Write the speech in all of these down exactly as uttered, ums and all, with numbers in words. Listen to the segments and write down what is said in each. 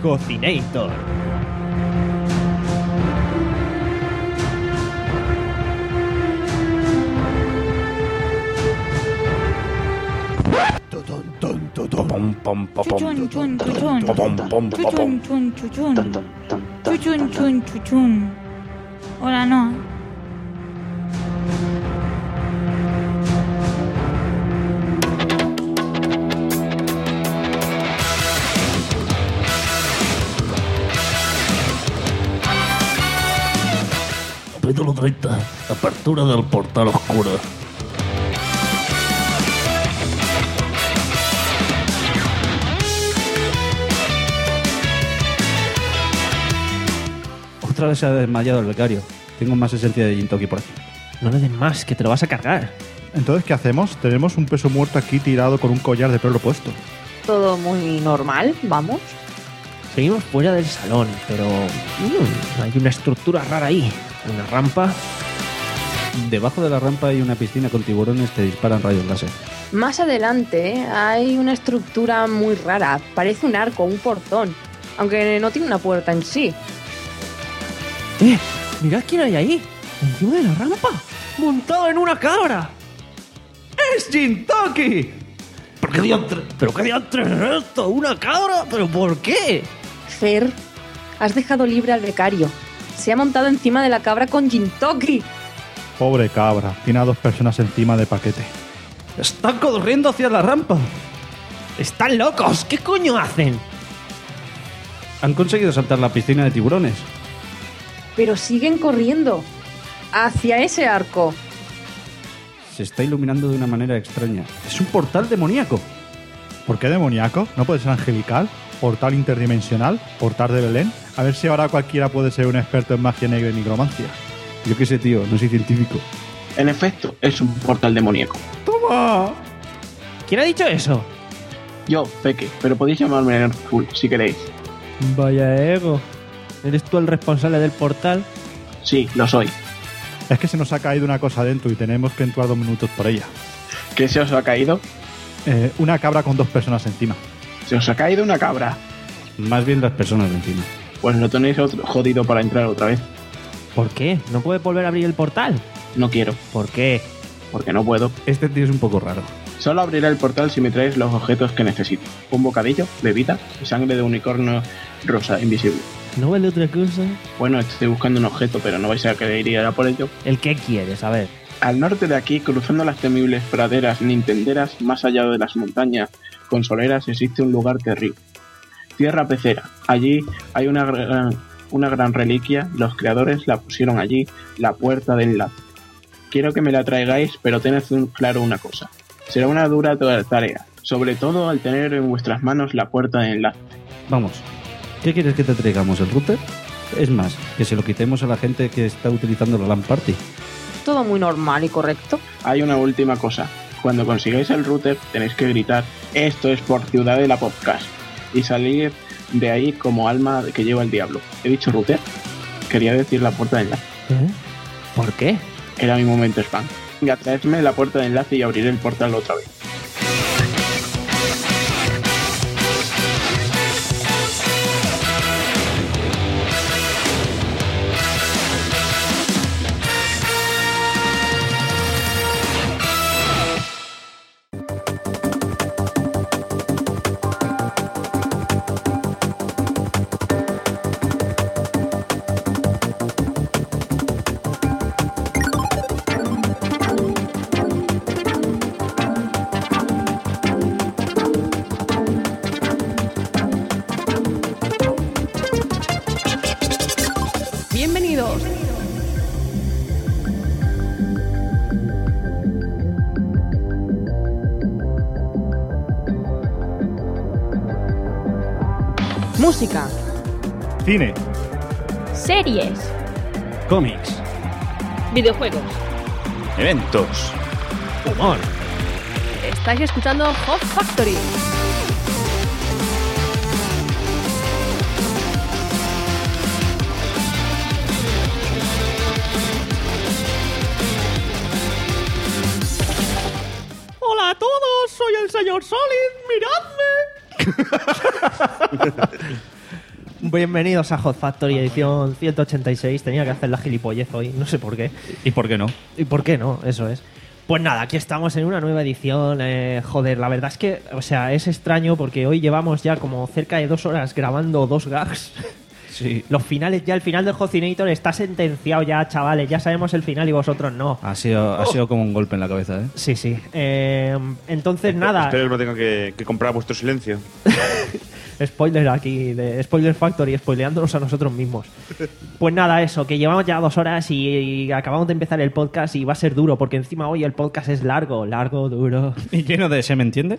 Cocinator. Chuchun, chuchun, chuchun. Chuchun, chun, chuchun. Chuchun, chun, chuchun. Hola, no. Capítulo treinta. Apertura del portal oscuro. Otra vez se ha desmayado el becario. Tengo más esencia de Gintoki por aquí. No le des más, que te lo vas a cargar. Entonces, ¿qué hacemos? Tenemos un peso muerto aquí tirado con un collar de pelo puesto. Todo muy normal, vamos. Seguimos fuera del salón, pero mmm, hay una estructura rara ahí. Una rampa. Debajo de la rampa hay una piscina con tiburones que disparan rayos láser. Más adelante hay una estructura muy rara. Parece un arco, un portón. Aunque no tiene una puerta en sí. ¡Eh! ¡Mirad quién hay ahí! ¡Encima de la rampa! ¡Montado en una cabra! ¡Es Gintoki! ¿Pero qué diantre? ¿Pero qué diantres es esto? ¿Una cabra? ¿Pero por qué? Fer, has dejado libre al becario. Se ha montado encima de la cabra con Gintoki. Pobre cabra, tiene a dos personas encima de paquete. ¡Están corriendo hacia la rampa! ¡Están locos! ¿Qué coño hacen? Han conseguido saltar la piscina de tiburones. Pero siguen corriendo. Hacia ese arco. Se está iluminando de una manera extraña. ¡Es un portal demoníaco! ¿Por qué demoníaco? ¿No puede ser angelical? ¿Portal interdimensional? ¿Portal de Belén? A ver si ahora cualquiera puede ser un experto en magia negra y nigromancia. Yo qué sé, tío, no soy científico. En efecto, es un portal demoníaco. ¡Toma! ¿Quién ha dicho eso? Yo, Peque, pero podéis llamarme Nerdful si queréis. Vaya ego. ¿Eres tú el responsable del portal? Sí, lo soy. Es que se nos ha caído una cosa dentro y tenemos que entrar dos minutos por ella. ¿Qué se os ha caído? Eh, una cabra con dos personas encima. ¿Se os ha caído una cabra? Más bien las personas de encima. Pues lo tenéis otro, jodido para entrar otra vez. ¿Por qué? ¿No puede volver a abrir el portal? No quiero, ¿Por qué? porque no puedo. Este tío es un poco raro. Solo abriré el portal si me traes los objetos que necesito. Un bocadillo, bebida y sangre de unicornio rosa invisible. ¿No vale otra cosa? Bueno, estoy buscando un objeto, pero no vais a querer ir a por ello. ¿El qué quieres? A ver. Al norte de aquí, cruzando las temibles praderas nintenderas, más allá de las montañas consoleras, existe un lugar terrible. Tierra Pecera. Allí hay una gran, una gran reliquia. Los creadores la pusieron allí, la puerta de enlace. Quiero que me la traigáis, pero tened un, claro una cosa. Será una dura tarea, sobre todo al tener en vuestras manos la puerta de enlace. Vamos, ¿qué quieres que te traigamos, el router? Es más, que se lo quitemos a la gente que está utilizando la LAN Party. Todo muy normal y correcto. Hay una última cosa. Cuando consigáis el router, tenéis que gritar: esto es por Ciudad de la Podcast, y salir de ahí como alma que lleva el diablo. ¿He dicho router? Quería decir la puerta de enlace. ¿Eh? ¿Por qué? Era mi momento spam. Venga, traedme la puerta de enlace y abriré el portal otra vez. Bienvenidos. Música, Cine, Series. Cómics. Videojuegos. Eventos. Humor. Estáis escuchando Hot Factory. ¡Hola a todos! ¡Soy el señor Solid! ¡Miradme! Bienvenidos a Hot Factory edición ciento ochenta y seis. Tenía que hacer la gilipollez hoy, no sé por qué. ¿Y por qué no? ¿Y por qué no? Eso es. Pues nada, aquí estamos en una nueva edición. Eh, joder, la verdad es que, o sea, es extraño porque hoy llevamos ya como cerca de dos horas grabando dos gags. Sí. Los finales, ya el final del Hocinator está sentenciado ya, chavales. Ya sabemos el final y vosotros no. Ha sido, ha sido como un golpe en la cabeza, ¿eh? Sí, sí. Eh, entonces, Espero- nada. Espero que no tenga que, que comprar vuestro silencio. Spoiler aquí, de Spoiler Factory, spoileándonos a nosotros mismos. Pues nada, eso, que llevamos ya dos horas y, y acabamos de empezar el podcast y va a ser duro, porque encima hoy el podcast es largo, largo, duro. ¿Y lleno de ese, me entiende?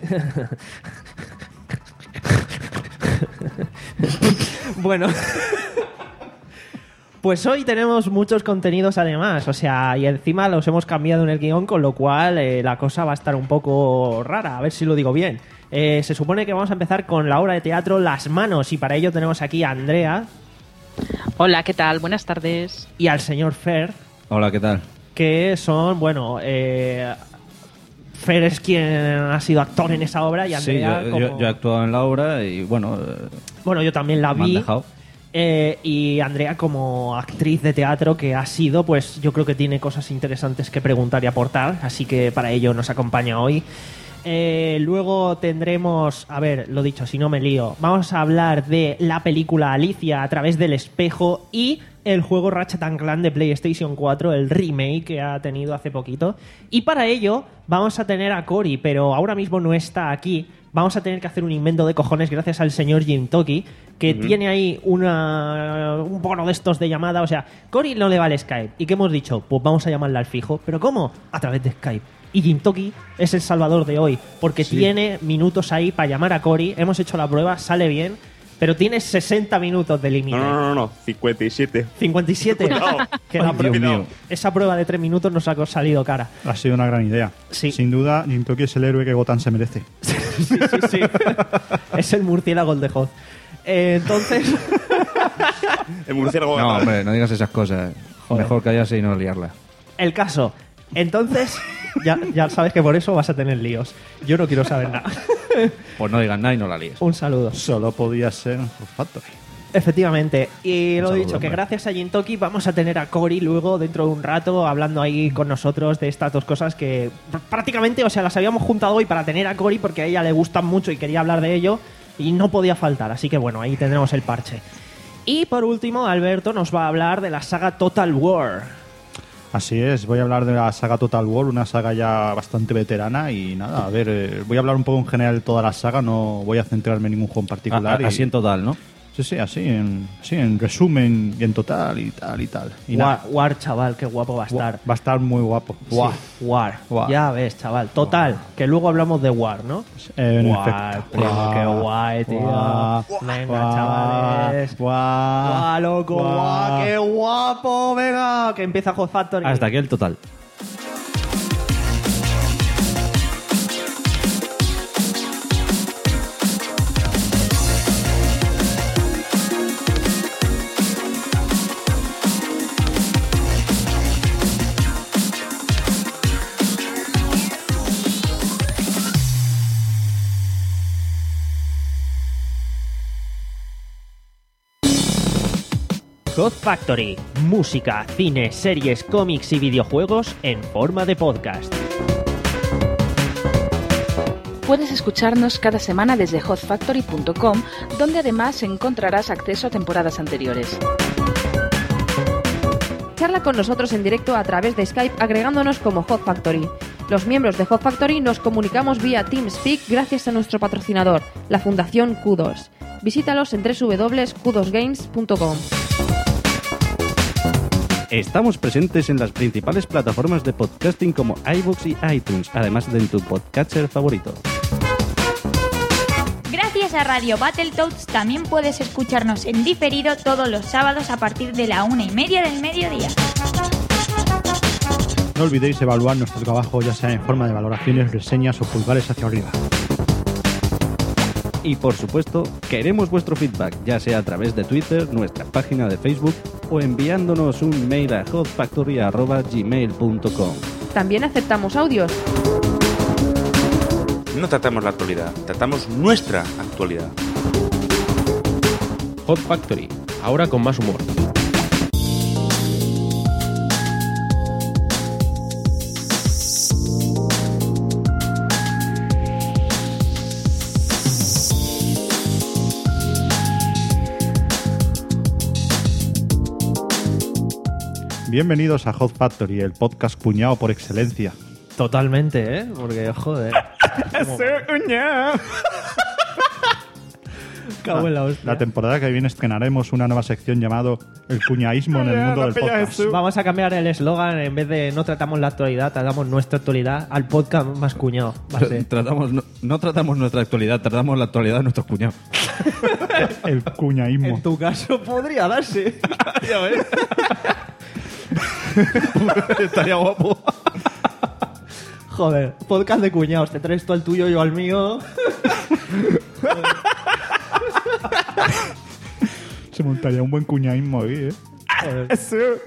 Bueno. Pues hoy tenemos muchos contenidos además, o sea, y encima los hemos cambiado en el guión, con lo cual eh, la cosa va a estar un poco rara, a ver si lo digo bien. Eh, se supone que vamos a empezar con la obra de teatro Las Manos, y para ello tenemos aquí a Andrea Hola, ¿qué tal? Buenas tardes. y al señor Fer, Hola, ¿qué tal? que son, bueno, eh, Fer es quien ha sido actor en esa obra y Sí, Andrea yo, como... yo- yo he actuado en la obra y, bueno, eh, Bueno, yo también la me han vi. dejado. Eh, y Andrea como actriz de teatro que ha sido, pues yo creo que tiene cosas interesantes que preguntar y aportar, así que para ello nos acompaña hoy. Eh, luego tendremos, a ver, lo dicho, si no me lío, vamos a hablar de la película Alicia a través del espejo y el juego Ratchet and Clank de PlayStation cuatro, el remake que ha tenido hace poquito. Y para ello vamos a tener a Cory, pero ahora mismo no está aquí. Vamos a tener que hacer un invento de cojones gracias al señor Jim Toki, que uh-huh. tiene ahí una, un bono de estos de llamada. O sea, Cory no le va el Skype. ¿Y qué hemos dicho? Pues vamos a llamarla al fijo. ¿Pero cómo? A través de Skype. Y Jim Toki es el salvador de hoy, porque sí. tiene minutos ahí para llamar a Cory. Hemos hecho la prueba, sale bien, pero tiene sesenta minutos de límite. No, no, no, no, cincuenta y siete. cincuenta y siete. No. Que Ay, la Dios prueba, mío. esa prueba de tres minutos nos ha salido cara. Ha sido una gran idea. Sí. Sin duda, Jintoki es el héroe que Gotham se merece. Sí, sí, sí. Es el murciélago de Hoth. Eh, entonces... El murciélago. No, hombre, no digas esas cosas. Joder. Mejor callarse y no liarla. El caso. Entonces, ya, ya sabes que por eso vas a tener líos. Yo no quiero saber nada. Pues no digas nada y no la líes. Un saludo. Solo podía ser un Hot Factory. Efectivamente. Y lo saludo, dicho, que hombre. gracias a Jintoki vamos a tener a Cory luego dentro de un rato hablando ahí con nosotros de estas dos cosas que pr- prácticamente, o sea, las habíamos juntado hoy para tener a Cory porque a ella le gustan mucho y quería hablar de ello y no podía faltar. Así que bueno, ahí tendremos el parche. Y por último, Alberto nos va a hablar de la saga Total War. Así es, voy a hablar de la saga Total War, una saga ya bastante veterana y nada, a ver, eh, voy a hablar un poco en general de toda la saga, no voy a centrarme en ningún juego en particular. A- a- así en total, ¿no? Sí, sí, así en, sí, en resumen y en total y tal y tal. Y War, nada, War, chaval, qué guapo va a estar. va a estar muy guapo. Sí, War. War. Ya ves, chaval. Total, que luego hablamos de War, ¿no? Eh, en War, efecto. primo, War. qué guay, tío. War. Venga, War. chavales. War. ¡Guau, loco! War. ¡Guau, qué guapo! ¡Venga! Que empieza Hot Factory. Hasta aquí el total. Hot Factory. Música, cine, series, cómics y videojuegos en forma de podcast. Puedes escucharnos cada semana desde hot factory punto com, donde además encontrarás acceso a temporadas anteriores. Charla con nosotros en directo a través de Skype agregándonos como Hot Factory. Los miembros de Hot Factory nos comunicamos vía TeamSpeak gracias a nuestro patrocinador, la Fundación Q dos. Visítalos en doble u doble u doble u punto q dos games punto com. Estamos presentes en las principales plataformas de podcasting como iVoox y iTunes, además de en tu podcatcher favorito. Gracias a Radio Battletoads también puedes escucharnos en diferido todos los sábados a partir de la una y media del mediodía. No olvidéis evaluar nuestro trabajo ya sea en forma de valoraciones, reseñas o pulgares hacia arriba. Y por supuesto, queremos vuestro feedback, ya sea a través de Twitter, nuestra página de Facebook o enviándonos un mail a hot factory arroba gmail punto com. También aceptamos audios. No tratamos la actualidad, tratamos nuestra actualidad. Hot Factory, ahora con más humor. Bienvenidos a Hot Factory, el podcast cuñado por excelencia. Totalmente, ¿eh? Porque, joder. Cago en la hostia. La temporada que viene estrenaremos una nueva sección llamado El cuñaísmo en el mundo del podcast. Vamos a cambiar el eslogan. En vez de no tratamos la actualidad, tratamos nuestra actualidad al podcast más cuñado. Va a ser. Tratamos, no, no tratamos nuestra actualidad, tratamos la actualidad de nuestros cuñados. El cuñaísmo. En tu caso podría darse. Ya ves. Estaría guapo. Joder, podcast de cuñados. Te traes tú al tuyo, yo al mío. Se montaría un buen cuñaísmo ahí, ¿eh? Joder.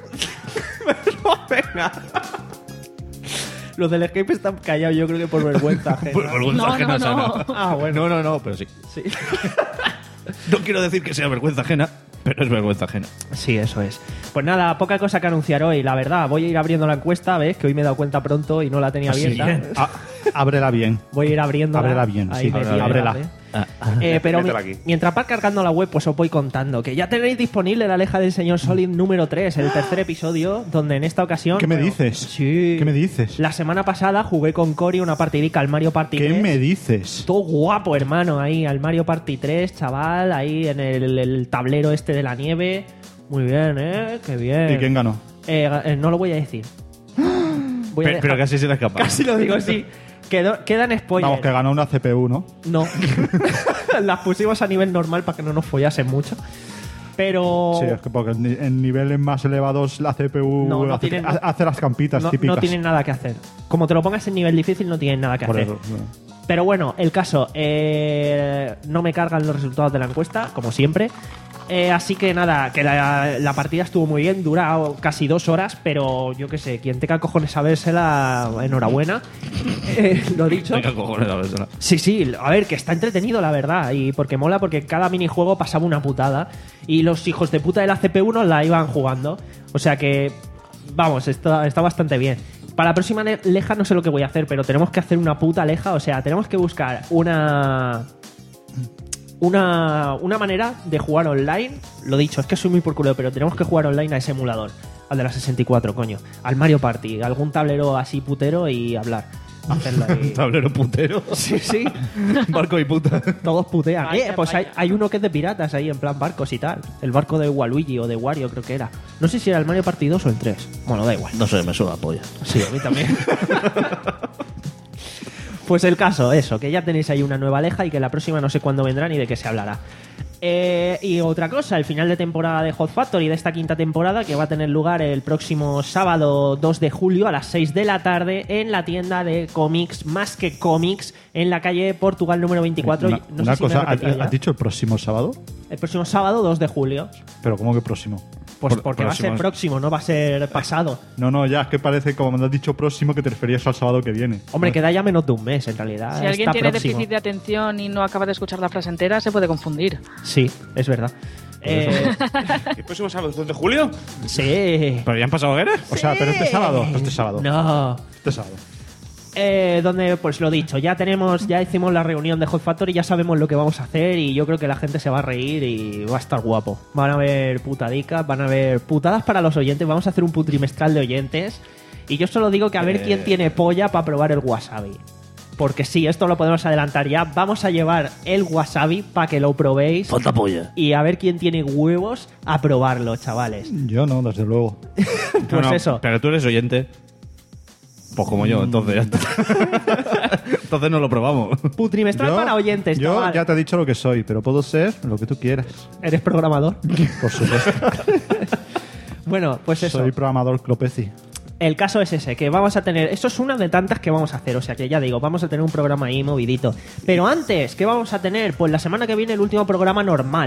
Venga. Los del escape están callados, yo creo que por vergüenza ajena. Por vergüenza No, ajena, no, no. sana. Ah, bueno. No, no, no, pero sí. Sí. No quiero decir que sea vergüenza ajena, pero es vergüenza ajena. Sí, eso es. Pues nada, poca cosa que anunciar hoy, la verdad. Voy a ir abriendo la encuesta, ¿ves? Que hoy me he dado cuenta pronto y no la tenía abierta. Sí. Ah, ábrela bien. Voy a ir abriéndola. Ábrela bien, Ahí sí. metida, Ábrela. ¿eh? Eh, pero mi- Métela aquí. mientras va cargando la web, pues os voy contando que ya tenéis disponible la Aleja del Señor Solid número tres, el tercer episodio, donde en esta ocasión... ¿Qué me bueno, dices? Sí. ¿Qué me dices? La semana pasada jugué con Cory una partidica al Mario Party ¿Qué tres. me dices? Todo guapo, hermano, ahí al Mario Party tres, chaval, ahí en el, el tablero este de la nieve. Muy bien, ¿eh? Qué bien. ¿Y quién ganó? Eh, eh, no lo voy a decir. Voy a Pero, dejar- pero casi se le escapa. Casi lo digo, sí. Quedó, quedan spoilers. Vamos, que ganó una C P U, ¿no? No. Las pusimos a nivel normal para que no nos follasen mucho. Pero... Sí, es que porque en ni- en niveles más elevados la C P U No, no hace, tienen- ha- hace las campitas no, típicas. no tienen nada que hacer. Como te lo pongas en nivel difícil, no tienen nada que Por hacer. eso, no. Pero bueno, el caso, eh, no me cargan los resultados de la encuesta, como siempre. Eh, así que nada, que la, la partida estuvo muy bien, dura casi dos horas, pero yo qué sé, quien tenga cojones a vérsela, enhorabuena. Eh, lo dicho. Venga, cojones, a ver, será. Sí, sí, a ver, que está entretenido, la verdad, y porque mola, porque cada minijuego pasaba una putada y los hijos de puta de la C P U no la iban jugando. O sea que, vamos, está, está bastante bien. Para la próxima le- leja no sé lo que voy a hacer, pero tenemos que hacer una puta leja, o sea, tenemos que buscar una... Una, una manera de jugar online. Lo dicho, es que soy muy por culo, pero tenemos que jugar online a ese emulador, al de la sesenta y cuatro, coño, al Mario Party, algún tablero así putero y hablar. Hacerlo ahí. Tablero putero. Sí, sí. Barco y puta. Todos putean. Vaya, Eh, pues hay, vaya. hay uno que es de piratas ahí, en plan barcos y tal. El barco de Waluigi o de Wario, creo que era. No sé si era el Mario Party dos o el tres. Bueno, da igual. No sé, me suena la polla. Sí, a mí también. Pues el caso, eso, que ya tenéis ahí una nueva leja y que la próxima no sé cuándo vendrá ni de qué se hablará. Eh, y otra cosa, el final de temporada de Hot Factory de esta quinta temporada, que va a tener lugar el próximo sábado dos de julio a las seis de la tarde en la tienda de cómics Más que Cómics en la calle Portugal número veinticuatro. Una, No una sé si me he cosa, ¿has, repetido ya. has dicho el próximo sábado? El próximo sábado dos de julio. Pero ¿cómo que próximo? Pues Por- porque va a ser próximo. próximo, no va a ser pasado. No, no, ya, es que parece como me has dicho próximo que te referías al sábado que viene. Hombre, queda ya menos de un mes en realidad. Si alguien Está tiene próximo. déficit de atención y no acaba de escuchar la frase entera, se puede confundir. Sí, es verdad. Eh, ¿El próximo sábado, dos de julio? sí. ¿Pero ya han pasado guerras? O sea, pero este sábado, este sábado. No. Este sábado. Eh, donde, pues lo dicho, ya tenemos, ya hicimos la reunión de Hot Factory, ya sabemos lo que vamos a hacer y yo creo que la gente se va a reír y va a estar guapo. Van a haber putadicas, van a haber putadas para los oyentes, vamos a hacer un putrimestral de oyentes y yo solo digo que a ver Eh. quién tiene polla para probar el wasabi. Porque sí, esto lo podemos adelantar ya. Vamos a llevar el wasabi para que lo probéis Falta polla. y a ver quién tiene huevos a probarlo, chavales. Yo no, desde luego. Pues No, no, eso. Pero tú eres oyente. Pues como yo, entonces ya está. Entonces no lo probamos. Putrimestral para oyentes, yo chaval. ya te he dicho lo que soy, pero puedo ser lo que tú quieras. ¿Eres programador? Por supuesto. Bueno, pues eso. Soy programador Clopeci. El caso es ese, que vamos a tener... Esto es una de tantas que vamos a hacer, o sea que ya digo, vamos a tener un programa ahí movidito. Pero antes, ¿qué vamos a tener? Pues la semana que viene el último programa normal.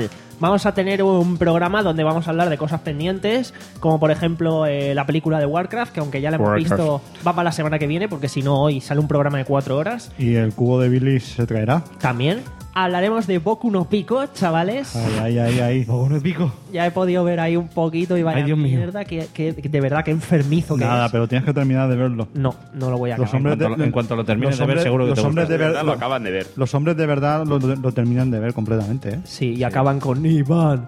Vamos a tener un programa donde vamos a hablar de cosas pendientes, como por ejemplo eh, la película de Warcraft, que aunque ya la hemos Warcraft. visto, va para la semana que viene, porque si no hoy sale un programa de cuatro horas. ¿Y el cubo de Billy se traerá? También hablaremos de Boku no Pico, chavales. Ay, ay, ay, ay. Boku no Pico. Ya he podido ver ahí un poquito y vaya Ay, Dios mío. mierda, que, que- que de verdad que enfermizo que Nada, es. pero tienes que terminar de verlo. No, no lo voy a Los acabar. hombres En cuanto de- lo- en cuanto lo termines los de ver, hombres- seguro que los te hombres gusta. de De ver- verdad, lo acaban de ver. Los hombres de verdad lo, lo terminan de ver completamente, ¿eh? Sí, y acaban con Iván.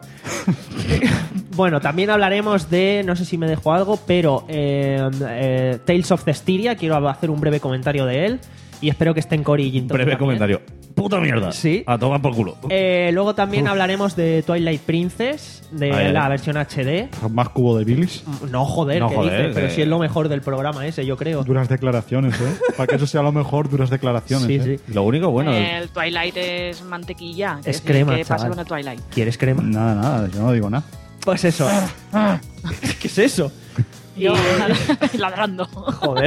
Bueno, también hablaremos de, no sé si me dejo algo, pero eh, eh, Tales of Cestiria, quiero hacer un breve comentario de él y espero que esté en Cory y Jin Toki Breve también. comentario. Puta mierda. Sí. A tomar por culo. Eh, luego también hablaremos de Twilight Princess, de A ver. la versión H D. Más cubo de Billys. No, joder, No, ¿qué joder, dices? Pero eh. sí es lo mejor del programa ese, yo creo. Duras declaraciones, ¿eh? Para que eso sea lo mejor, duras declaraciones, Sí, ¿eh? sí. Lo único bueno. El Twilight es mantequilla. Es ¿Qué- crema, ¿Qué pasa chaval. con el Twilight? ¿Quieres crema? Nada, nada, yo no digo nada. Pues eso. ¿Qué es eso? Yo ladrando. Joder.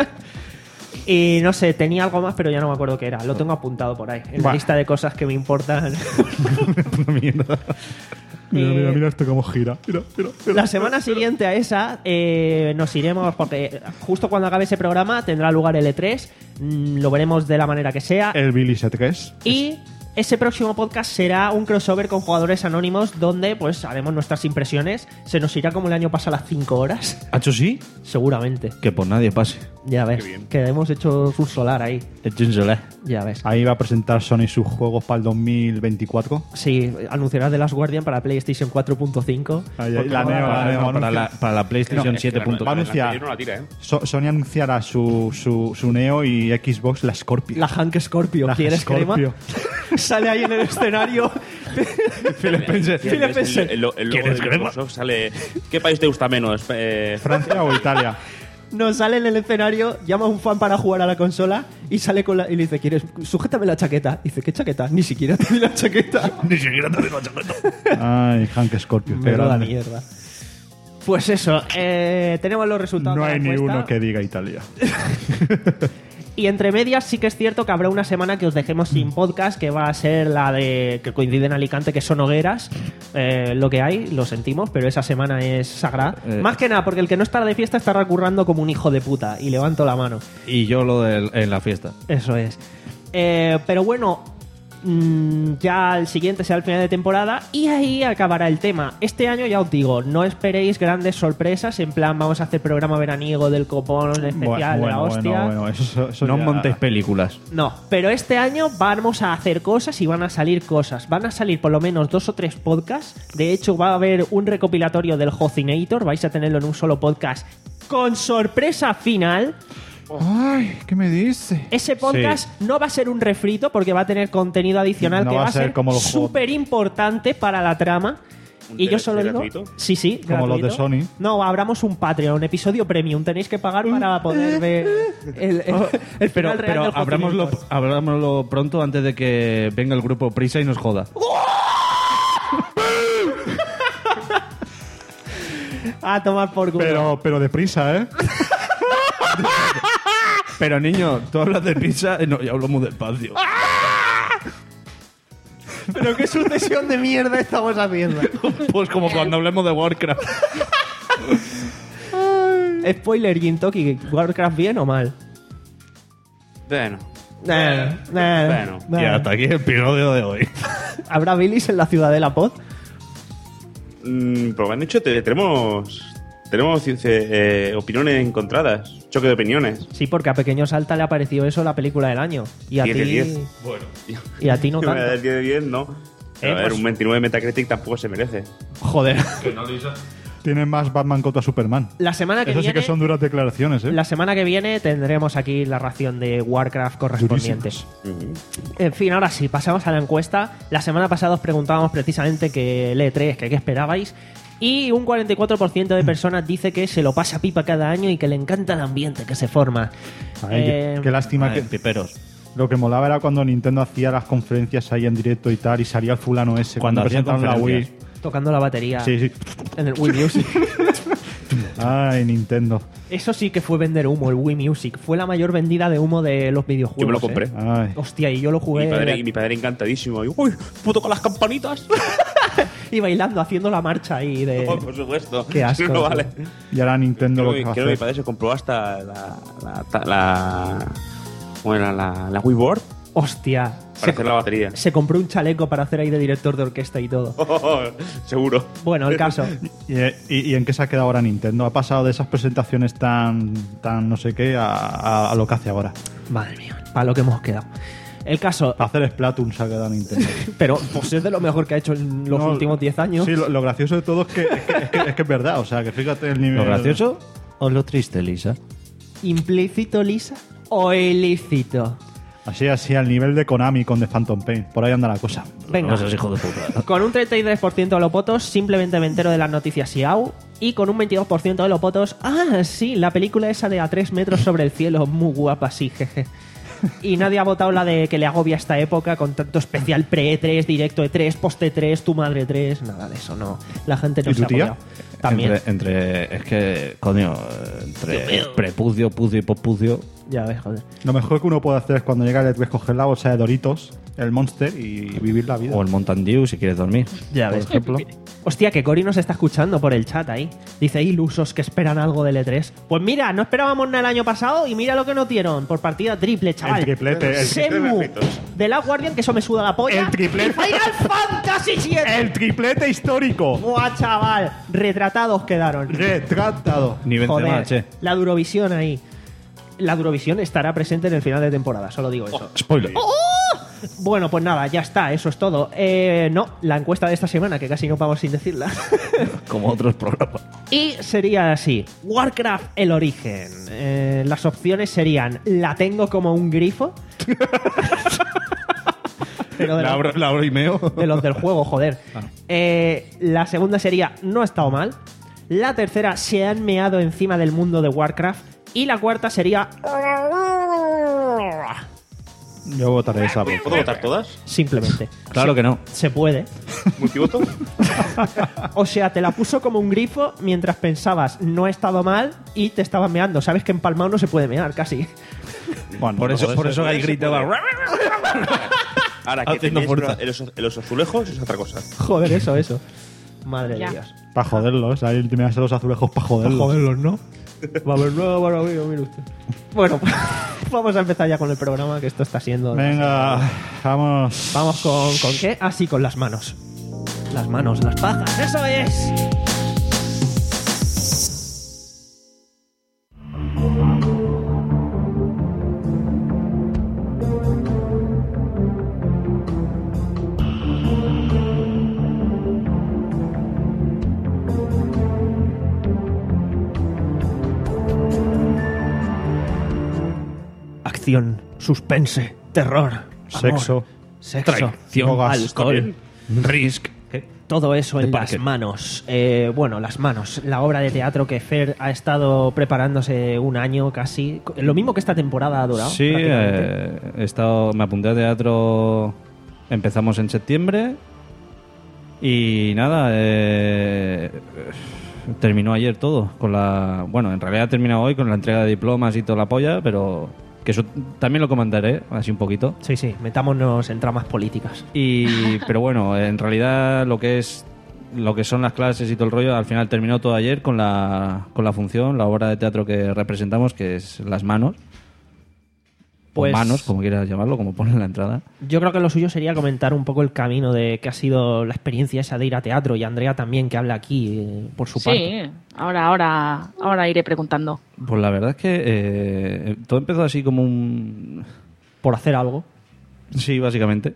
Y no sé, tenía algo más, pero ya no me acuerdo qué era. Lo tengo apuntado por ahí, en la Va. lista de cosas que me importan. Puta mierda. Mira, Eh, mira, mira esto cómo gira. Mira, mira, mira. La semana siguiente a esa eh, nos iremos, porque justo cuando acabe ese programa tendrá lugar el E tres. mm, Lo veremos de la manera que sea. El Billy S tres. Y ese próximo podcast será un crossover con jugadores anónimos donde pues haremos nuestras impresiones. Se nos irá como el año pasado a las cinco horas. ¿Hacho sí? Seguramente. Que por nadie pase. Ya ves. Qué bien. Que hemos hecho un solar ahí. Hecho un solé. Ya ves. Ahí va a presentar Sony sus juegos para el dos mil veinticuatro. Sí, anunciará The Last Guardian para PlayStation cuatro punto cinco. Ahí, ahí, la Para, Neo, la para- Neo. para la, anuncia- para la PlayStation No, siete punto va a cero. anunciar. No la tira, ¿eh? So- Sony anunciará su, su, su Neo y Xbox la Scorpio. La Hank Scorpio. La ¿Quieres Scorpio. crema? Sale ahí en el escenario. Phil Spencer. Phil Spencer. El, el, el logo ¿Quieres de crema? Microsoft sale. ¿Qué país te gusta menos? Eh, ¿Francia o Italia? No, sale en el escenario, llama a un fan para jugar a la consola y sale con la, y le dice, ¿quieres? Sujétame la chaqueta. Dice, ¿qué chaqueta? Ni siquiera te doy la chaqueta. Ni siquiera te digo chaqueta. Ay, Hank Scorpio. qué Me da grande. mierda. Pues eso, eh, tenemos los resultados No de la hay ni encuesta. uno que diga Italia. Y entre medias sí que es cierto que habrá una semana que os dejemos sin podcast, que va a ser la de que coincide en Alicante, que son hogueras. Eh, lo que hay, lo sentimos, pero esa semana es sagrada. Eh. Más que nada, porque el que no está de fiesta está recurrando como un hijo de puta. Y levanto la mano. Y yo lo de en la fiesta. Eso es. Eh, pero bueno, mm, ya el siguiente será el final de temporada y ahí acabará el tema. Este año ya os digo, no esperéis grandes sorpresas, en plan vamos a hacer programa veraniego del copón especial de la hostia. bueno, bueno, eso, eso No ya- montéis películas. No, pero este año vamos a hacer cosas y van a salir cosas. Van a salir por lo menos dos o tres podcasts. De hecho, va a haber un recopilatorio del Hocinator. Vais a tenerlo en un solo podcast con sorpresa final. Ay, ¿qué me dice? Ese podcast no va a ser un refrito porque va a tener contenido adicional No que va va a a ser ser como los súper importante para la trama. ¿Un Y yo D L C solo digo... gratuito? Sí, sí, Como los de gratuito. Sony. No, abramos un Patreon, un episodio premium. Tenéis que pagar para poder ver el, el, el Pero, final real pero del abrámoslo, Hocinator. abrámoslo pronto antes de que venga el grupo Prisa y nos joda. A tomar por culo. Pero, pero deprisa, ¿eh? Pero niño, tú hablas de pizza y no, yo hablo muy despacio. Pero qué sucesión de mierda estamos haciendo. Pues como cuando hablemos de Warcraft. Spoiler, Gintoki, ¿Warcraft bien o mal? bueno. Nah, nah, Bueno. nah. Y hasta aquí el episodio de hoy. ¿Habrá Billys en la Ciudadela Pod? Mm, pero me han dicho que tenemos. Tenemos eh, opiniones encontradas. Choque de opiniones. Sí, porque a Pequeño Salta le ha parecido eso la película del año. Y a diez de ti... diez. Bueno. Y a ti no Me da tanto. el diez de diez, no. Pero, Eh, a ver, pues- un veintinueve Metacritic tampoco se merece. Joder. Tiene más Batman contra Superman. La semana que Eso viene... sí que son duras declaraciones, ¿eh? La semana que viene tendremos aquí la ración de Warcraft correspondiente. En fin, ahora sí, pasamos a la encuesta. La semana pasada os preguntábamos precisamente que el E tres, que qué esperabais. Y un cuarenta y cuatro por ciento de personas dice que se lo pasa pipa cada año y que le encanta el ambiente que se forma. Ay, Eh, qué lástima Ay, que... piperos. Lo que molaba era cuando Nintendo hacía las conferencias ahí en directo y tal, y salía el fulano ese. Cuando hacían presentaron la Wii. conferencias. Tocando la batería Sí, sí. en el Wii Music. Ay, Nintendo. Eso sí que fue vender humo, el Wii Music. Fue la mayor vendida de humo de los videojuegos. Yo me lo ¿eh? compré. Ay. Hostia, y yo lo jugué. Mi padre, y mi padre encantadísimo. Y, ¡Uy! ¡Puto con las campanitas! Y bailando, haciendo la marcha ahí de... Oh, por supuesto. Qué asco. No, vale. Y ahora Nintendo Creo lo que que, va a creo que mi hacer. padre se compró hasta la... la, la, la ¿cómo era? La, la Wii Board Hostia. para hacer la batería. Se compró un chaleco para hacer ahí de director de orquesta y todo. Oh, seguro. Bueno, el caso. ¿Y, y, y en qué se ha quedado ahora Nintendo? Ha pasado de esas presentaciones tan, tan no sé qué a, a, a lo que hace ahora. Madre mía, para lo que hemos quedado. El caso... Para hacer Splatoon se ha quedado Nintendo. Pero pues es de lo mejor que ha hecho en los No, últimos diez años. Sí, lo, lo gracioso de todo es que es que, es, que, es que es verdad. O sea, que fíjate el nivel... ¿Lo gracioso o lo triste, Lisa? ¿Implícito, Lisa? ¿O ilícito? Así, así, al nivel de Konami con The Phantom Pain. Por ahí anda la cosa. Venga. No seas hijo de puta. Con un treinta y tres por ciento de los votos, simplemente me entero de las noticias y au. Y con un veintidós por ciento de los votos, ah, sí, la película esa de A tres metros sobre el cielo, muy guapa, sí, jeje. Y nadie ha votado la de que le agobia esta época con tanto especial pre-E tres, directo E tres, post-E tres, tu madre tres, nada de eso, no. La gente no ¿Y se ha tu tía? apoyado. También. Entre, entre. Es que, coño, entre prepucio, pucio y pospucio. Ya ves, joder. Lo mejor que uno puede hacer es cuando llega el E tres coger la bolsa de Doritos, el Monster y vivir la vida. O el Mountain Dew si quieres dormir. Ya por ves. ejemplo. Hostia, que Cory nos está escuchando por el chat ahí. Dice, ilusos que esperan algo del E tres. Pues mira, no esperábamos nada el año pasado y mira lo que nos dieron por partida triple, chaval. El triplete, el Shenmue de Last Guardian, que eso me suda la polla. El triplete. Y Final Fantasy siete. ¡El triplete histórico! Buah, chaval. Retratados quedaron. Retratado. Ni Benzema, Joder, che. la Durovisión ahí. La Durovisión estará presente en el final de temporada, solo digo eso. Spoiler. Bueno, pues nada, ya está, eso es todo. Eh, no, la encuesta de esta semana, que casi no vamos sin decirla. Como otros programas. Y sería así: Warcraft, el origen. Eh, las opciones serían: la tengo como un grifo. Pero de, La los, abro, la abro y meo. de los del juego, joder. Eh, la segunda sería: no ha estado mal. La tercera: se han meado encima del mundo de Warcraft. Y la cuarta sería: Yo votaré esa. ¿Puedo votar todas? simplemente. Claro que no. Se puede. ¿Multivoto? O sea, te la puso como un grifo mientras pensabas no ha estado mal y te estabas meando. Sabes que empalmado no se puede mear casi. Bueno, Por eso, todo por eso ahí se gritaba. puede. Ahora, que Haciendo tenéis fuerza. en los, en los azulejos es otra cosa. Joder, eso, eso. Madre Ya. de Dios. Para joderlos. Ahí te miras a los azulejos para joderlos. Joderlos, ¿no? Va a haber nueva maravilla, mire usted. Bueno, vamos a empezar ya con el programa, que esto está siendo... Venga, vamos. Vamos con, ¿con qué? Ah, sí, con las manos. Las manos, las pajas, ¡eso es! Acción, suspense, terror, amor, Sexo. sexo, Traición, drogas, alcohol, Risk. todo eso De en Parker. las manos. Eh, bueno, las manos. La obra de teatro que Fer ha estado preparándose un año casi. Lo mismo que esta temporada ha durado. Sí, prácticamente. eh, he estado, me apunté a teatro. Empezamos en septiembre. Y nada, eh, terminó ayer todo. Con la, bueno, en realidad ha terminado hoy con la entrega de diplomas y toda la polla, pero que eso también lo comentaré así un poquito. Sí, sí, metámonos en tramas políticas. Y, pero bueno, en realidad lo que es lo que son las clases y todo el rollo, al final terminó todo ayer con la, con la función, la obra de teatro que representamos, que es Las Manos. Pues- o Manos, como quieras llamarlo, como pone en la entrada. Yo creo que lo suyo sería comentar un poco el camino de que ha sido la experiencia esa de ir a teatro, y Andrea también, que habla aquí eh, por su parte. Sí, ahora, ahora, ahora iré preguntando. Pues la verdad es que eh, todo empezó así como un... Por hacer algo. Sí, básicamente.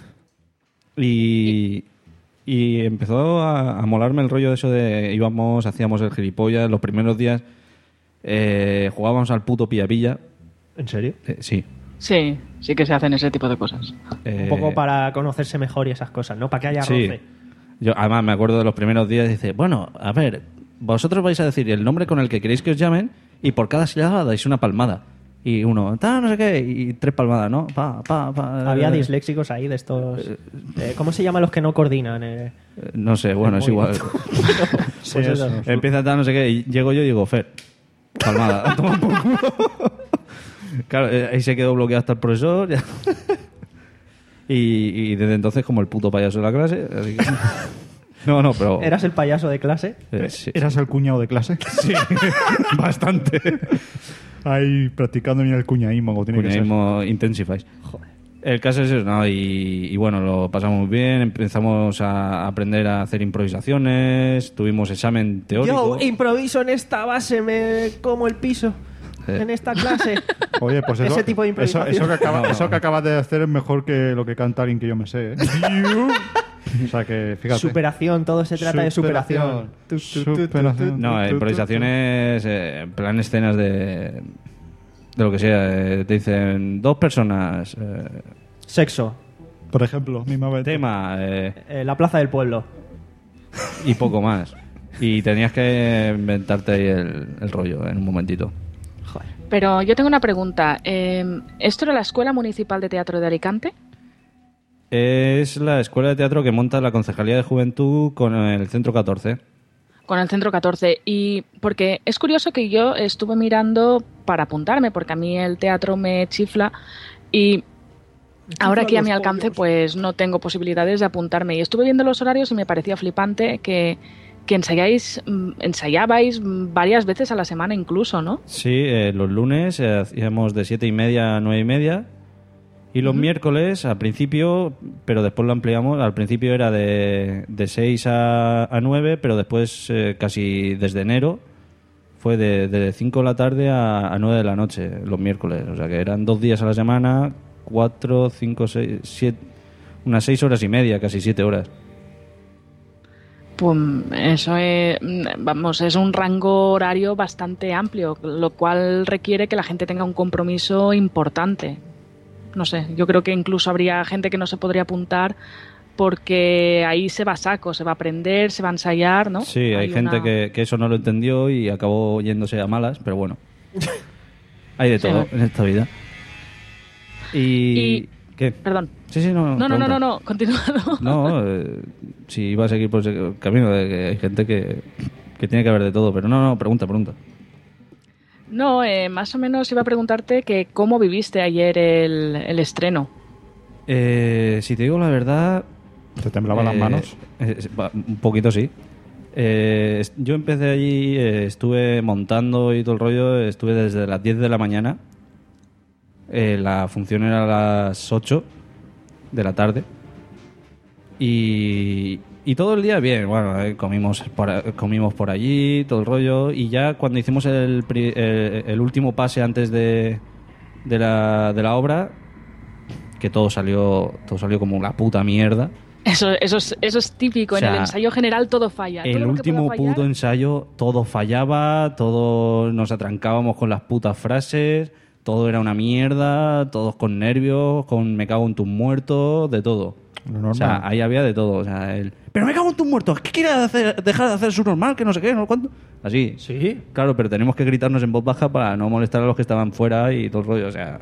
Y, y empezó a, a molarme el rollo de eso de íbamos, hacíamos el gilipollas, los primeros días eh, jugábamos al puto pilla-pilla. ¿En serio? Eh, sí. Sí, sí que se hacen ese tipo de cosas. Eh, Un poco para conocerse mejor y esas cosas, ¿no? Para que haya sí. roce. Yo además me acuerdo de los primeros días, dice, bueno, a ver, vosotros vais a decir el nombre con el que queréis que os llamen y por cada sílaba dais una palmada. Y uno, ta, no sé qué, y tres palmadas, ¿no? Pa, pa, pa. Había eh, disléxicos ahí de estos... eh, ¿Cómo se llaman los que no coordinan? Eh, eh, No sé, bueno, es Muy igual. pues eso. Empieza tal, no sé qué, y llego yo y digo, Fer, palmada. Toma por culo. Claro, eh, ahí se quedó bloqueado hasta el profesor. ya. y, y desde entonces como el puto payaso de la clase. Así que... No, no, pero... ¿Eras el payaso de clase? Eh, sí, ¿Eras el cuñado de clase? sí, bastante. Ahí practicando en el cuñaísmo, como tiene Cuñaísmo Intensifies. El caso es eso, ¿no? Y, y bueno, lo pasamos muy bien. Empezamos a aprender a hacer improvisaciones. Tuvimos examen teórico. Yo improviso en esta base, me como el piso. Eh. En esta clase. que ser. Oye, pues eso, Ese tipo de eso, improvisación. eso, que acaba- No, no. eso que acabas de hacer es mejor que lo que canta alguien que yo me sé. ¿eh? O sea que, fíjate. Superación, todo se trata de superación. Tu, tu, tu, tu, Superación. tu, No, tu, tu, improvisaciones, eh, en plan escenas de... De lo que sea. Eh, te dicen dos personas. Eh, Sexo. Por ejemplo, mismamente. tema. Eh, Eh, la plaza del pueblo. y poco más. Y tenías que inventarte ahí el, el rollo en un momentito. Pero yo tengo una pregunta. Eh, ¿Esto era la Escuela Municipal de Teatro de Alicante? Es la escuela de teatro que monta la Concejalía de Juventud con el Centro catorce. Con el Centro catorce. Y porque es curioso que yo estuve mirando para apuntarme, porque a mí el teatro me chifla y ahora aquí a mi alcance pues no tengo posibilidades de apuntarme. Y estuve viendo los horarios y me parecía flipante que, que ensayáis, mm, ensayabais varias veces a la semana incluso, ¿no? Sí, eh, los lunes eh, hacíamos de siete y media a nueve y media. Y los miércoles, al principio, pero después lo ampliamos, al principio era de, de seis a, a nueve, pero después, eh, casi desde enero, fue de, de cinco de la tarde a, a nueve de la noche, los miércoles. O sea que eran dos días a la semana, cuatro, cinco, seis, siete, unas seis horas y media, casi siete horas. Pues eso es, vamos, es un rango horario bastante amplio, lo cual requiere que la gente tenga un compromiso importante. No sé, yo creo que incluso habría gente que no se podría apuntar porque ahí se va a saco, se va a aprender, se va a ensayar, ¿no? Sí, hay, gente una- que, que eso no lo entendió y acabó yéndose a malas, pero bueno. Hay de todo Sí. en esta vida. Y... Y- ¿Qué? Perdón. Sí, sí, no, No, no, no, pregunta. no, no, continúa. No, eh, si iba a seguir por ese camino, de que hay gente que, que tiene que haber de todo, pero no, no, pregunta, pregunta. No, eh, más o menos iba a preguntarte que cómo viviste ayer el, el estreno. Eh, si te digo la verdad... ¿Te temblaban las eh, manos? eh, va, un poquito sí. Eh, est- yo empecé allí, eh, estuve montando y todo el rollo, estuve desde las diez de la mañana. Eh, la función era a las ocho de la tarde. Y, y todo el día bien, bueno, eh, comimos, por, a- comimos por allí, todo el rollo. Y ya cuando hicimos el, pri- el, el último pase antes de, de, la, de la obra, que todo salió, todo salió como la puta mierda. Eso, eso, es, eso es típico, O sea, en el ensayo general todo falla. Todo El lo que último pueda fallar- puto ensayo, todo fallaba, todo nos atrancábamos con las putas frases, todo era una mierda, todos con nervios, con me cago en tus muertos, de todo. Lo normal. O sea, ahí había de todo. O sea, el, pero me cago en tus muertos, ¿qué quiere hacer, dejar de hacer su normal? Que no sé qué, no sé cuánto. Así. Sí. Claro, pero tenemos que gritarnos en voz baja para no molestar a los que estaban fuera y todo el rollo. O sea,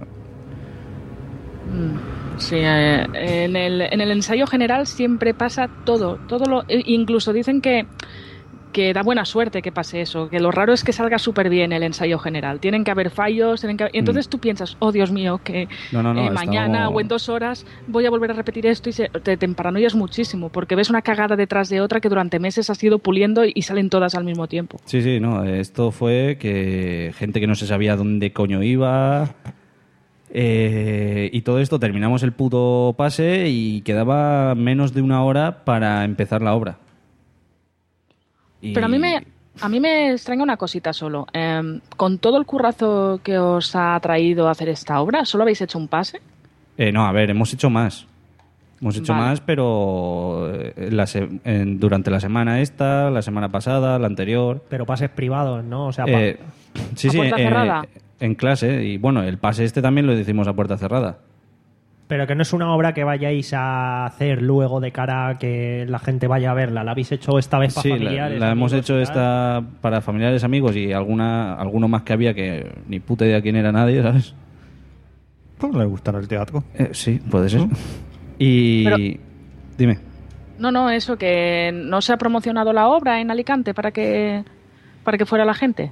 Mm, Sí, eh, en, el, en el ensayo general siempre pasa todo. todo lo, e- incluso dicen que, que da buena suerte que pase eso, que lo raro es que salga súper bien el ensayo general. Tienen que haber fallos, tienen que haber- y entonces Mm. tú piensas, oh Dios mío, que No, no, no, eh, mañana estamos- o en dos horas voy a volver a repetir esto y se, te, te paranoias muchísimo, porque ves una cagada detrás de otra que durante meses has ido puliendo y, y salen todas al mismo tiempo. sí, sí, no. Esto fue que gente que no se sabía dónde coño iba. Eh, y todo esto, terminamos el puto pase y quedaba menos de una hora para empezar la obra. Y- Pero a mí me, a mí me extraña una cosita solo. Em, con todo el currazo que os ha traído hacer esta obra, ¿solo habéis hecho un pase? Eh, no, a ver, hemos hecho más. Hemos hecho Vale. más, pero eh, la se- en- durante la semana esta, la semana pasada, la anterior. Pero pases privados, ¿no? O sea, pa- Eh, sí, ¿A sí, puerta eh, cerrada? en clase. Y bueno, el pase este también lo decimos a puerta cerrada. pero que no es una obra que vayáis a hacer luego de cara a que la gente vaya a verla. La habéis hecho esta vez para Sí, la, familiares. la hemos amigos hecho y tal. esta para familiares, amigos y alguna alguno más que había que ni puta idea quién era nadie, ¿sabes? Pues le gustará el teatro. Eh, sí, puede ser. Y... Pero- Dime. No, no, eso, que no se ha promocionado la obra en Alicante para que, para que fuera la gente.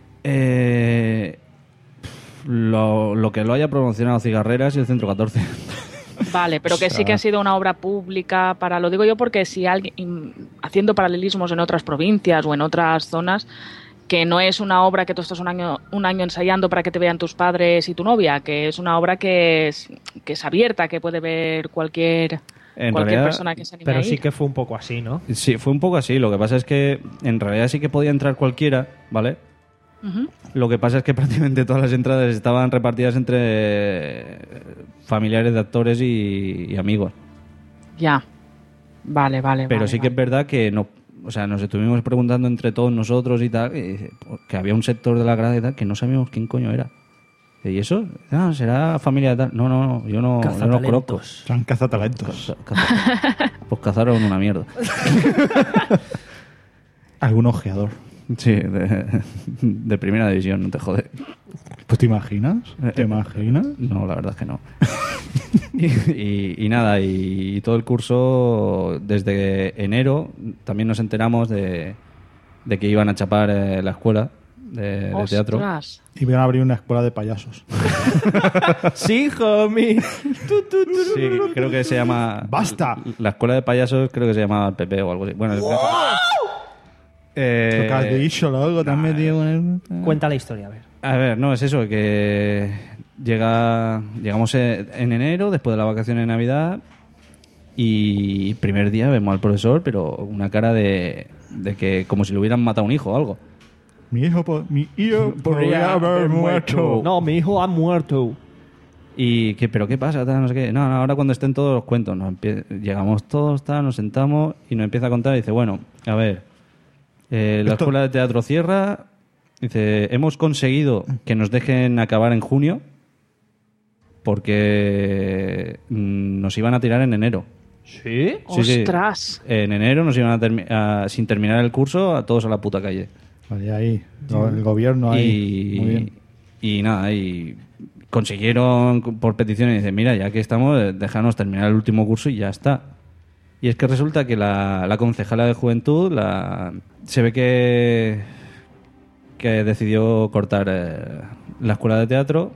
Eh, lo, lo que lo haya promocionado Cigarreras y el Centro catorce. Vale, pero que sí que ha sido una obra pública para... Lo digo yo porque si alguien... Haciendo paralelismos en otras provincias o en otras zonas, que no es una obra que tú estás un año, un año ensayando para que te vean tus padres y tu novia, que es una obra que es, que es abierta, que puede ver cualquier... En cualquier realidad, persona que se anime Pero a sí ir. que fue un poco así, ¿no? Sí, fue un poco así. Lo que pasa es que en realidad sí que podía entrar cualquiera, ¿vale? Ujú. Lo que pasa es que prácticamente todas las entradas estaban repartidas entre familiares de actores y, y amigos. Ya. Vale, vale. Pero vale, sí que vale. es verdad que no, o sea, nos estuvimos preguntando entre todos nosotros y tal, que, que había un sector de la grada y tal que no sabíamos quién coño era. ¿Y eso? Ah, será familia de tal. No, no, no, yo no, yo no los conozco. Son cazatalentos. Caza- caza- pues cazaron una mierda. Algún ojeador. Sí, de, de primera división, no te jode. Pues ¿te imaginas? ¿Te imaginas? No, la verdad es que no. y, y- y nada, y, y todo el curso, desde enero, también nos enteramos de, de que iban a chapar eh, la escuela de, de teatro. Ostras. Y van a abrir una escuela de payasos. Sí, homie. Sí, creo que se llama... ¡Basta! La escuela de payasos creo que se llama el P P o algo así. Bueno, el- eh, Lo que has dicho, luego te has metido en el... Cuenta la historia, a ver. A ver, no, es eso, que llega, llegamos en en enero, después de la vacación de Navidad, y primer día vemos al profesor, pero una cara de, de que como si le hubieran matado un hijo o algo. Mi hijo, po- mi hijo podría haber muerto. No, mi hijo ha muerto. Y que, pero ¿qué pasa? Tal, no sé qué. No, no, ahora cuando estén todos los cuentos, nos empie- llegamos todos, tal, nos sentamos y nos empieza a contar y dice, bueno, a ver, eh, la Esto- escuela de teatro cierra, dice, hemos conseguido que nos dejen acabar en junio porque mm, nos iban a tirar en enero. ¿Sí? Sí, sí. Ostras. En enero nos iban a, termi- a- sin terminar el curso, a todos a la puta calle. Vale, ahí. El gobierno ahí. Y, Muy bien. y nada, y consiguieron por petición y dicen, mira, ya que estamos, eh, déjanos terminar el último curso y ya está. Y es que resulta que la, la concejala de juventud la, se ve que, que decidió cortar eh, la escuela de teatro.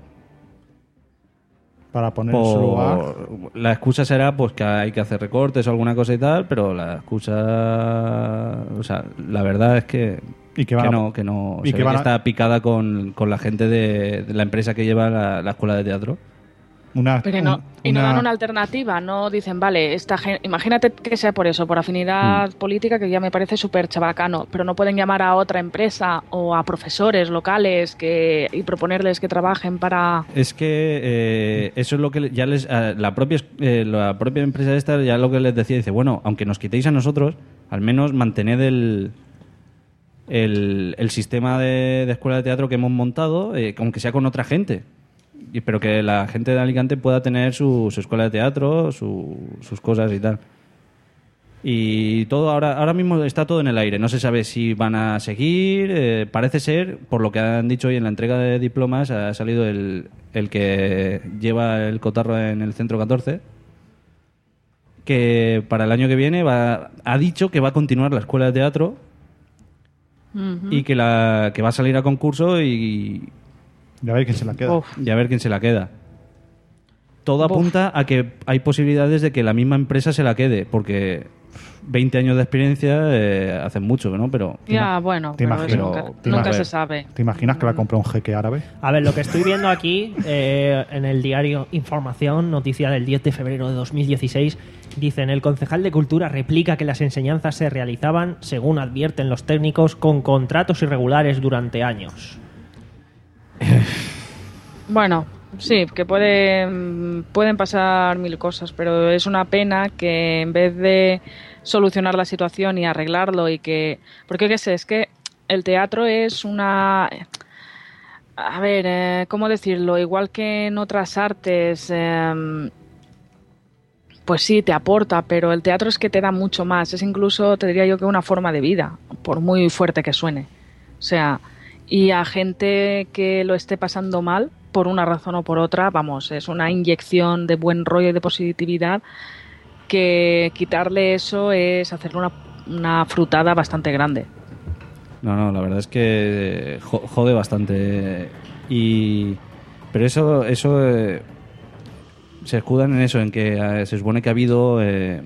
Para poner en su lugar. Por, la excusa será pues que hay que hacer recortes o alguna cosa y tal, pero la excusa, o sea, la verdad es que Y que van a- no, que no, y se que ve van que a- está picada con, con la gente de, de la empresa que lleva la, la escuela de teatro. Una, Pero no, un- y no una- dan una alternativa, no dicen, vale, esta gen- imagínate que sea por eso, por afinidad Mm. política, que ya me parece súper chabacano, pero no pueden llamar a otra empresa o a profesores locales que y proponerles que trabajen para... Es que eh, eso es lo que ya les a la propia es- eh, la propia empresa esta ya lo que les decía, dice, bueno, aunque nos quitéis a nosotros, al menos mantened el el, el sistema de, de escuela de teatro que hemos montado, eh, aunque sea con otra gente. Y, pero que la gente de Alicante pueda tener su, su escuela de teatro, su- sus cosas y tal. Y todo ahora, ahora mismo está todo en el aire. No se sabe si van a seguir. eh, parece ser, por lo que han dicho hoy en la entrega de diplomas, ha salido el, el que lleva el cotarro en el Centro catorce, que para el año que viene va, ha dicho que va a continuar la escuela de teatro Ujú. y que, la, que va a salir a concurso y, Y a ver quién se la queda. Uf. y a ver quién se la queda. Todo Buf. apunta a que hay posibilidades de que la misma empresa se la quede, porque veinte años de experiencia eh, hacen mucho, ¿no? Pero Ya, bueno, te pero imagino- eso nunca, te nunca imagino- se sabe. ¿Te imaginas que la compra un jeque árabe? A ver, lo que estoy viendo aquí eh, en el diario Información, noticia del diez de febrero de dos mil dieciséis, dicen, el concejal de Cultura replica que las enseñanzas se realizaban, según advierten los técnicos, con contratos irregulares durante años. Bueno, sí, que pueden, pueden pasar mil cosas, pero es una pena que en vez de solucionar la situación y arreglarlo y que... Porque, qué sé, es que el teatro es una... A ver, eh, ¿cómo decirlo? Igual que en otras artes, eh, pues sí, te aporta, pero el teatro es que te da mucho más. Es incluso, te diría yo, que una forma de vida, por muy fuerte que suene. O sea, y a gente que lo esté pasando mal, por una razón o por otra, vamos, es una inyección de buen rollo y de positividad que quitarle eso es hacerle una, una frutada bastante grande. no, no, la verdad es que jo- jode bastante. Y pero eso, eso, eh, se escudan en eso, en que eh, se supone que ha habido eh,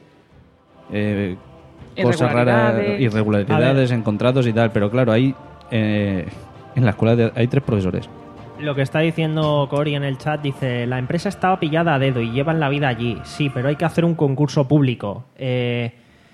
eh, cosas raras, Irregularidades. irregularidades en contratos y tal, pero claro, hay eh, en la escuela de- hay tres profesores. Lo que está diciendo Cory en el chat dice: la empresa estaba pillada a dedo y llevan la vida allí. Sí, pero hay que hacer un concurso público. Eh,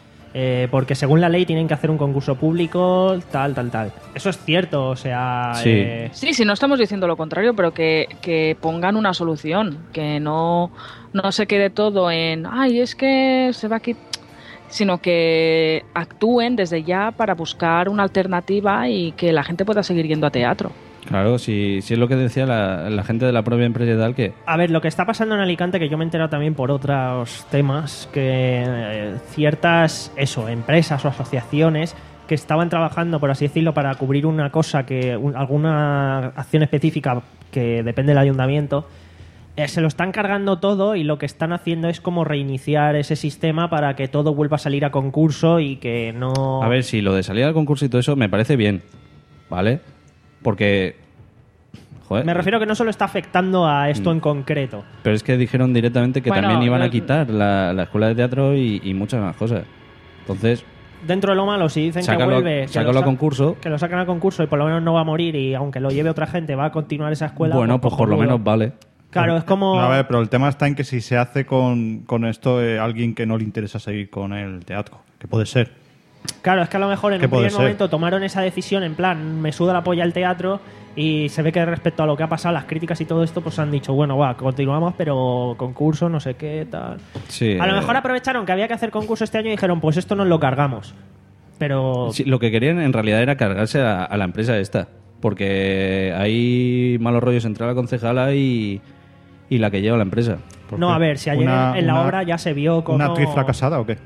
eh, porque según la ley tienen que hacer un concurso público, tal, tal, tal. Eso es cierto, o sea... Sí. eh, Sí, sí, no estamos diciendo lo contrario, pero que, que pongan una solución, que no, no se quede todo en, ay, es que se va a quitar, sino que actúen desde ya para buscar una alternativa y que la gente pueda seguir yendo a teatro. Claro, si, si es lo que decía la, la gente de la propia empresa y tal, que A ver, lo que está pasando en Alicante, que yo me he enterado también por otros temas, que eh, ciertas, eso, empresas o asociaciones que estaban trabajando, por así decirlo, para cubrir una cosa, que un- alguna acción específica que depende del ayuntamiento, eh, se lo están cargando todo y lo que están haciendo es como reiniciar ese sistema para que todo vuelva a salir a concurso y que no... a ver, si lo de salir al concurso y todo eso me parece bien, ¿vale? Porque, joder, Me refiero que no solo está afectando a esto Mm. en concreto. pero es que dijeron directamente que Bueno, también iban a eh, quitar la, la escuela de teatro y, y muchas más cosas. Entonces, Dentro de lo malo, si dicen Sácalo- que vuelve, que sácalo lo a sa- concurso. que lo sacan a concurso y por lo menos no va a morir y aunque lo lleve otra gente va a continuar esa escuela. bueno, pues por lo cojonudo. menos vale. Claro, es como... A ver, pero el tema está en que si se hace con, con esto eh, alguien que no le interesa seguir con el teatro, que puede ser. Claro, es que a lo mejor en ¿Qué un puede primer ser? momento tomaron esa decisión en plan, me suda la polla el teatro y se ve que respecto a lo que ha pasado, las críticas y todo esto, pues han dicho, bueno, va, continuamos, pero concurso, no sé qué, tal. Sí, A lo eh, mejor aprovecharon que había que hacer concurso este año y dijeron, pues esto nos lo cargamos. Pero... sí, lo que querían en realidad era cargarse a, a la empresa esta. Porque hay malos rollos entre la concejala y, y la que lleva la empresa. ¿Por No, qué? a ver, si ayer Una- en la una- obra ya se vio cómo... ¿Una actriz fracasada o qué?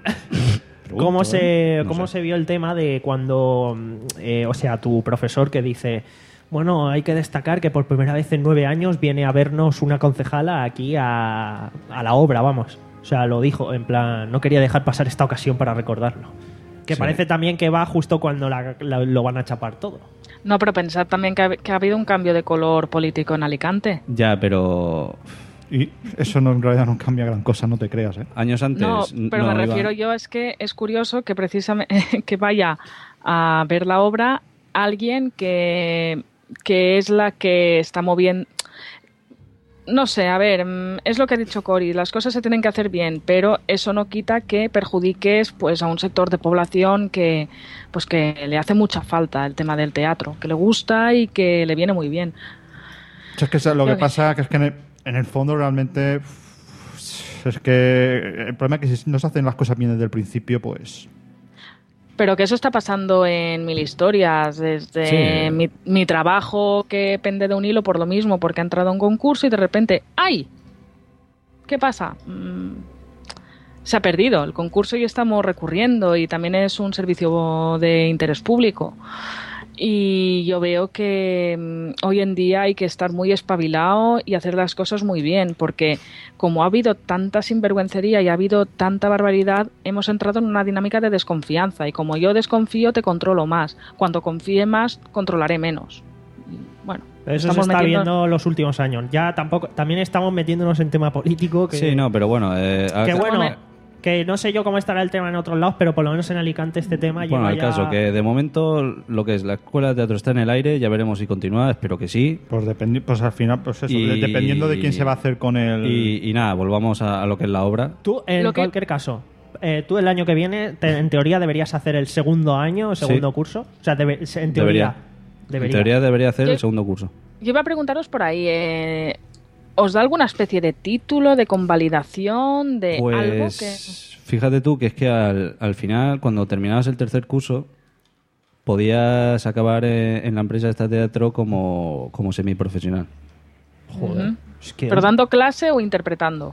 ¿Cómo, se, ¿eh? No cómo sé. se vio el tema de cuando, eh, o sea, tu profesor que dice, bueno, hay que destacar que por primera vez en nueve años viene a vernos una concejala aquí a, a la obra, vamos. O sea, lo dijo, en plan, no quería dejar pasar esta ocasión para recordarlo. Que Sí. parece también que va justo cuando la- la- lo van a chapar todo. No, pero pensad también que ha, que ha habido un cambio de color político en Alicante. Ya, pero Y eso no, en realidad no cambia gran cosa, no te creas, ¿eh? años antes... No, pero no me iba- refiero yo es que es curioso que precisamente que vaya a ver la obra alguien que, que es la que está moviendo. No sé, a ver, mm, es lo que ha dicho Cory, las cosas se tienen que hacer bien, pero eso no quita que perjudiques pues a un sector de población que pues que le hace mucha falta el tema del teatro, que le gusta y que le viene muy bien. O sea, es que eso- lo que Creo que- pasa que es que en el, en el fondo realmente uf, es que el problema es que si no se hacen las cosas bien desde el principio, pues... Pero que eso está pasando en mil historias, desde Sí. mi, mi trabajo que pende de un hilo por lo mismo, porque ha entrado a un concurso y de repente, ¡ay! ¿Qué pasa? Mm, se ha perdido el concurso y estamos recurriendo y también es un servicio de interés público. Y yo veo que mm, hoy en día hay que estar muy espabilado y hacer las cosas muy bien, porque como ha habido tanta sinvergüencería y ha habido tanta barbaridad, hemos entrado en una dinámica de desconfianza. Y como yo desconfío, te controlo más. Cuando confíe más, controlaré menos. Y, bueno, Pero eso se estamos está metiendo- viendo los últimos años. Ya tampoco, también estamos metiéndonos en tema político. Que, Sí, no, pero bueno... eh, que al- bueno, que no sé yo cómo estará el tema en otros lados, pero por lo menos en Alicante este tema Bueno, lleva el ya- caso que de momento lo que es la escuela de teatro está en el aire, ya veremos si continúa, espero que sí. Pues, dependi- pues al final, pues eso, Y- dependiendo de quién se va a hacer con el... Y, y nada, volvamos a, a lo que es la obra. Tú, en Lo que- cualquier caso, eh, tú el año que viene, te- en teoría deberías hacer el segundo año, el segundo Sí. curso. O sea, debe- en teoría. Debería. debería. En teoría debería hacer Yo- el segundo curso. Yo iba a preguntaros por ahí, eh, ¿os da alguna especie de título, de convalidación, de algo Pues que... fíjate tú que es que al, al final, cuando terminabas el tercer curso, podías acabar eh, en la empresa de este teatro como, como semiprofesional. Joder. Ujú. Es que- ¿Pero dando clase o interpretando?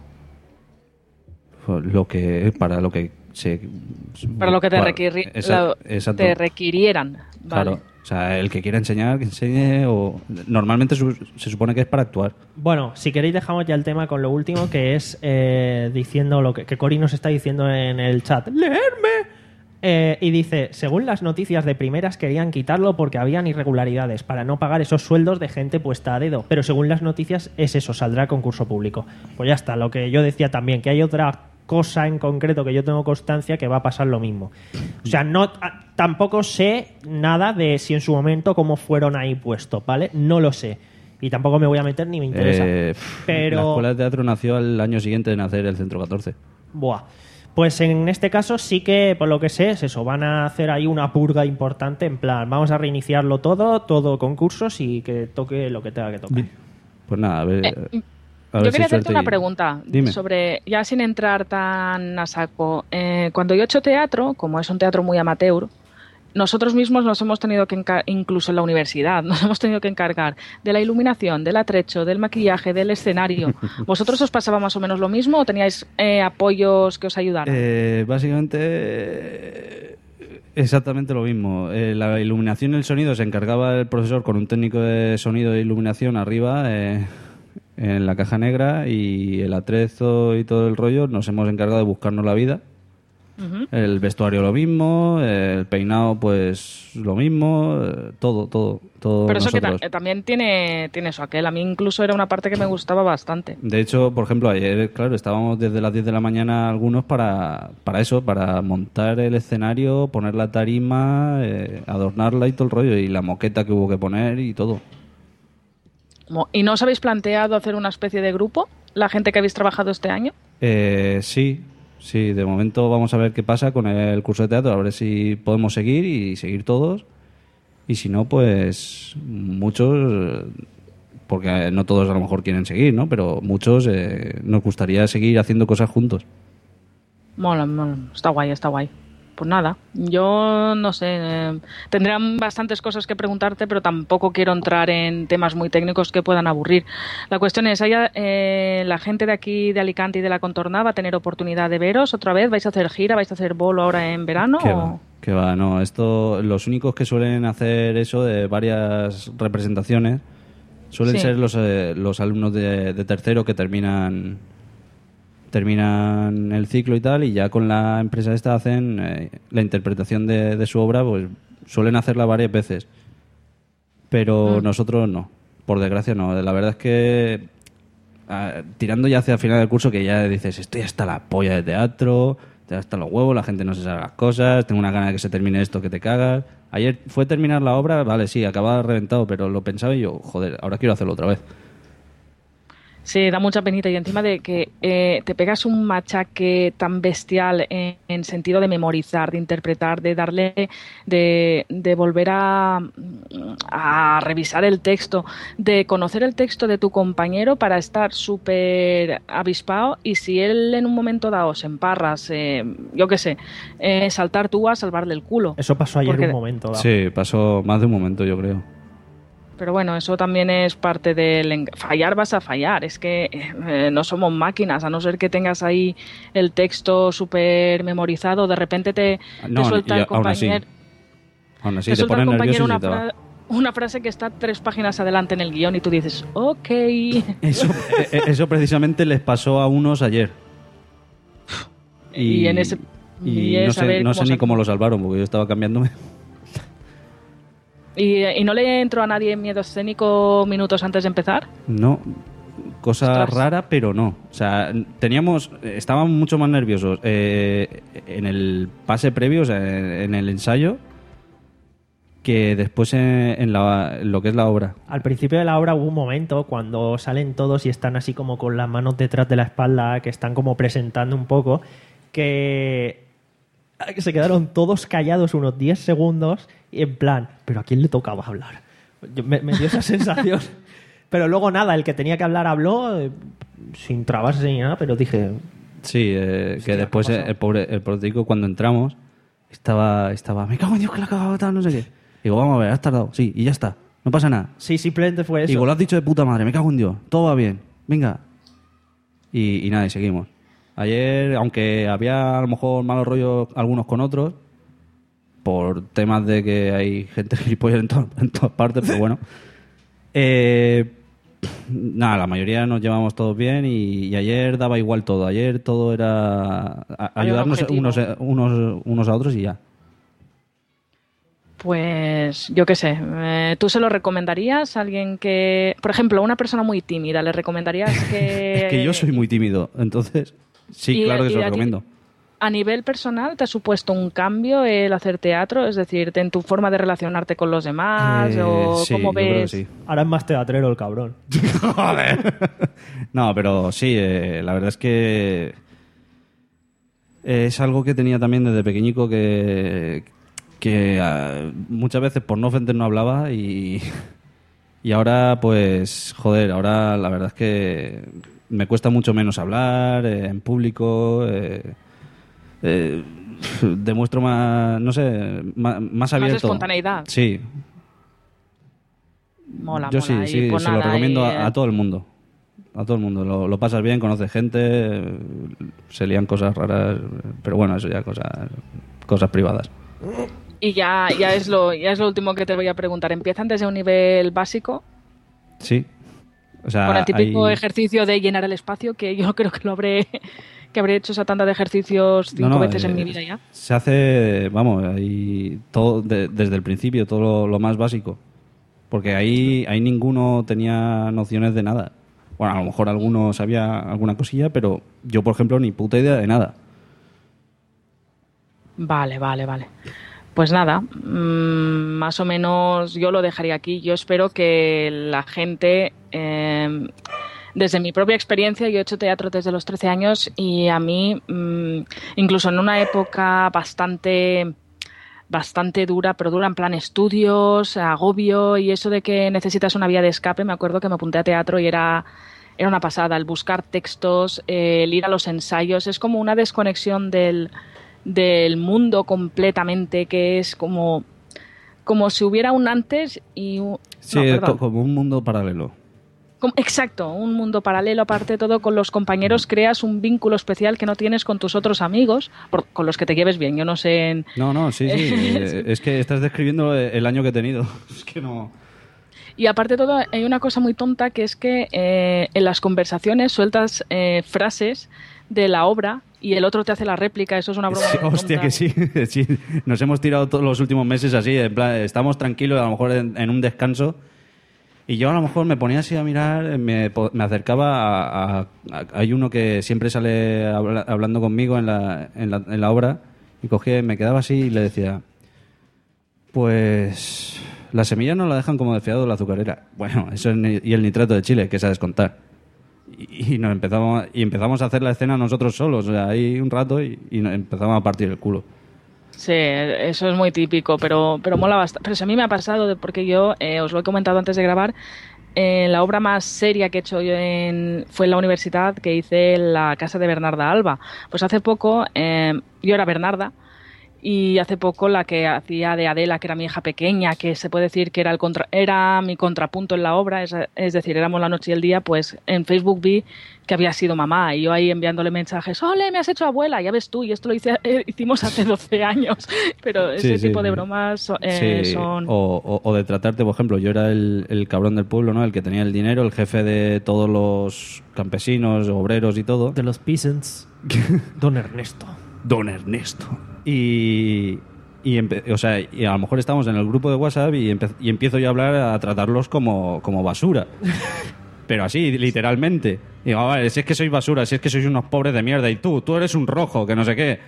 Lo que, para lo que se... Para lo que te, para- requiri- esa- lo- exacto. te requirieran. Vale. Claro. O sea, el que quiera enseñar, que enseñe. O... Normalmente su- se supone que es para actuar. Bueno, si queréis dejamos ya el tema con lo último, que es eh, diciendo lo que, que Cory nos está diciendo en el chat. ¡Leerme! Eh, y dice, según las noticias de primeras querían quitarlo porque habían irregularidades para no pagar esos sueldos de gente puesta a dedo. Pero según las noticias es eso, saldrá a concurso público. Pues ya está, lo que yo decía también, que hay otra cosa en concreto que yo tengo constancia que va a pasar lo mismo. O sea, no a, tampoco sé nada de si en su momento cómo fueron ahí puestos, ¿vale? No lo sé. Y tampoco me voy a meter ni me interesa. Eh, pero... La Escuela de Teatro nació al año siguiente de nacer el Centro catorce. Buah. Pues en este caso sí que, por lo que sé, es eso. Van a hacer ahí una purga importante, en plan, vamos a reiniciarlo todo, todo concursos y que toque lo que tenga que tocar. Pues nada, a ver... Eh, a ver yo si quería hacerte suerte una y- pregunta Dime. sobre, ya sin entrar tan a saco. Eh, cuando yo he hecho teatro, como es un teatro muy amateur, nosotros mismos nos hemos tenido que encargar, incluso en la universidad, nos hemos tenido que encargar de la iluminación, del atrecho, del maquillaje, del escenario. ¿Vosotros os pasaba más o menos lo mismo o teníais eh, apoyos que os ayudaran? Eh, básicamente eh, exactamente lo mismo. Eh, la iluminación y el sonido se encargaba el profesor con un técnico de sonido e iluminación arriba eh, en la caja negra, y el atrezo y todo el rollo nos hemos encargado de buscarnos la vida. Ujú. El vestuario lo mismo, el peinado pues lo mismo, eh, todo, todo, todo Pero eso que nosotros. ta- eh, también tiene, tiene eso aquel. A mí incluso era una parte que me gustaba bastante. De hecho, por ejemplo, ayer, claro, estábamos desde las diez de la mañana algunos para, para eso, para montar el escenario, poner la tarima, eh, adornarla y todo el rollo, y la moqueta que hubo que poner y todo. Mo- ¿Y no os habéis planteado hacer una especie de grupo? ¿La gente que habéis trabajado este año? Eh, sí, sí, de momento vamos a ver qué pasa con el curso de teatro, a ver si podemos seguir y seguir todos, y si no, pues muchos, eh, porque no todos a lo mejor quieren seguir, ¿no? Pero muchos eh, nos gustaría seguir haciendo cosas juntos. Mola, mola. Está guay, está guay. Pues nada, yo no sé, eh, tendrán bastantes cosas que preguntarte, pero tampoco quiero entrar en temas muy técnicos que puedan aburrir. La cuestión es, ¿haya, eh, la gente de aquí, de Alicante y de la contorna, va a tener oportunidad de veros otra vez? ¿Vais a hacer gira? ¿Vais a hacer bolo ahora en verano? Que o- va, que va, no. Esto, los únicos que suelen hacer eso de varias representaciones suelen Sí. ser los, eh, los alumnos de, de tercero que terminan terminan el ciclo y tal, y ya con la empresa esta hacen eh, la interpretación de, de su obra, pues suelen hacerla varias veces. Pero Mm. nosotros no, por desgracia no. La verdad es que ah, tirando ya hacia el final del curso, que ya dices, estoy hasta la polla de teatro, te hasta los huevos, la gente no se sabe las cosas, tengo una gana de que se termine esto que te cagas. Ayer fue terminar la obra, vale, sí, acababa reventado, pero lo pensaba y yo, joder, ahora quiero hacerlo otra vez. Sí, da mucha penita, y encima de que eh, te pegas un machaque tan bestial en, en sentido de memorizar, de interpretar, de darle, de, de volver a, a revisar el texto, de conocer el texto de tu compañero para estar súper avispado, y si él en un momento dado se emparras, eh, yo qué sé, eh, saltar tú a salvarle el culo. Eso pasó ayer Porque- un momento. dado. Sí, pasó más de un momento, yo creo. Pero bueno, eso también es parte del... en- Fallar vas a fallar, es que eh, no somos máquinas, a no ser que tengas ahí el texto súper memorizado, de repente te, No, te suelta y el aún así, compañero, aún así te te suelta el pones nervioso compañero y una, se te va. fra- una frase que está tres páginas adelante en el guión y tú dices, ok. Eso, eh, eso precisamente les pasó a unos ayer. Y en ese- y y es no a sé, ver no cómo sé ni se- cómo lo salvaron, porque yo estaba cambiándome. ¿Y, y no le entró a nadie miedo escénico minutos antes de empezar? No, cosa Ostras. rara, pero no. O sea, teníamos, estábamos mucho más nerviosos eh, en el pase previo, o sea, en el ensayo, que después en, en la- en lo que es la obra. Al principio de la obra hubo un momento cuando salen todos y están así como con las manos detrás de la espalda, que están como presentando un poco, que que se quedaron todos callados unos diez segundos y en plan, ¿pero a quién le tocaba hablar? Yo- me, me dio esa sensación. Pero luego nada, el que tenía que hablar habló eh, sin trabarse ni nada, pero dije, Sí, eh, que después ¿qué ha pasado? el pobre, el pobre tico, cuando entramos, estaba, estaba, me cago en Dios que la cagaba tal, no sé qué. Digo, vamos a ver, has tardado, sí, y ya está, no pasa nada. sí, simplemente fue eso. Digo, lo has dicho de puta madre, me cago en Dios, todo va bien, venga. Y, y nada, y seguimos. Ayer, aunque había a lo mejor malos rollos algunos con otros, por temas de que hay gente gilipollas en, to- en todas partes, pero bueno. Eh, nada, la mayoría nos llevamos todos bien, y, y ayer daba igual todo. Ayer todo era a- Había un ayudarnos objetivo. unos, unos, unos a otros y ya. Pues yo qué sé, eh, ¿tú se lo recomendarías a alguien que, por ejemplo, a una persona muy tímida, le recomendarías que... Es que yo soy muy tímido, entonces sí, Y- claro que y se lo a ti- recomiendo. A nivel personal, ¿te ha supuesto un cambio el hacer teatro? Es decir, en tu forma de relacionarte con los demás, Eh, o sí, cómo yo creo que ves... sí. Ahora es más teatrero el cabrón. No, pero sí, eh, la verdad es que es algo que tenía también desde pequeñico que, que ah, muchas veces por no ofender no hablaba y, y ahora pues, joder, ahora la verdad es que me cuesta mucho menos hablar eh, en público, eh, eh, demuestro más, no sé, más, más abierto. Más espontaneidad. Sí, Mola, yo mola. sí, Y sí, pues se lo nada, recomiendo y, a, a todo el mundo. A todo el mundo. Lo, lo pasas bien, conoces gente, eh, se lían cosas raras, pero bueno, eso ya cosas, cosas privadas. Y ya, ya, es lo, ya es lo último que te voy a preguntar. ¿Empiezan desde un nivel básico? Sí. O sea, Con el típico hay- ejercicio de llenar el espacio, que yo creo que lo habré, que habré hecho esa tanda de ejercicios cinco No, no, veces eh, en mi vida ya. Se hace, vamos, ahí todo de- desde el principio, todo lo, lo más básico. Porque ahí, ahí ninguno tenía nociones de nada. Bueno, a lo mejor alguno sabía alguna cosilla, pero yo, por ejemplo, ni puta idea de nada. Vale, vale, vale. Pues nada, mm, más o menos yo lo dejaría aquí. Yo espero que la gente, eh, desde mi propia experiencia, yo he hecho teatro desde los trece años y a mí, mm, incluso en una época bastante bastante dura, pero dura en plan estudios, agobio y eso de que necesitas una vía de escape, me acuerdo que me apunté a teatro y era, era una pasada, el buscar textos, eh, el ir a los ensayos, es como una desconexión del, del mundo completamente, que es como, como si hubiera un antes y un... Sí, no, es perdón. co- como un mundo paralelo. Como- exacto, un mundo paralelo, aparte de todo, con los compañeros creas un vínculo especial que no tienes con tus otros amigos, por- con los que te lleves bien. Yo no sé en... No, no, sí, sí. eh, es que estás describiendo el año que he tenido. Es que no... Y aparte de todo, hay una cosa muy tonta que es que eh, en las conversaciones sueltas eh, frases de la obra y el otro te hace la réplica. Eso es una broma. Sí, muy hostia, tonta. que sí, sí. Nos hemos tirado todos los últimos meses así, en plan, estamos tranquilos, a lo mejor en, en un descanso. Y yo a lo mejor me ponía así a mirar, me, po- me acercaba a, a- a- Hay uno que siempre sale habla- hablando conmigo en la, en, la, en la obra, y cogía y me quedaba así y le decía, pues la semilla no la dejan como desfiado la azucarera. Bueno, eso es ni- y el nitrato de Chile, que es a descontar. Y, y nos empezamos, y empezamos a hacer la escena nosotros solos, o sea, ahí un rato y, y nos empezamos a partir el culo. Sí, eso es muy típico, pero, pero mola bastante. Pero si a mí me ha pasado, de- porque yo, eh, os lo he comentado antes de grabar, eh, la obra más seria que he hecho yo en, fue en la universidad, que hice en la casa de Bernarda Alba. Pues hace poco, eh, yo era Bernarda, y hace poco la que hacía de Adela, que era mi hija pequeña, que se puede decir que era, el contra, era mi contrapunto en la obra, es, es decir, éramos la noche y el día, pues en Facebook vi que había sido mamá y yo ahí enviándole mensajes, ¡ole, me has hecho abuela! Ya ves tú, y esto lo hice, eh, hicimos hace doce años, pero Sí, ese sí, tipo de sí. bromas so- eh, Sí, son... o, o- o de tratarte, por ejemplo, yo era el, el cabrón del pueblo, ¿no? El que tenía el dinero, el jefe de todos los campesinos, obreros y todo. De los peasants. Don Ernesto. Don Ernesto. Y, y, empe- o sea, y a lo mejor estamos en el grupo de WhatsApp y, empe- y empiezo yo a hablar, a tratarlos como, como basura. Pero así, literalmente. Digo, "Ah, vale, si es que sois basura, si es que sois unos pobres de mierda, y tú, tú eres un rojo, que no sé qué".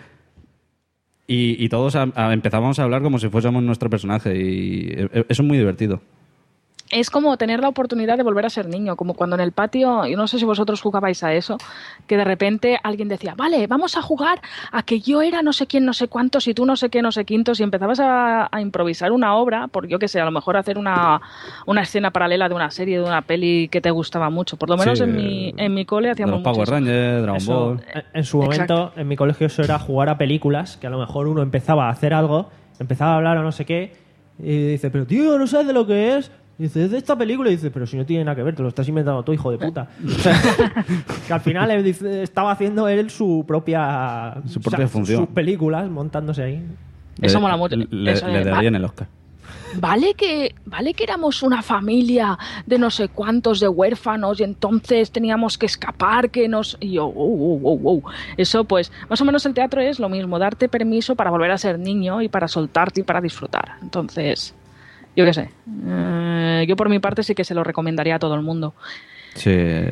Y, y todos a- a- empezamos a hablar como si fuésemos nuestro personaje, y e- e- eso es muy divertido. Es como tener la oportunidad de volver a ser niño, como cuando en el patio, yo no sé si vosotros jugabais a eso, que de repente alguien decía, vale, vamos a jugar a que yo era no sé quién, no sé cuántos y tú no sé qué, no sé quintos, y empezabas a, a improvisar una obra, por yo que sé, a lo mejor hacer una, una escena paralela de una serie, de una peli que te gustaba mucho. Por lo menos Sí, en, mi, en mi cole De hacíamos los Power mucho eso. Rangers, Dragon Eso, Ball. en- en su momento, Exacto. en mi colegio eso era jugar a películas, que a lo mejor uno empezaba a hacer algo, empezaba a hablar o no sé qué, y dice, pero tío, no sabes de lo que es. Y dice, es de esta película. Y dice, pero si no tiene nada que ver, te lo estás inventando tú, hijo de puta. O sea, que al final él dice, estaba haciendo él su propia... Su propia función. Sus películas, montándose ahí. Eso Le- mola mucho. Le, Eso le es- darían el Oscar. vale que, vale que éramos una familia de no sé cuántos de huérfanos y entonces teníamos que escapar, que nos... Y yo, wow, wow, wow, wow. Eso, pues, más o menos el teatro es lo mismo, darte permiso para volver a ser niño y para soltarte y para disfrutar. Entonces, yo qué sé. Eh, yo por mi parte sí que se lo recomendaría a todo el mundo. Sí.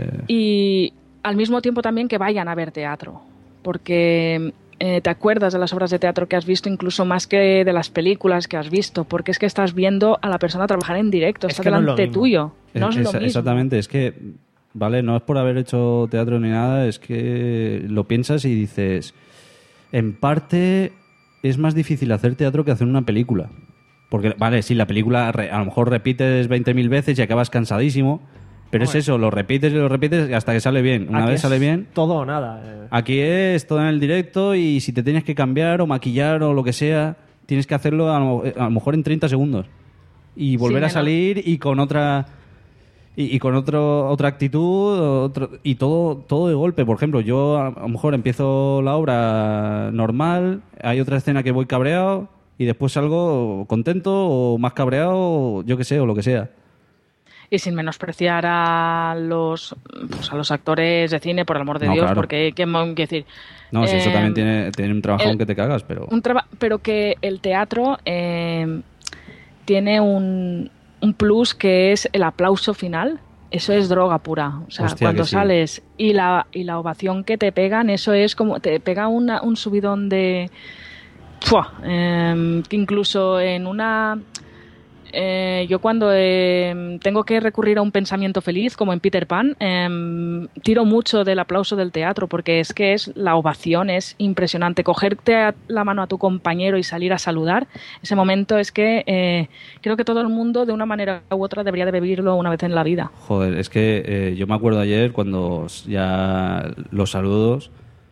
Y al mismo tiempo también que vayan a ver teatro, porque eh, te acuerdas de las obras de teatro que has visto incluso más que de las películas que has visto, porque es que estás viendo a la persona trabajar en directo, Es está que no es delante lo mismo. tuyo, no es, Es- lo mismo. Exactamente, es que, vale, no es por haber hecho teatro ni nada, es que lo piensas y dices, en parte es más difícil hacer teatro que hacer una película. Porque, vale, sí, la película re- a lo mejor repites veinte mil veces y acabas cansadísimo, pero Hombre. es eso, lo repites y lo repites hasta que sale bien. Una Aquí vez es sale bien, todo o nada. eh. aquí es todo en el directo y si te tienes que cambiar o maquillar o lo que sea, tienes que hacerlo a lo, a lo mejor en treinta segundos. Y volver a menos. salir y con otra... Y, y con otro, otra actitud otro- y todo, todo de golpe. Por ejemplo, yo a, a lo mejor empiezo la obra normal, hay otra escena que voy cabreado y después salgo contento o más cabreado, yo qué sé, o lo que sea. Y sin menospreciar a los, pues a los actores de cine, por el amor de No, Dios, claro. porque ¿qué mo- quiero decir? No, si eso Eh, también tiene, tiene un trabajón el- que te cagas, pero... Un traba- pero que el teatro eh, tiene un, un plus que es el aplauso final. Eso es droga pura. O sea, Hostia, cuando que sí. sales y la, y la ovación que te pegan, eso es como te pega una, un subidón de... ¡Fua! Eh, que incluso en una... Eh, yo cuando eh, tengo que recurrir a un pensamiento feliz, como en Peter Pan, eh, tiro mucho del aplauso del teatro, porque es que es la ovación, es impresionante. Cogerte a- la mano a tu compañero y salir a saludar, ese momento es que eh, creo que todo el mundo, de una manera u otra, debería de vivirlo una vez en la vida. Joder, es que eh, yo me acuerdo ayer cuando s- ya los saludos,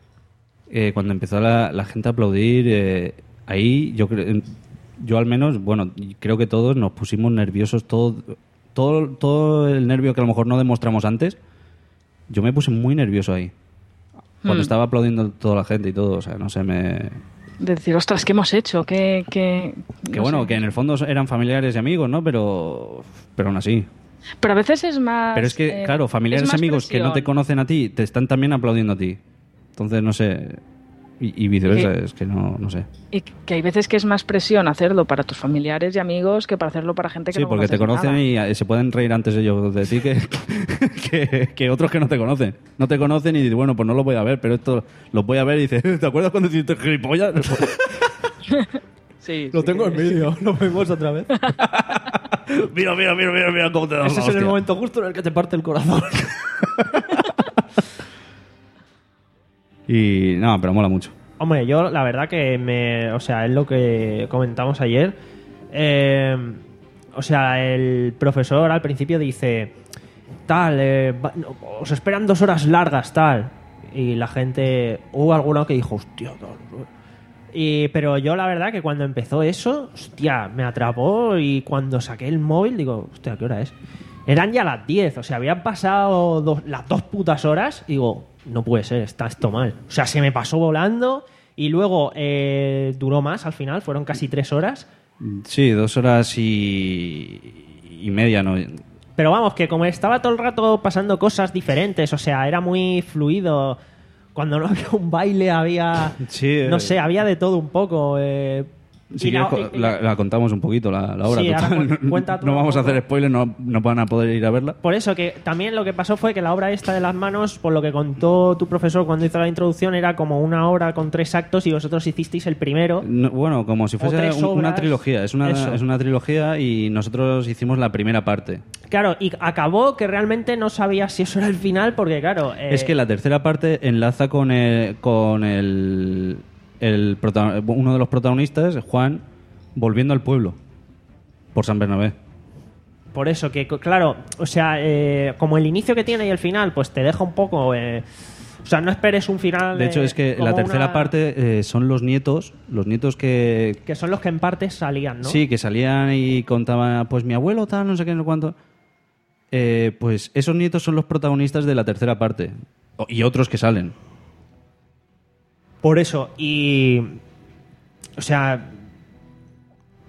eh, cuando empezó la, la gente a aplaudir, eh, ahí yo creo, yo al menos, bueno, y creo que todos nos pusimos nerviosos, todo, todo, todo el nervio que a lo mejor no demostramos antes, yo me puse muy nervioso ahí. Cuando Hmm. estaba aplaudiendo toda la gente y todo, o sea, no sé, me... De decir, ostras, ¿qué hemos hecho? ¿Qué, qué... Que no bueno, sé. que en el fondo eran familiares y amigos, ¿no? Pero, pero aún así. Pero a veces es más... Pero es que, eh, claro, familiares es más amigos que no te presión. conocen a ti, te están también aplaudiendo a ti. Entonces, no sé. Y, y viceversa, Eh, es que no, no sé. Y que hay veces que es más presión hacerlo para tus familiares y amigos que para hacerlo para gente que Sí, no porque te conoces conocen nada. y eh, se pueden reír antes ellos de ti que, que, que otros que no te conocen. No te conocen y dices, bueno, pues no lo voy a ver, pero esto lo voy a ver y dices, ¿te acuerdas cuando hiciste gilipollas? Sí, Lo sí tengo que- en vídeo, lo vemos otra vez. mira, mira, mira, mira, mira cómo te das Ese la es el hostia. momento justo en el que te parte el corazón. Y no, pero mola mucho. Hombre, yo la verdad que me... O sea, es lo que comentamos ayer. Eh, o sea, el profesor al principio dice... Tal, eh, va- no, os esperan dos horas largas, tal. Y la gente... Hubo alguno que dijo, hostia, tal. Y, pero yo la verdad que cuando empezó eso, hostia, me atrapó y cuando saqué el móvil digo, hostia, ¿qué hora es? Eran ya las diez, o sea, habían pasado dos- las dos putas horas y digo, no puede ser, está esto mal. O sea, se me pasó volando y luego eh, duró más al final, fueron casi tres horas. Sí, dos horas y, y media, ¿no? Pero vamos, que como estaba todo el rato pasando cosas diferentes, o sea, era muy fluido. Cuando no había un baile había... Sí, no eh, sé, había de todo un poco. Eh, Si y la- quieres, co- y- la, la contamos un poquito, la, la obra. Sí, ahora total. cu- cuenta todo no vamos a un poco. hacer spoilers, no, no van a poder ir a verla. Por eso que también lo que pasó fue que la obra esta de las manos, por lo que contó tu profesor cuando hizo la introducción, era como una obra con tres actos y vosotros hicisteis el primero. No, bueno, como si fuese tres un- una obras. trilogía. Es una, Eso. es una trilogía y nosotros hicimos la primera parte. Claro, y acabó que realmente no sabía si eso era el final porque, claro... eh, Es que la tercera parte enlaza con el, con el, el prota- uno de los protagonistas, Juan, volviendo al pueblo por San Bernabé. Por eso que, claro, o sea, eh, como el inicio que tiene y el final, pues te deja un poco... eh, o sea, no esperes un final... De hecho, eh, es que como la tercera una- parte eh, son los nietos, los nietos que, Que son los que en parte salían, ¿no? sí, que salían y contaban, pues mi abuelo tal, no sé qué, no sé cuánto. Eh, pues esos nietos son los protagonistas de la tercera parte. O- Y otros que salen. Por eso, y... O sea...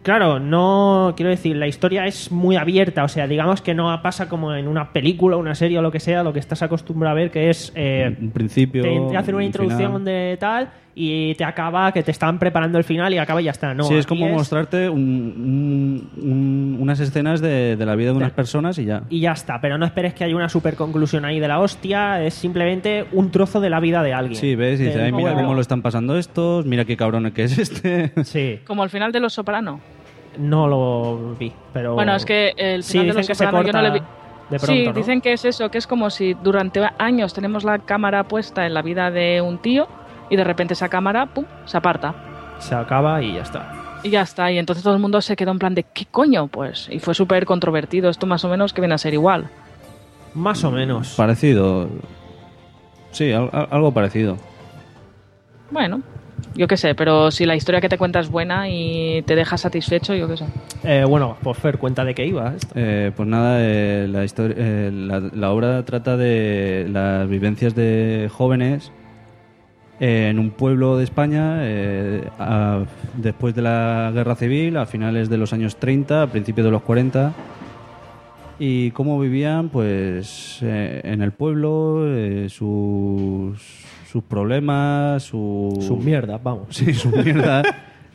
Claro, no quiero decir, la historia es muy abierta, o sea, digamos que no pasa como en una película, una serie o lo que sea, lo que estás acostumbrado a ver, que es eh, un principio, te, te hacen una un introducción final. de tal y te acaba que te están preparando el final y acaba y ya está. No, sí, es aquí como mostrarte un- un- un- unas escenas de, de la vida de unas Sí. personas y ya. y ya está, pero no esperes que haya una super conclusión ahí de la hostia, es simplemente un trozo de la vida de alguien. Sí, ves, y dices, Del ay, mira pueblo. cómo lo están pasando estos, mira qué cabrón que es este. Sí, Como al final de Los Soprano. no lo vi, pero... Bueno, es que el Sí, final de dicen Los que se Soprano yo no le vi. corta de pronto, sí, ¿no? dicen que es eso, que es como si durante años tenemos la cámara puesta en la vida de un tío y de repente esa cámara, pum, se aparta. Se acaba y ya está. Y ya está, y entonces todo el mundo se quedó en plan de ¿qué coño? Pues, y fue súper controvertido, esto más o menos que viene a ser igual. Más o menos. Parecido. Sí, al- al- algo parecido. Bueno, yo qué sé, pero si la historia que te cuenta es buena y te deja satisfecho, yo qué sé. Eh, bueno, pues Fer, cuenta de qué iba esto. Eh, pues nada, eh, la, historia, eh, la, la obra trata de las vivencias de jóvenes eh, en un pueblo de España eh, a- después de la Guerra Civil, a finales de los años treinta, a principios de los cuarenta, y cómo vivían pues eh, en el pueblo, eh, sus, sus problemas, su... Sus mierdas, vamos. Sí, sus mierdas.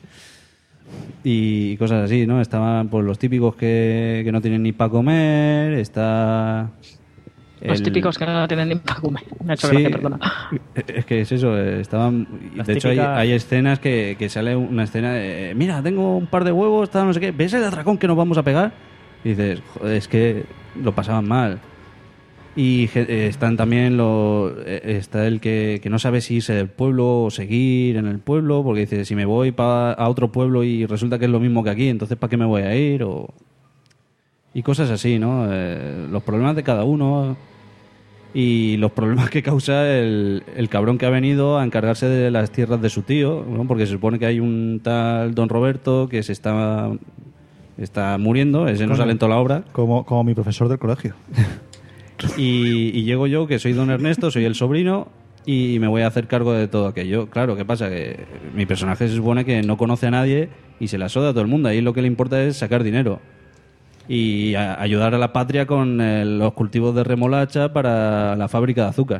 Y cosas así, ¿no? Estaban pues los típicos que, que no tienen ni para comer, está... Los el- típicos que no tienen ni para comer. Me ha hecho Sí, gracia, perdona. es que es eso, eh, estaban... Las De hecho, hay, típicas- hay escenas que, que sale una escena de, mira, tengo un par de huevos, tal, no sé qué, ¿ves el atracón que nos vamos a pegar? Y dices, joder, es que lo pasaban mal. Y je- eh, están también los, eh, está el que, que no sabe si irse del pueblo o seguir en el pueblo, porque dice, si me voy pa- a otro pueblo y resulta que es lo mismo que aquí, entonces ¿para qué me voy a ir? O... Y cosas así, ¿no? Eh, los problemas de cada uno y los problemas que causa el, el cabrón que ha venido a encargarse de las tierras de su tío, ¿no? Porque se supone que hay un tal Don Roberto que se está, está muriendo, ese no Coño. sale en toda la obra. Como, como mi profesor del colegio. Y, y llego yo, que soy don Ernesto, soy el sobrino, y me voy a hacer cargo de todo aquello. Claro, ¿qué pasa? Que mi personaje se supone que no conoce a nadie y se la soda a todo el mundo. Ahí lo que le importa es sacar dinero y a- ayudar a la patria con eh, los cultivos de remolacha para la fábrica de azúcar.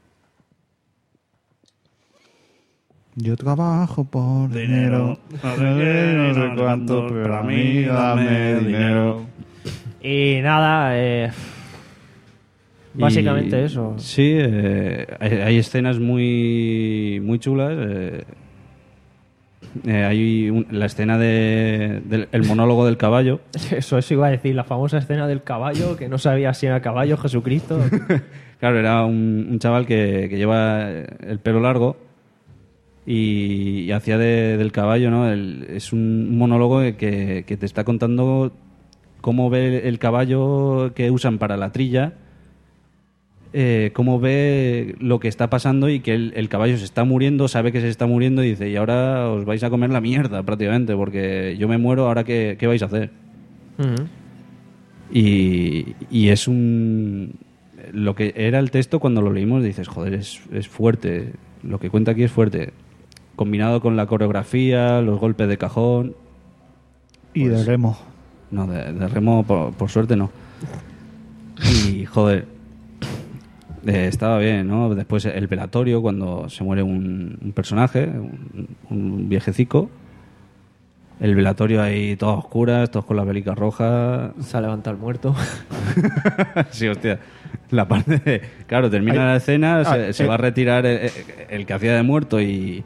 Yo trabajo por dinero. No sé qué, no sé cuánto, pero a mí dame dinero. Y nada, eh, básicamente Y- eso. Sí, eh, hay, hay escenas muy, muy chulas. eh, eh, hay un- la escena de, del el monólogo del caballo. Eso, eso iba a decir, la famosa escena del caballo, que no sabía si era caballo Jesucristo. Claro, era un, un chaval que, que lleva el pelo largo y, y hacía de- del caballo, ¿no? El- es un monólogo que, que te está contando cómo ve el caballo que usan para la trilla, eh, cómo ve lo que está pasando y que el, el caballo se está muriendo, sabe que se está muriendo y dice, y ahora os vais a comer la mierda prácticamente, porque yo me muero, ahora qué, qué vais a hacer. Ujú. Y, y es un... Lo que era el texto cuando lo leímos dices, joder, es, es fuerte. Lo que cuenta aquí es fuerte. Combinado con la coreografía, los golpes de cajón. Y de remo. No, de, de remo por, por suerte no. Y joder, eh, estaba bien, ¿no? Después el velatorio, cuando se muere un, un personaje, un, un viejecico. El velatorio ahí, todas oscuras, todos con las velicas rojas. Se ha levantado el muerto. Sí, hostia. La parte de... Claro, termina Ay, la escena, se, ah, se eh. va a retirar el, el que hacía de muerto y...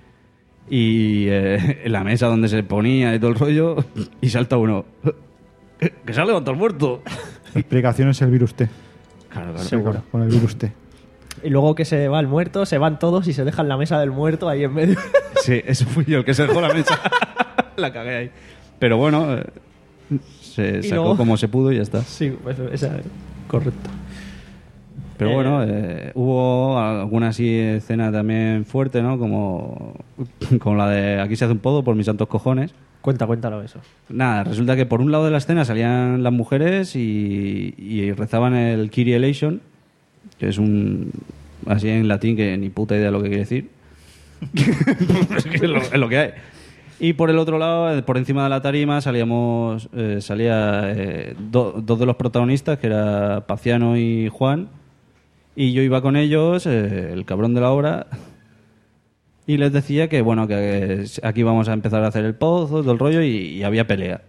Y eh, en la mesa donde se ponía y todo el rollo, y salta uno. ¡Que se ha levantado el muerto! La explicación es el virus T. Claro, claro. Seguro. Con el virus T. Y luego que se va el muerto, se van todos y se dejan la mesa del muerto ahí en medio. Sí, eso fui yo el que se dejó la mesa. La cagué ahí. Pero bueno, eh, se Y sacó luego- como se pudo y ya está. Sí, pues esa, correcto. Pero Eh, bueno, eh, hubo alguna así escena también fuerte, ¿no? Como, como la de aquí se hace un podo por mis santos cojones. Cuenta, cuéntalo eso. Nada, resulta que por un lado de la escena salían las mujeres y, y rezaban el Kyrie eleison, que es un... así en latín que ni puta idea lo que quiere decir. Es que es lo, es lo que hay. Y por el otro lado, eh, por encima de la tarima, salíamos eh, salía eh, do- dos de los protagonistas, que era Paciano y Juan, y yo iba con ellos, eh, el cabrón de la obra, y les decía que bueno, que eh, aquí vamos a empezar a hacer el pozo, todo el rollo, y, y había pelea.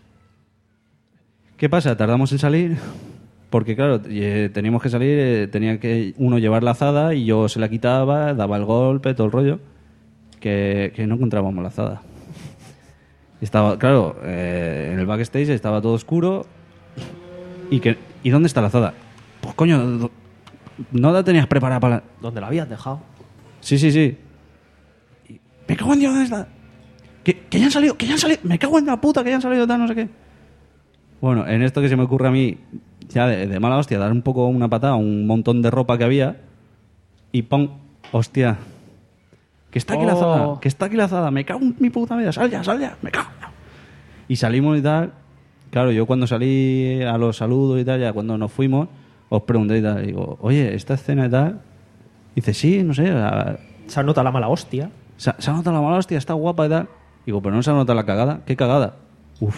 ¿Qué pasa? Tardamos en salir, porque claro, eh, teníamos que salir, eh, tenía que uno llevar la azada y yo se la quitaba, daba el golpe, todo el rollo, que, que no encontrábamos la azada. Estaba, claro, eh, en el backstage estaba todo oscuro. ¿Y, que, ¿Y dónde está la azada? Pues coño, no la tenías preparada para la... ¿Dónde la habías dejado? Sí, sí, sí. Y, me cago en Dios, ¿dónde está? Que, que ya han salido, que ya han salido. Me cago en la puta, que ya han salido tal, no sé qué. Bueno, en esto que se me ocurre a mí, ya de, de mala hostia, dar un poco una patada a un montón de ropa que había. Y pon, hostia... Que está aquí Oh. la azada, que está aquí la azada, me cago en mi puta vida, sal ya, sal ya, me cago. Y salimos y tal. Claro, yo cuando salí a los saludos y tal, ya cuando nos fuimos, os pregunté y tal, digo, oye, esta escena y tal. Dice, sí, no sé. A... Se ha notado la mala hostia. Se, se ha notado la mala hostia, está guapa y tal. Digo, pero no se ha notado la cagada. ¿Qué cagada? Uf.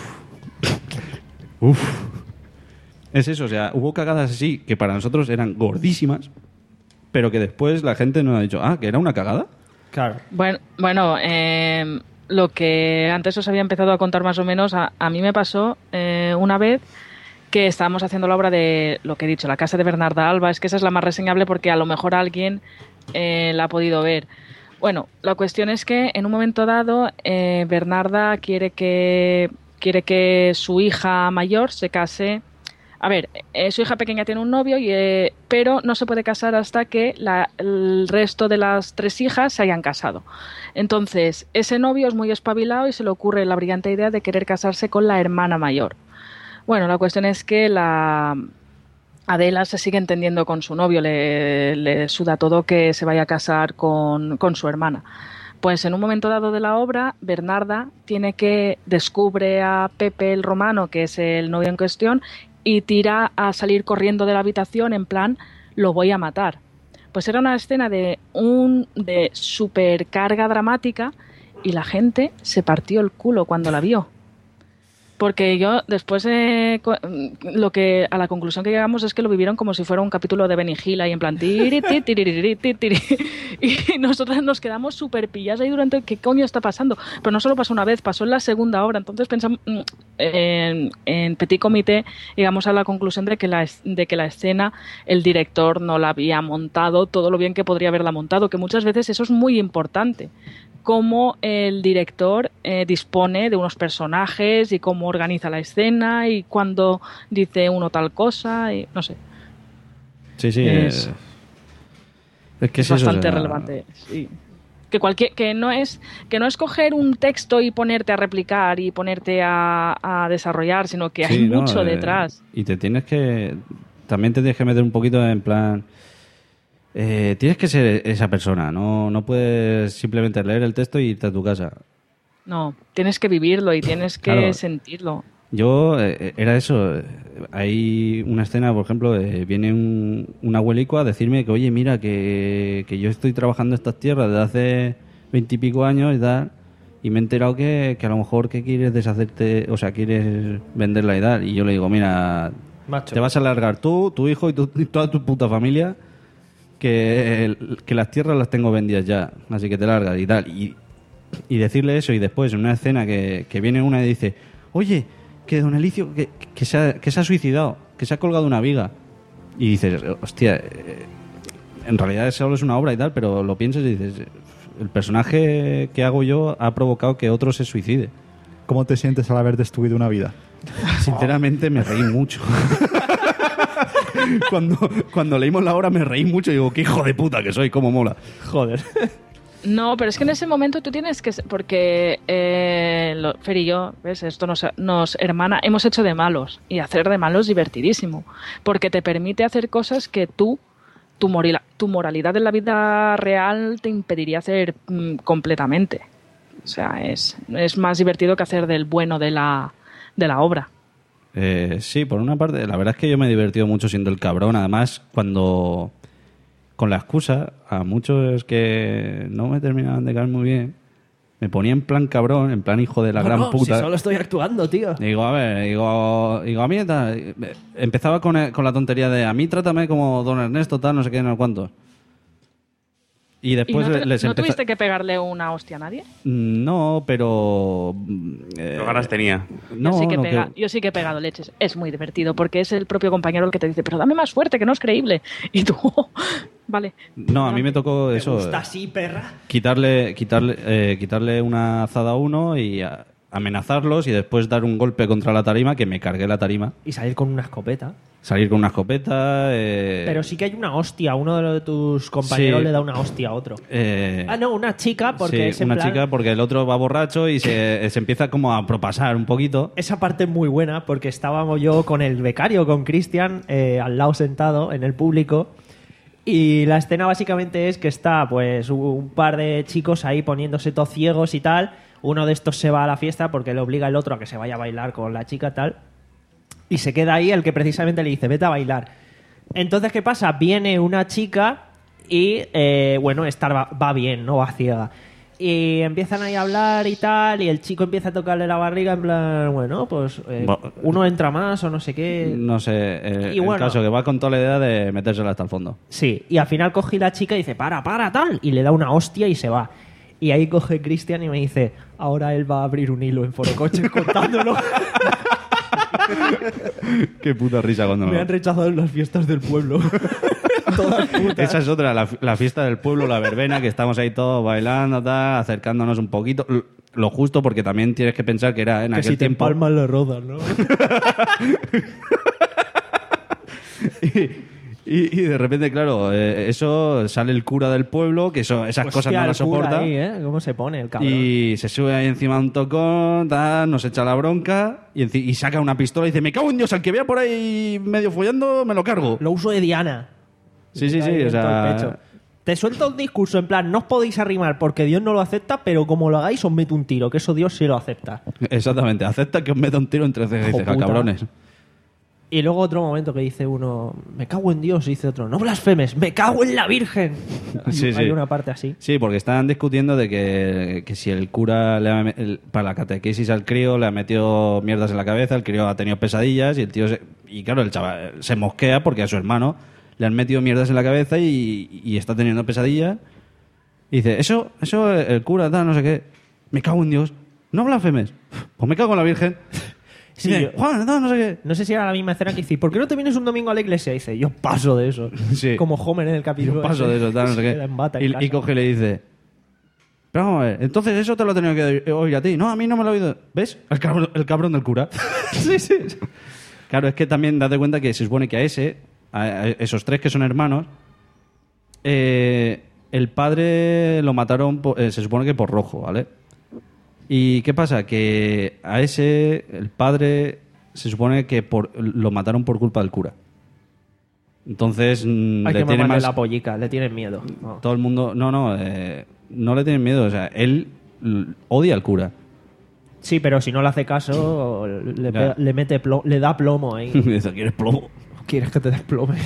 Uf. Es eso, o sea, hubo cagadas así que para nosotros eran gordísimas, pero que después la gente nos ha dicho, ah, que era una cagada. Claro. Bueno, bueno eh, lo que antes os había empezado a contar más o menos, a, a mí me pasó eh, una vez que estábamos haciendo la obra de, lo que he dicho, la casa de Bernarda Alba. Es que esa es la más reseñable porque a lo mejor alguien eh, la ha podido ver. Bueno, la cuestión es que en un momento dado eh, Bernarda quiere que, quiere que su hija mayor se case. A ver, eh, su hija pequeña tiene un novio, y, eh, pero no se puede casar hasta que la, el resto de las tres hijas se hayan casado. Entonces, ese novio es muy espabilado y se le ocurre la brillante idea de querer casarse con la hermana mayor. Bueno, la cuestión es que la Adela se sigue entendiendo con su novio, le, le suda todo que se vaya a casar con, con su hermana. Pues en un momento dado de la obra, Bernarda tiene que descubre a Pepe el Romano, que es el novio en cuestión, y tira a salir corriendo de la habitación en plan, lo voy a matar. Pues era una escena de un de supercarga dramática y la gente se partió el culo cuando la vio. Porque yo después eh, lo que a la conclusión que llegamos es que lo vivieron como si fuera un capítulo de Benny Hill ahí en plan tiri, tiri, tiri, tiri, tiri. Y nosotras nos quedamos súper pilladas ahí durante ¿qué coño está pasando? Pero no solo pasó una vez, pasó en la segunda obra. Entonces pensamos en, en Petit Comité, llegamos a la conclusión de que la de que la escena el director no la había montado todo lo bien que podría haberla montado, que muchas veces eso es muy importante. Cómo el director eh, dispone de unos personajes y cómo organiza la escena y cuando dice uno tal cosa y no sé. Sí, sí. Es, eh, es que es es eso, bastante o sea, relevante. Sí. Que cualquier que no es que no es coger un texto y ponerte a replicar y ponerte a, a desarrollar, sino que hay sí, ¿no? mucho Eh, detrás. Y te tienes que... También te tienes que meter un poquito en plan... Eh, tienes que ser esa persona, no, no puedes simplemente leer el texto y irte a tu casa. No, tienes que vivirlo y tienes que Claro. sentirlo. Yo, eh, era eso. Hay una escena, por ejemplo, eh, viene un, un abuelico a decirme que, oye, mira, que, que yo estoy trabajando estas tierras desde hace veintipico años y tal, y me he enterado que, que a lo mejor que quieres deshacerte, o sea, quieres venderla y tal. Y yo le digo, mira, Macho. te vas a largar tú, tu hijo y, tu- y toda tu puta familia, que, el- que las tierras las tengo vendidas ya, así que te largas y tal. Y, y decirle eso, y después en una escena que, que viene una y dice, oye, que don Elicio, que, que, se ha, que se ha suicidado, que se ha colgado una viga. Y dices, hostia, eh, en realidad solo es una obra y tal, pero lo piensas y dices, el personaje que hago yo ha provocado que otro se suicide. ¿Cómo te sientes al haber destruido una vida? Sinceramente me reí mucho. cuando, cuando leímos la obra me reí mucho y digo, qué hijo de puta que soy, cómo mola. Joder. No, pero es que en ese momento tú tienes que... Porque eh, lo- Fer y yo, ¿ves? Esto nos, nos hermana, hemos hecho de malos. Y hacer de malos es divertidísimo. Porque te permite hacer cosas que tú, tu, morila- tu moralidad en la vida real te impediría hacer mm, completamente. O sea, es, es más divertido que hacer del bueno de la, de la obra. Eh, sí, por una parte, la verdad es que yo me he divertido mucho siendo el cabrón. Además, cuando... Con la excusa, a muchos que no me terminaban de caer muy bien, me ponía en plan cabrón, en plan hijo de la No, gran no, puta. si solo estoy actuando, tío. Digo, a ver, digo, digo a mí tal, empezaba con, el- con la tontería de a mí trátame como don Ernesto, tal, no sé qué, no sé cuántos. Y ¿Y después no, te- les ¿no empezó... tuviste que pegarle una hostia a nadie? No, pero... eh, Pero ganas tenía. No, yo, sí que no, pega- que- yo sí que he pegado leches. Es muy divertido porque es el propio compañero el que te dice, pero dame más fuerte, que no es creíble. Y tú, vale. no, a mí me tocó ¿Te eso. gusta eh, así, perra? quitarle, quitarle, eh, quitarle una azada a uno y a- amenazarlos y después dar un golpe contra la tarima, que me cargué la tarima. Y salir con una escopeta. Salir con una escopeta. eh, Pero sí que hay una hostia. Uno de los de tus compañeros Sí. le da una hostia a otro. eh, Ah, no, una chica, porque sí, es en una plan- chica, porque el otro va borracho y se, se empieza como a propasar un poquito. Esa parte es muy buena porque estábamos yo con el becario, con Cristian, eh, al lado sentado en el público. Y la escena básicamente es que está pues un par de chicos ahí poniéndose todos ciegos y tal. Uno de estos se va a la fiesta porque le obliga el otro a que se vaya a bailar con la chica tal. Y se queda ahí el que precisamente le dice, vete a bailar. Entonces, ¿qué pasa? Viene una chica y, eh, bueno, esta va, va bien, no va ciega. Y empiezan ahí a hablar y tal, y el chico empieza a tocarle la barriga en plan, bueno, pues eh, Va- uno entra más o no sé qué. No sé, eh, Y bueno. el caso que va con toda la idea de metérsela hasta el fondo. Sí, y al final coge la chica y dice, para, para, tal, y le da una hostia y se va. Y ahí coge Cristian y me dice, ahora él va a abrir un hilo en Forocoches contándolo. Qué puta risa cuando Me han rechazado en las fiestas del pueblo. Todas putas. Esa es otra, la, la fiesta del pueblo, la verbena, que estamos ahí todos bailando, tal, acercándonos un poquito. L- Lo justo, porque también tienes que pensar que era en Que aquel si te tiempo. empalmas le rodas, ¿no? Y, y de repente, claro, eh, eso sale el cura del pueblo, que eso, esas cosas Hostia, no el las cura soporta. ahí, ¿eh? ¿Cómo se pone el cabrón? Y se sube ahí encima de un tocón, tal, nos echa la bronca y, enci- y saca una pistola y dice, me cago en Dios, al que vea por ahí medio follando, me lo cargo. Lo uso de Diana. Sí, sí, sí, Ahí o en todo el sea... pecho. Te suelta un discurso en plan, no os podéis arrimar porque Dios no lo acepta, pero como lo hagáis os meto un tiro, que eso Dios sí lo acepta. Exactamente, acepta que os meta un tiro entre cejas y Hijo cejas, puta. cabrones. Y luego otro momento que dice uno, me cago en Dios, y dice otro, no blasfemes, me cago en la Virgen. Hay, Sí, sí. hay una parte así. Sí, porque están discutiendo de que, que si el cura le ha me- el- para la catequesis al crío le ha metido mierdas en la cabeza, el crío ha tenido pesadillas y el tío se, y claro, el chaval se mosquea porque a su hermano le han metido mierdas en la cabeza y, y está teniendo pesadillas. Y dice, eso, eso el cura, tal, no sé qué. Me cago en Dios. No blasfemes. Pues me cago en la Virgen. Sí, Dice, yo- Juan, no, no sé qué. No sé si era la misma escena que dice, ¿por qué no te vienes un domingo a la iglesia? Y dice, yo paso de eso. Sí. Como Homer en el capítulo. Yo paso ese. de eso, tal, no sé Se qué. queda en bata en Y, casa. y coge y le dice, pero vamos a ver, entonces eso te lo he tenido que oír- oír a ti. No, a mí no me lo he oído. ¿Ves? El cabrón, el cabrón del cura. Sí, sí. Claro, es que también date cuenta que se supone que a ese, a a esos tres que son hermanos, eh, el padre lo mataron, po- eh, se supone que por rojo, ¿vale? ¿Y qué pasa? Que a ese, el padre, se supone que por, lo mataron por culpa del cura. Entonces, mm, Hay le que tiene mamarle más... la pollica, le tienen miedo. No. Todo el mundo... No, no, eh, no le tienen miedo. O sea, él l- odia al cura. Sí, pero si no le hace caso, le, Ya. pega- le mete plo- le da plomo ahí. Dice, ¿quieres plomo? ¿Quieres que te desplome?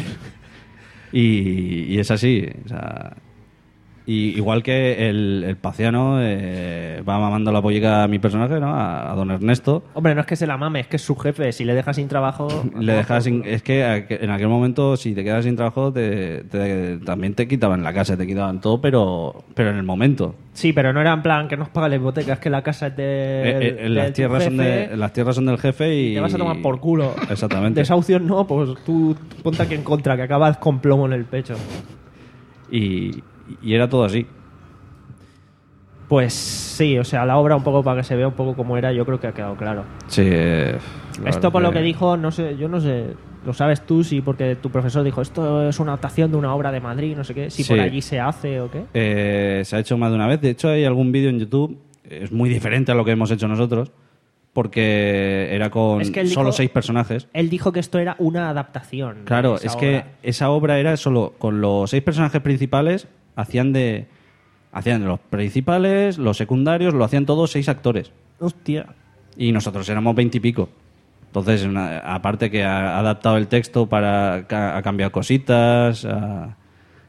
Y, y es así. O sea, y igual que el, el paciano eh, va mamando la pollica a mi personaje, ¿no? A, a don Ernesto. Hombre, no es que se la mame, es que es su jefe. Si le deja sin trabajo... Le dejas sin- es que a- que en aquel momento, si te quedas sin trabajo, te, te- también te quitaban la casa, te quitaban todo, pero, pero en el momento. Sí, pero no era en plan que nos paga la hipoteca, es que la casa es de... Eh, eh, del- las, del tierras son jefe de, las tierras son del jefe y... y te vas a tomar por culo. Exactamente. Desahucios no, pues tú ponte aquí en contra, que acabas con plomo en el pecho. Y, y era todo así. Pues sí, o sea, la obra un poco para que se vea un poco cómo era, yo creo que ha quedado claro. Sí. eh, la Esto por verdad lo que dijo, no sé, yo no sé, lo sabes tú, sí, porque tu profesor dijo, esto es una adaptación de una obra de Madrid, no sé qué, si Sí. por allí se hace o qué. Eh, se ha hecho más de una vez. De hecho, hay algún vídeo en YouTube. Es muy diferente a lo que hemos hecho nosotros. Porque era con Es que él solo dijo- seis personajes. Él dijo que esto era una adaptación. de Claro, esa es que obra. esa obra era solo con los seis personajes principales. Hacían de. Hacían de los principales, los secundarios, lo hacían todos seis actores. Hostia. Y nosotros éramos veintipico. Entonces, una- aparte que ha adaptado el texto para. Ha cambiado cositas. ha-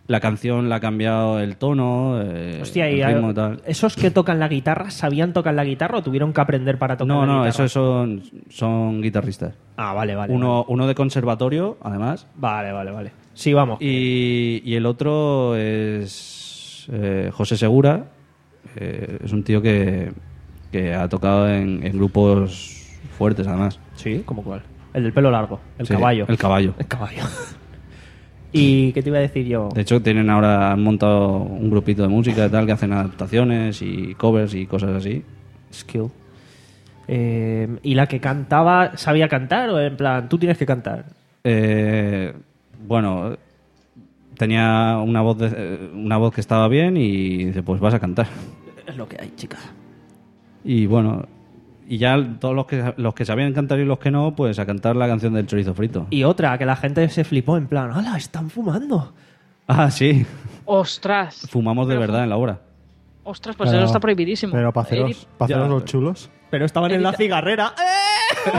La canción la ha cambiado el tono, eh, Hostia, y el ritmo a- y tal. ¿esos que tocan la guitarra sabían tocar la guitarra o tuvieron que aprender para tocar No, la no, guitarra? esos son, son guitarristas. Ah, vale, vale. Uno, uno de conservatorio, además. Vale, vale, vale. Sí, vamos. Y, y el otro es eh, José Segura. eh, es un tío que, que ha tocado en, en grupos fuertes, además. Sí, ¿cómo cuál? El del pelo largo, el Sí, caballo. El caballo. El caballo. ¿Y qué te iba a decir yo? De hecho, tienen ahora, han montado un grupito de música y tal que hacen adaptaciones y covers y cosas así. Skill. Eh, ¿Y la que cantaba, sabía cantar o en plan, tú tienes que cantar? Eh, bueno, tenía una voz, de- una voz que estaba bien y dice, pues vas a cantar. Es lo que hay, chica. Y bueno, y ya todos los que, los que sabían cantar y los que no, pues a cantar la canción del chorizo frito. Y otra, que la gente se flipó en plan, ¡hala, están fumando! Ah, sí, Ostras. fumamos de Pero verdad fu- en la obra. Ostras, pues Pero- eso está prohibidísimo. Pero para haceros, Edith, pa' haceros Ya. los chulos. Pero estaban en la Evita- cigarrera. ¡Eh!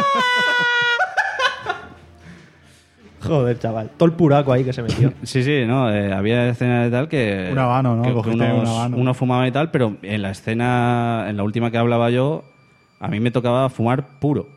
Joder, chaval. Todo el puraco ahí que se metió. Sí, sí, no, eh, había escenas de tal que... Un habano, ¿no? que- que Cogiste un unos, habano. unos fumaban y tal, pero en la escena, en la última que hablaba yo, a mí me tocaba fumar puro.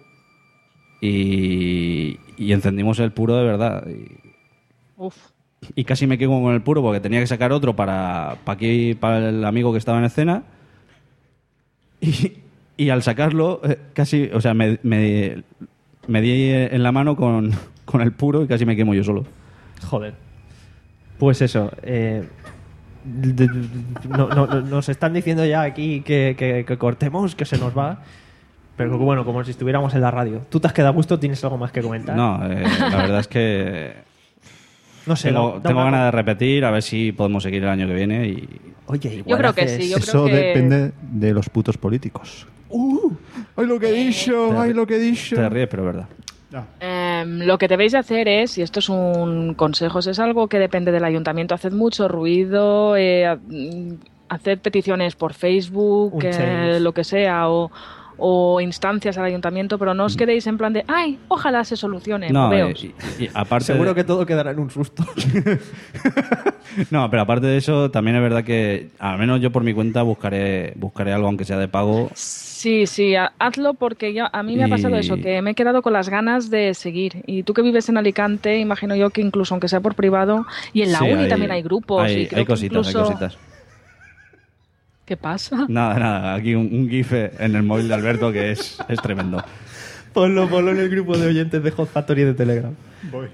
Y, y encendimos el puro de verdad. Y, Uf. y casi me quedo con el puro porque tenía que sacar otro para, para aquí, para el amigo que estaba en escena. Y, y al sacarlo, eh, casi, o sea, me, me, me di en la mano con, con el puro y casi me quemo yo solo. Joder. Pues eso. eh, de- de- no- no- no- nos están diciendo ya aquí que, que- que cortemos, que se nos va. Pero bueno, como si estuviéramos en la radio. ¿Tú te has quedado a gusto? ¿Tienes algo más que comentar? No, eh, la verdad es que No sé. tengo, da- da tengo una- ganas de repetir, a ver si podemos seguir el año que viene. Y Oye, igual Yo creo que haces- sí, yo Eso creo que... depende de los putos políticos. ¡Uh! ¡Ay, lo que he dicho! Te- ¡Ay, lo que he dicho! te ríes, pero es verdad. Em, lo que debéis de hacer es, y esto es un consejo, si es algo que depende del ayuntamiento, haced mucho ruido, eh, ha- mm, haced peticiones por Facebook, Un eh, change. lo que sea, o, o instancias al ayuntamiento, pero no os quedéis en plan de, ay, ojalá se solucione, No, eh, moveos". y, y aparte Seguro de- que todo quedará en un susto. no, pero aparte de eso, también es verdad que al menos yo por mi cuenta buscaré buscaré algo aunque sea de pago. Sí, sí, ha- hazlo porque yo, a mí me ha pasado Y- eso, que me he quedado con las ganas de seguir. Y tú que vives en Alicante, imagino yo que incluso aunque sea por privado, y en la Sí, uni también hay grupos. Hay, y creo hay que cositas, incluso... hay cositas. ¿Qué pasa? Nada, nada, aquí un, un gif en el móvil de Alberto que es, es tremendo. Ponlo, ponlo en el grupo de oyentes de Hot Factory de Telegram. Voy.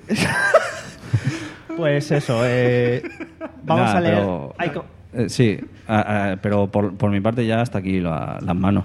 Pues eso, eh, vamos Nada, a leer. pero- Hay co- Eh, sí, a- a- pero por, por mi parte ya hasta aquí la- las manos.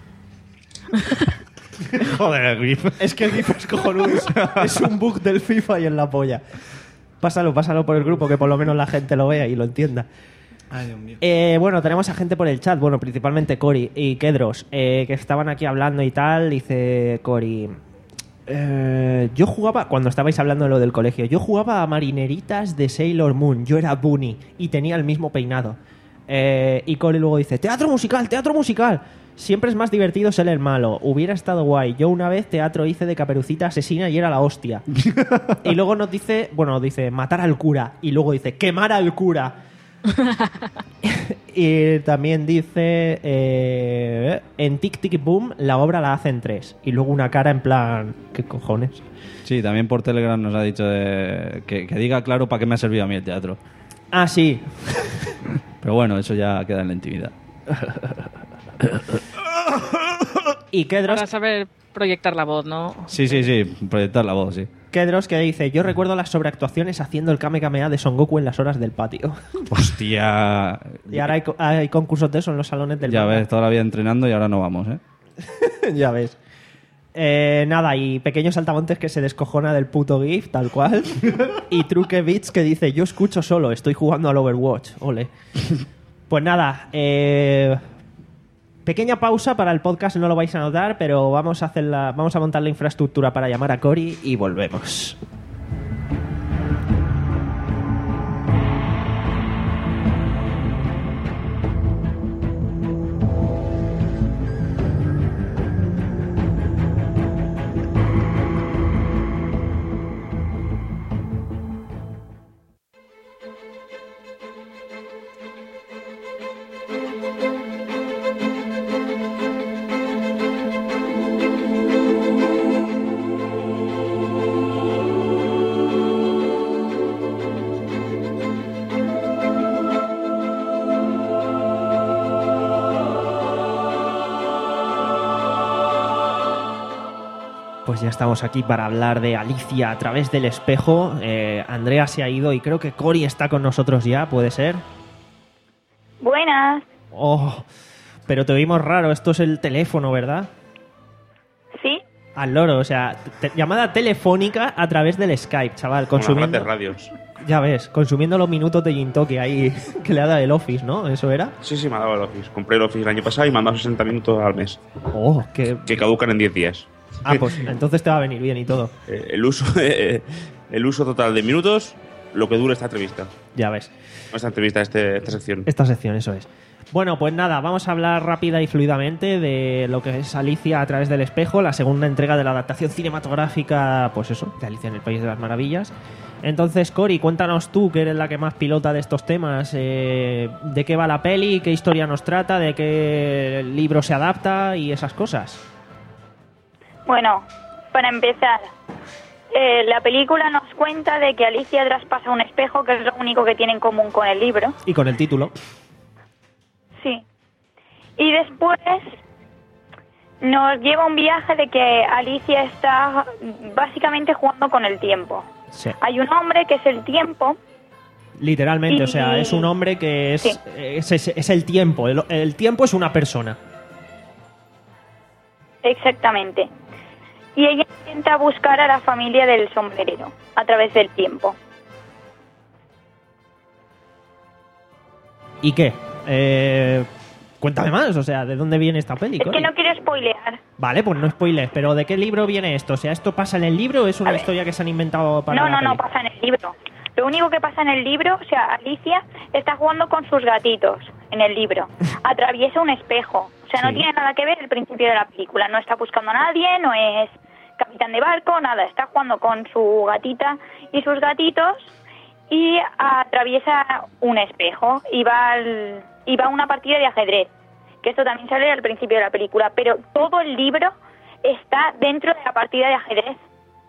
Joder, el gif. Es que el GIF es cojonudo. Es, es un bug del FIFA y en la polla. Pásalo, pásalo por el grupo, que por lo menos la gente lo vea y lo entienda. Ay, Dios mío. Eh, bueno, tenemos a gente por el chat, bueno, principalmente Cory y Kedros, eh, que estaban aquí hablando y tal. Dice Cory, eh, yo jugaba, cuando estabais hablando de lo del colegio, yo jugaba a marineritas de Sailor Moon, yo era Bunny y tenía el mismo peinado. Eh, y Cory luego dice, teatro musical, teatro musical. Siempre es más divertido ser el malo. Hubiera estado guay. Yo una vez teatro hice de Caperucita Asesina y era la hostia. Y luego nos dice, bueno, dice matar al cura. Y luego dice quemar al cura. Y también dice eh, en Tic Tic Boom la obra la hacen tres. Y luego una cara en plan, ¿qué cojones? Sí, también por Telegram nos ha dicho de- que, que diga claro para qué me ha servido a mí el teatro. Ah, sí. Pero bueno, eso ya queda en la intimidad. Y Kedros, Para saber proyectar la voz, ¿no? Sí, sí, sí, proyectar la voz, sí. Kedros que dice, yo recuerdo las sobreactuaciones haciendo el Kame Kamea de Son Goku en las horas del patio. Hostia. Y ahora hay, co- hay concursos de eso en los salones del Ya manga. ves, toda la vida entrenando y ahora no vamos, ¿eh? Ya ves. Eh, nada, y Pequeño Saltamontes que se descojona del puto GIF, tal cual. Y Truque Beats que dice, yo escucho solo, estoy jugando al Overwatch. Ole. Pues nada, eh, pequeña pausa para el podcast, no lo vais a notar, pero vamos a, hacer la, vamos a montar la infraestructura para llamar a Cory y volvemos. pues ya estamos aquí para hablar de Alicia a través del espejo. Eh, Andrea se ha ido y creo que Cori está con nosotros ya, ¿puede ser? Buenas. Oh, pero te oímos raro, esto es el teléfono, ¿verdad? Sí. Al loro, o sea, te- llamada telefónica a través del Skype, chaval, Como las consumiendo... grandes radios. Ya ves, consumiendo los minutos de Ginto que hay que le ha dado el Office, ¿no? ¿Eso era? Sí, sí, me ha dado el Office. Compré el Office el año pasado y me han dado sesenta minutos al mes. Oh, que... Que caducan en diez días. Ah, pues entonces te va a venir bien y todo. Eh, el uso eh, el uso total de minutos, lo que dura esta entrevista. Ya ves. Esta entrevista, este, esta sección. Esta sección, eso es. Bueno, pues nada, vamos a hablar rápida y fluidamente de lo que es Alicia a través del espejo, la segunda entrega de la adaptación cinematográfica, pues eso, de Alicia en el País de las Maravillas. Entonces, Cori, cuéntanos tú, que eres la que más pilota de estos temas, eh, de qué va la peli, qué historia nos trata, de qué libro se adapta y esas cosas. Bueno, para empezar, eh, la película nos cuenta de que Alicia traspasa un espejo, que es lo único que tiene en común con el libro. Y con el título. Sí. Y después nos lleva un viaje de que Alicia está básicamente jugando con el tiempo. Sí. Hay un hombre que es el tiempo. Literalmente, Y- o sea, es un hombre que es, Sí. es, es- es el tiempo. El, el tiempo es una persona. Exactamente. Y ella intenta buscar a la familia del sombrerero a través del tiempo. ¿Y qué? Eh, cuéntame más, o sea, ¿de dónde viene esta peli? Es que Cori? no quiero spoilear. Vale, pues no spoilers, pero ¿de qué libro viene esto? O sea, ¿esto pasa en el libro o es una A ver. historia que se han inventado para No, la no, no, peli? pasa en el libro. Lo único que pasa en el libro, o sea, Alicia está jugando con sus gatitos en el libro. Atraviesa un espejo. O sea, no Sí. tiene nada que ver el principio de la película. No está buscando a nadie, no es capitán de barco, nada. Está jugando con su gatita y sus gatitos y atraviesa un espejo y va, al, y va a una partida de ajedrez. Que esto también sale al principio de la película. Pero todo el libro está dentro de la partida de ajedrez.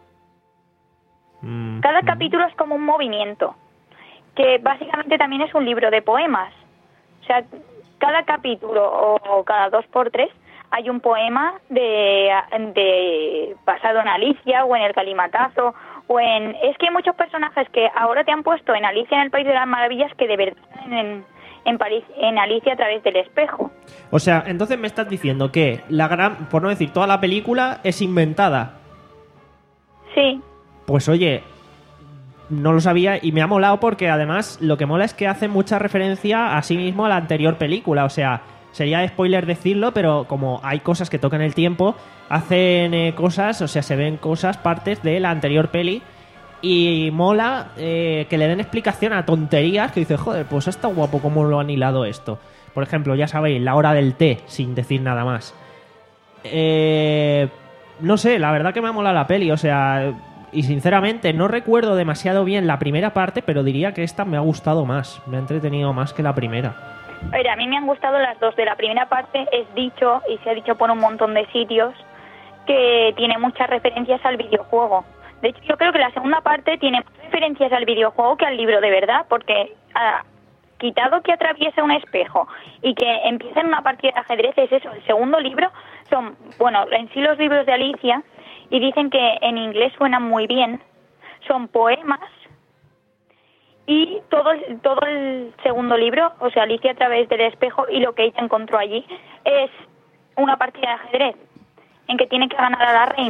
Mm, Cada mm. capítulo es como un movimiento, que básicamente también es un libro de poemas. O sea, cada capítulo o, o cada dos por tres hay un poema de, de basado en Alicia o en el Calimatazo o en... Es que hay muchos personajes que ahora te han puesto en Alicia en el País de las Maravillas que de verdad están en, en, París, en Alicia a través del espejo. O sea, entonces me estás diciendo que la gran, por no decir toda la película, es inventada. Sí. Pues oye, no lo sabía y me ha molado porque además lo que mola es que hace mucha referencia a sí mismo a la anterior película. O sea, sería spoiler decirlo, pero como hay cosas que tocan el tiempo, hacen eh, cosas, o sea, se ven cosas, partes de la anterior peli. Y mola eh, que le den explicación a tonterías que dices, joder, pues está guapo cómo lo han hilado esto. Por ejemplo, ya sabéis, la hora del té, sin decir nada más. Eh, no sé, la verdad que me ha molado la peli, o sea... Y sinceramente no recuerdo demasiado bien la primera parte, pero diría que esta me ha gustado más. Me ha entretenido más que la primera. A ver, a mí me han gustado las dos. De la primera parte es dicho, y se ha dicho por un montón de sitios, que tiene muchas referencias al videojuego. De hecho, yo creo que la segunda parte tiene más referencias al videojuego que al libro de verdad, porque ah, quitado que atraviese un espejo y que empiece en una partida de ajedrez, es eso. El segundo libro son, bueno, en sí los libros de Alicia, y dicen que en inglés suenan muy bien, son poemas. Y todo el, todo el segundo libro, o sea, Alicia a través del espejo, y lo que ella encontró allí es una partida de ajedrez en que tiene que ganar a la reina.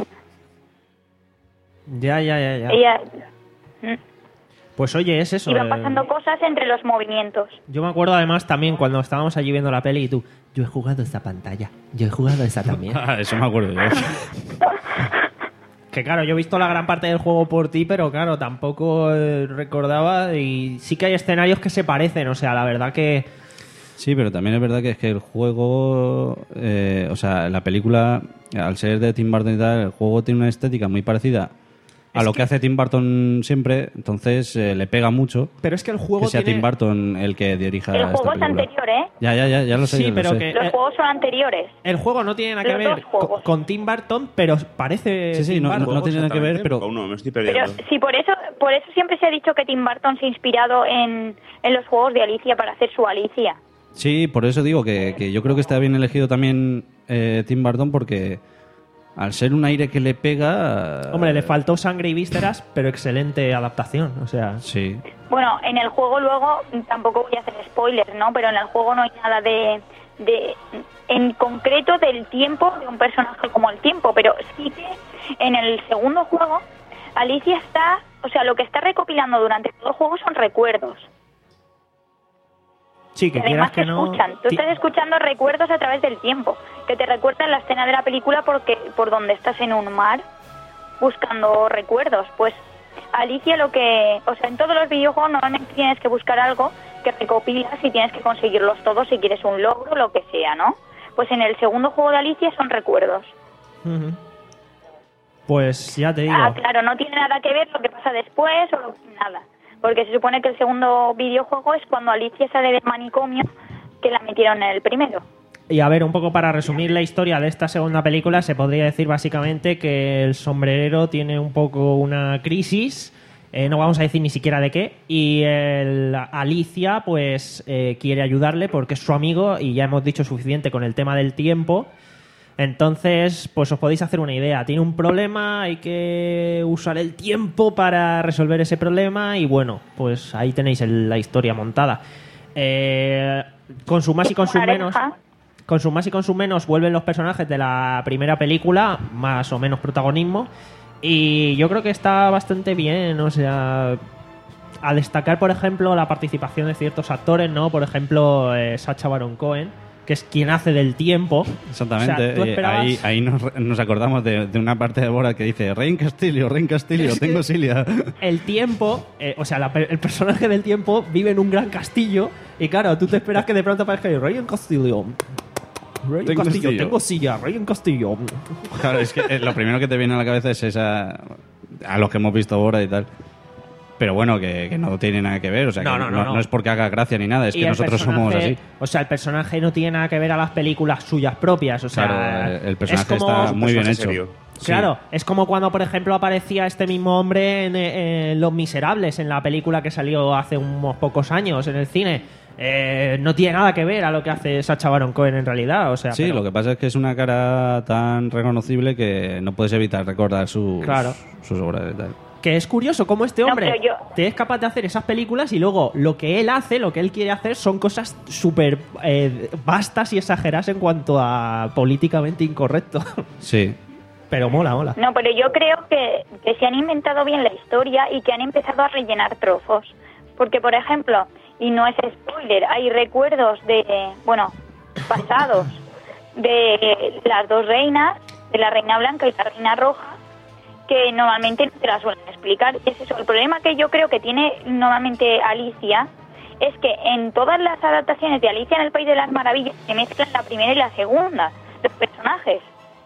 Ya, ya, ya, ya. Ella mm, Pues oye, es eso. y van eh, pasando cosas entre los movimientos. Yo me acuerdo además también cuando estábamos allí viendo la peli y tú, yo he jugado esta pantalla, yo he jugado esta también. Ah, eso me acuerdo yo. Que claro, yo he visto la gran parte del juego por ti, pero claro, tampoco eh, recordaba y sí que hay escenarios que se parecen, o sea, la verdad que... Sí, pero también es verdad que es que el juego, eh, o sea, la película, al ser de Tim Burton y tal, el juego tiene una estética muy parecida a Es lo que... que- hace Tim Burton siempre, entonces eh, le pega mucho Pero es que el juego que sea tiene... Tim Burton el que dirija El esta juego es película. anterior, ¿eh? Ya, ya, ya, ya lo sé. Sí, ya lo pero sé. que- Los Eh, juegos son anteriores. El juego no tiene nada que Los dos ver juegos. con, con Tim Burton, pero parece Sí, sí, Tim no- no- Burton. no tiene nada que ver, Exactamente, pero- porque aún no, me estoy Pero perdiendo. sí, por eso, por eso siempre se ha dicho que Tim Burton se ha inspirado en, en los juegos de Alicia para hacer su Alicia. Sí, por eso digo que, que yo creo que está bien elegido también eh, Tim Burton porque al ser un aire que le pega... Hombre, le faltó sangre y vísceras, pero excelente adaptación, o sea... Sí. Bueno, en el juego luego, tampoco voy a hacer spoilers, ¿no? Pero en el juego no hay nada de, de en concreto del tiempo de un personaje como el tiempo, pero sí que en el segundo juego Alicia está, o sea, lo que está recopilando durante todo el juego son recuerdos. Sí, que Además quieras que te no... escuchan, tú ti- estás escuchando recuerdos a través del tiempo, que te recuerdan la escena de la película porque por donde estás en un mar buscando recuerdos. Pues Alicia lo que, o sea, en todos los videojuegos normalmente tienes que buscar algo que recopilas y tienes que conseguirlos todos si quieres un logro, lo que sea, ¿no? Pues en el segundo juego de Alicia son recuerdos. Ujú. Pues ya te digo. Ah, claro, no tiene nada que ver lo que pasa después o lo, nada. Porque se supone que el segundo videojuego es cuando Alicia sale del manicomio que la metieron en el primero. Y a ver, un poco para resumir la historia de esta segunda película, se podría decir básicamente que el sombrerero tiene un poco una crisis, eh, no vamos a decir ni siquiera de qué, y el Alicia pues eh, quiere ayudarle porque es su amigo y ya hemos dicho suficiente con el tema del tiempo. Entonces, pues os podéis hacer una idea. Tiene un problema, hay que usar el tiempo para resolver ese problema y bueno, pues ahí tenéis el- la historia montada. Eh, con su más y con su menos... Con su más y con su menos vuelven los personajes de la primera película, más o menos protagonismo, y yo creo que está bastante bien, o sea, a destacar, por ejemplo, la participación de ciertos actores, ¿no? Por ejemplo, eh, Sacha Baron Cohen, que es quien hace del tiempo. Exactamente. O sea, tú eh, esperabas- ahí ahí nos, nos acordamos de, de una parte de Borat que dice Rein Castillo, Rein Castillo, Es que- tengo Cilia. El tiempo, eh, o sea, la pe- el personaje del tiempo vive en un gran castillo y claro, tú te esperas que de pronto aparezca Ryan Castillo. Ryan Tengo Castillo, silla. tengo silla, Ryan Castillo. Claro, es que eh, lo primero que te viene a la cabeza es esa... A los que hemos visto Borat y tal. Pero bueno, que, que no tiene nada que ver. O sea, No, que no, no, no. no es porque haga gracia ni nada, es Y que el nosotros somos personaje- así. O sea, el personaje no tiene nada que ver a las películas suyas propias. O sea, Claro, el- el personaje es como- está muy bien hecho. Sí. Claro, es como cuando, por ejemplo, aparecía este mismo hombre en, eh, en Los Miserables, en la película que salió hace unos pocos años en el cine. Eh, no tiene nada que ver a lo que hace Sacha Baron Cohen en realidad. O sea, Sí, pero- lo que pasa es que es una cara tan reconocible que no puedes evitar recordar sus, Claro. sus obras y tal. Que es curioso cómo este No, hombre pero yo- te es capaz de hacer esas películas y luego lo que él hace, lo que él quiere hacer son cosas súper eh, vastas y exageradas en cuanto a políticamente incorrecto. Sí. Pero mola, mola. No, pero yo creo que, que se han inventado bien la historia y que han empezado a rellenar trozos. Porque, por ejemplo, y no es spoiler, hay recuerdos de, bueno, pasados de las dos reinas, de la reina blanca y la reina roja, que normalmente no te la suelen explicar. Y es eso, el problema que yo creo que tiene normalmente Alicia es que en todas las adaptaciones de Alicia en el País de las Maravillas se mezclan la primera y la segunda, los personajes.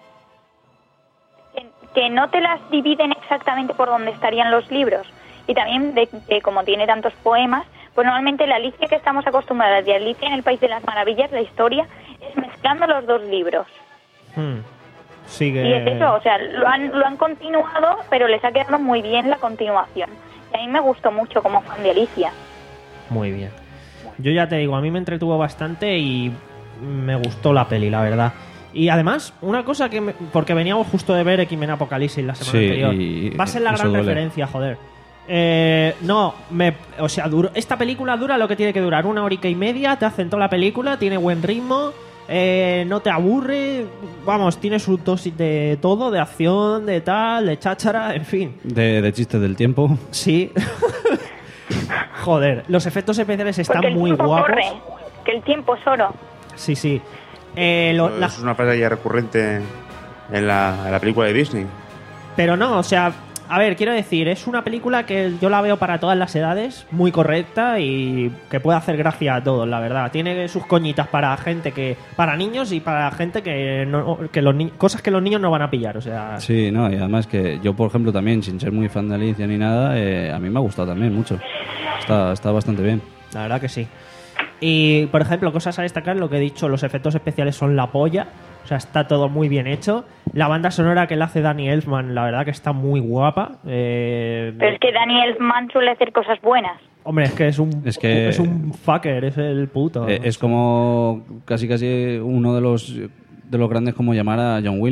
Que, que no te las dividen exactamente por donde estarían los libros. Y también, de, de como tiene tantos poemas, pues normalmente la Alicia que estamos acostumbradas de Alicia en el País de las Maravillas, la historia es mezclando los dos libros. Hmm. Sigue... Y es eso, o sea, lo han, lo han continuado, pero les ha quedado muy bien la continuación. Y a mí me gustó mucho como fan de Alicia. Muy bien. Yo ya te digo, a mí me entretuvo bastante y me gustó la peli, la verdad. Y además, una cosa que... me- porque veníamos justo de ver X-Men Apocalipsis la semana Sí, anterior. y- Va a ser la eso gran duele. referencia, joder. Eh, no, me, o sea, duro- esta película dura lo que tiene que durar, una horica y media, te hacen toda la película, tiene buen ritmo, eh, no te aburre, vamos, tiene su dosis de todo, de acción, de tal, de cháchara, en fin. De, de chistes del tiempo. Sí. Joder, los efectos especiales están Porque el muy tiempo guapos. corre, que el tiempo es oro. Sí, sí. Eh, lo- la- Es una frase ya recurrente en la, en la película de Disney. Pero no, o sea, a ver, quiero decir, es una película que yo la veo para todas las edades, muy correcta y que puede hacer gracia a todos, la verdad. Tiene sus coñitas para gente que, para niños y para gente que no, que los ni- cosas que los niños no van a pillar, o sea. Sí, no, y además que yo, por ejemplo, también, sin ser muy fan de Alicia ni nada, eh, a mí me ha gustado también mucho. Está, está bastante bien. La verdad que sí. Y, por ejemplo, cosas a destacar, lo que he dicho, los efectos especiales son la polla. O sea, está todo muy bien hecho. La banda sonora que le hace Danny Elfman, la verdad que está muy guapa. Eh, Pero es que Daniel Mann suele hacer cosas buenas. Hombre, es que es un, Es que- es un fucker, es el puto. Eh, es como casi casi uno de los de los grandes como llamar a John Williams.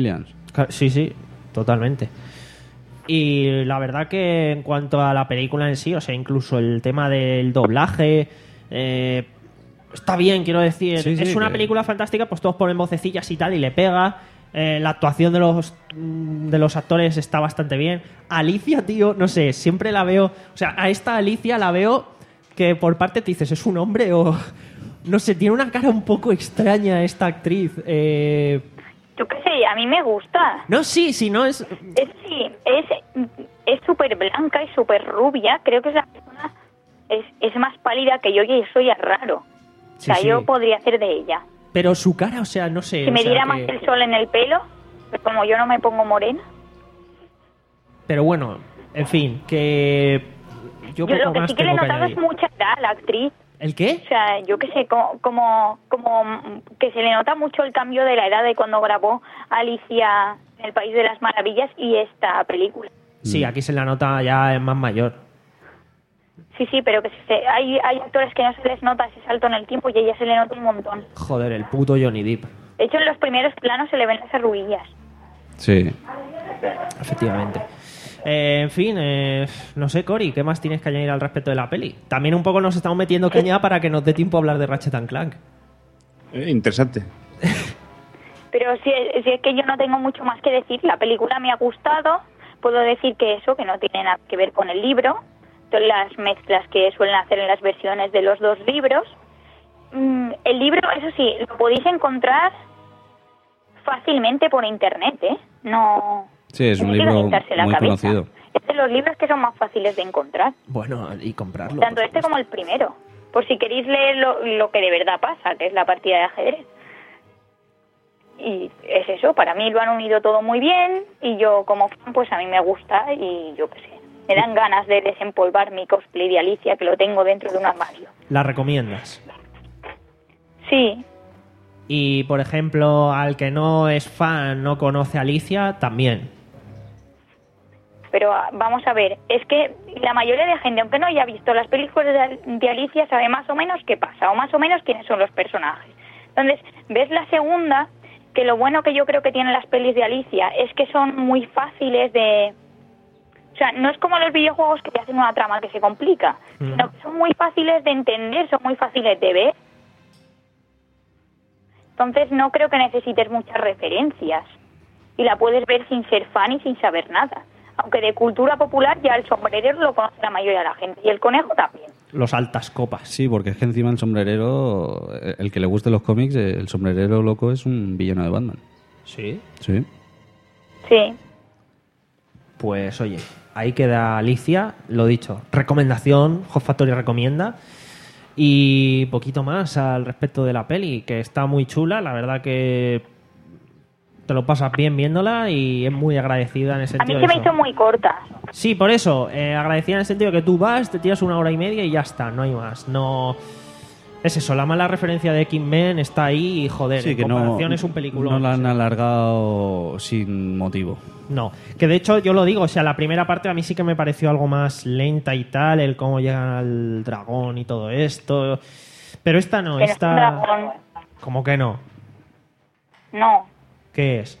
Sí, sí, totalmente. Y la verdad que en cuanto a la película en sí, o sea, incluso el tema del doblaje, eh, está bien, quiero decir. Sí, sí, es una que- película fantástica, pues todos ponen vocecillas y tal y le pega. Eh, la actuación de los de los actores está bastante bien. Alicia, tío, no sé, siempre la veo, o sea, a esta Alicia la veo que por parte te dices, ¿es un hombre o...? No sé, tiene una cara un poco extraña esta actriz. Eh... Yo qué sé, a mí me gusta. No, sí, sí, no es... Es sí, es es súper blanca y súper rubia. Creo que es la persona es, es más pálida que yo y eso ya es raro. O Sí, sea, sí. yo podría hacer de ella. Pero su cara, o sea, no sé... Si o me sea, diera que- más el sol en el pelo, pues como yo no me pongo morena. Pero bueno, en fin, que... Yo, Yo poco lo que más sí que le he tengo que notado es añadir. mucha edad a la actriz. ¿El qué? O sea, yo qué sé, como, como, como que se le nota mucho el cambio de la edad de cuando grabó Alicia en el País de las Maravillas y esta película. Sí, aquí se la nota ya es más mayor. Sí, sí, pero que se, hay, hay actores que no se les nota ese salto en el tiempo y a ella se le nota un montón. Joder, el puto Johnny Depp. De hecho, en los primeros planos se le ven las arruguillas. Sí. Efectivamente. Eh, en fin, eh, no sé, Cory, ¿qué más tienes que añadir al respecto de la peli? También un poco nos estamos metiendo caña para que nos dé tiempo a hablar de Ratchet and Clank. Eh, interesante. Pero si, si es que yo no tengo mucho más que decir, la película me ha gustado, puedo decir que eso, que no tiene nada que ver con el libro, todas las mezclas que suelen hacer en las versiones de los dos libros. Mm, el libro, eso sí, lo podéis encontrar fácilmente por internet, ¿eh? No... Sí, es un no hay que libro calentarse la muy cabeza. conocido. Es de los libros que son más fáciles de encontrar, Bueno, y comprarlo. tanto por este supuesto. como el primero, por si queréis leer lo, lo que de verdad pasa, que es la partida de ajedrez. Y es eso, para mí lo han unido todo muy bien y yo como fan, pues a mí me gusta y yo qué sé, me dan ganas de desempolvar mi cosplay de Alicia que lo tengo dentro de un armario. ¿La recomiendas? Sí, Y, por ejemplo, al que no es fan, no conoce a Alicia, también. pero ah, vamos a ver, es que la mayoría de gente, aunque no haya visto las películas de, Al- de Alicia, sabe más o menos qué pasa o más o menos quiénes son los personajes. Entonces, ves la segunda, que lo bueno que yo creo que tienen las pelis de Alicia es que son muy fáciles de... O sea, no es como los videojuegos que te hacen una trama que se complica, Mm. sino que son muy fáciles de entender, son muy fáciles de ver. Entonces no creo que necesites muchas referencias y la puedes ver sin ser fan y sin saber nada. Aunque de cultura popular ya el sombrerero lo conoce la mayoría de la gente y el conejo también. Los altas copas. Sí, porque es que encima el sombrerero, el que le guste los cómics, el sombrerero loco es un villano de Batman. Sí. Sí. Sí. Pues oye, ahí queda Alicia, lo dicho. Recomendación, Hot Factory recomienda. Y poquito más al respecto de la peli, que está muy chula, la verdad que te lo pasas bien viéndola y es muy agradecida en el A mí sentido se de me eso. hizo muy corta. Sí, por eso, eh, agradecida en el sentido de que tú vas, te tiras una hora y media y ya está, no hay más. No... Es eso, la mala referencia de X-Men está ahí y joder, Sí, en que no, comparación es un película. no la han alargado sin motivo. No, que de hecho yo lo digo, o sea, la primera parte a mí sí que me pareció algo más lenta y tal, el cómo llega al dragón y todo esto. Pero esta no, Que no es un esta... dragón. ¿Cómo que no? No, ¿Qué es?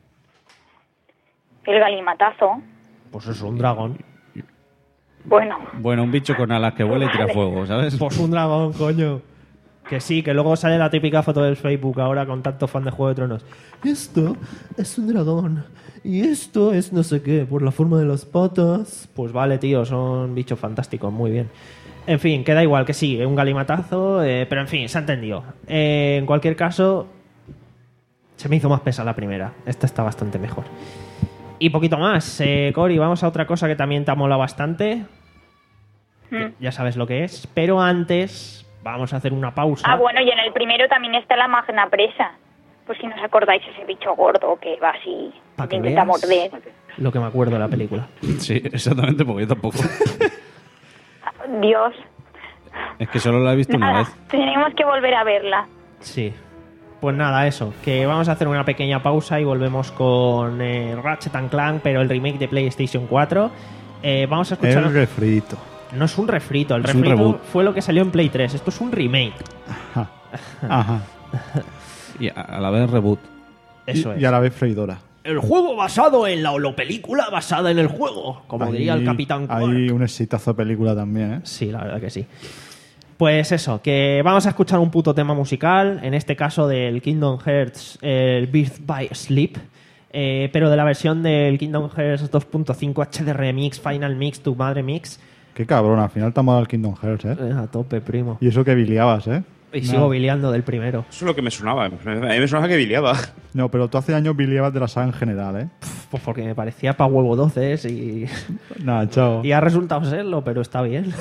el galimatazo. Pues es un dragón. Bueno, Bueno, un bicho con alas que vuela y tira fuego, ¿sabes? Pues un dragón, coño. Que sí, que luego sale la típica foto del Facebook ahora con tanto fan de Juego de Tronos. Esto es un dragón. Y esto es no sé qué, por la forma de las patas. Pues vale, tío, son bichos fantásticos, muy bien. En fin, queda igual que sí, un galimatazo, eh, pero en fin, se ha entendido. Eh, en cualquier caso, se me hizo más pesa la primera. Esta está bastante mejor. Y poquito más. Eh, Cory, vamos a otra cosa que también te ha molado bastante. mm. Ya sabes lo que es. Pero antes, vamos a hacer una pausa. Ah, bueno, y en el primero también está la magna presa. Pues si no os acordáis, ese bicho gordo que va así, Pa' que que intenta veas morder. lo que me acuerdo de la película. Sí, exactamente, porque yo tampoco. Dios. Es que solo la he visto una Nada, vez. tenemos que volver a verla. Sí. Pues nada, eso. Que vamos a hacer una pequeña pausa y volvemos con eh, Ratchet and Clank, pero el remake de PlayStation cuatro. Eh, vamos a escuchar... El refrito. No es un refrito. El Es un refrito reboot. fue lo que salió en Play tres. Esto es un remake. Ajá. Ajá. Y a, a la vez reboot. Eso y, es. y a la vez freidora. el juego basado en la o la película basada en el juego, como Ahí- diría el Capitán Quark. Hay un exitazo de película también, ¿eh? Sí, la verdad que sí. Pues eso, que vamos a escuchar un puto tema musical, en este caso del Kingdom Hearts, el Birth by Sleep, eh, pero de la versión del Kingdom Hearts dos punto cinco H D Remix, Final Mix, tu madre mix. Qué cabrón, al final te ha molado el Kingdom Hearts, ¿eh? Eh, a tope, primo. Y eso que biliabas, ¿eh? Y No. sigo biliando del primero. Eso es lo que me sonaba. A mí me sonaba que biliaba. No, pero tú hace años biliabas de la saga en general, ¿eh? Pues porque me parecía pa' huevo doce y, Nada, chao. y ha resultado serlo, pero está bien.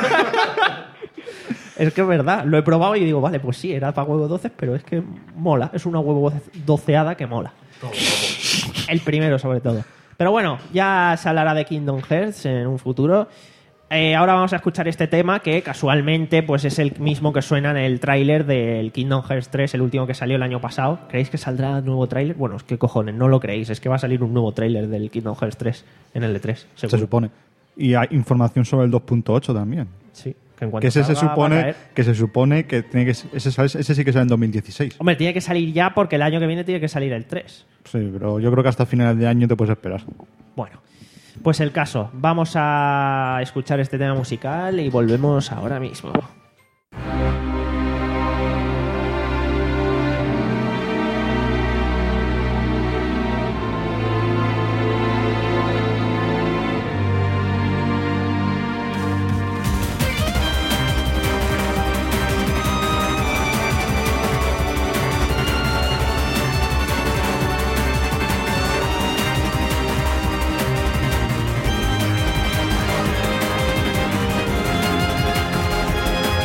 Es que es verdad, lo he probado y digo, vale, pues sí, era para huevo doce, pero es que mola, es una huevo doceada que mola. El primero, sobre todo. Pero bueno, ya se hablará de Kingdom Hearts en un futuro. Eh, ahora vamos a escuchar este tema que casualmente pues es el mismo que suena en el tráiler del Kingdom Hearts tres, el último que salió el año pasado. ¿Creéis que saldrá nuevo tráiler? Bueno, es que cojones, no lo creéis, es que va a salir un nuevo tráiler del Kingdom Hearts tres en el E tres, seguro. Se supone. Y hay información sobre el dos punto ocho también. Sí, que en cuanto Que ese se salga, va a supone caer. que se supone que tiene que ese, sale- ese sí que sale en dos mil dieciséis. Hombre, tiene que salir ya porque el año que viene tiene que salir el tres. Sí, pero yo creo que hasta finales de año te puedes esperar. Bueno, pues el caso. Vamos a escuchar este tema musical y volvemos ahora mismo. Thank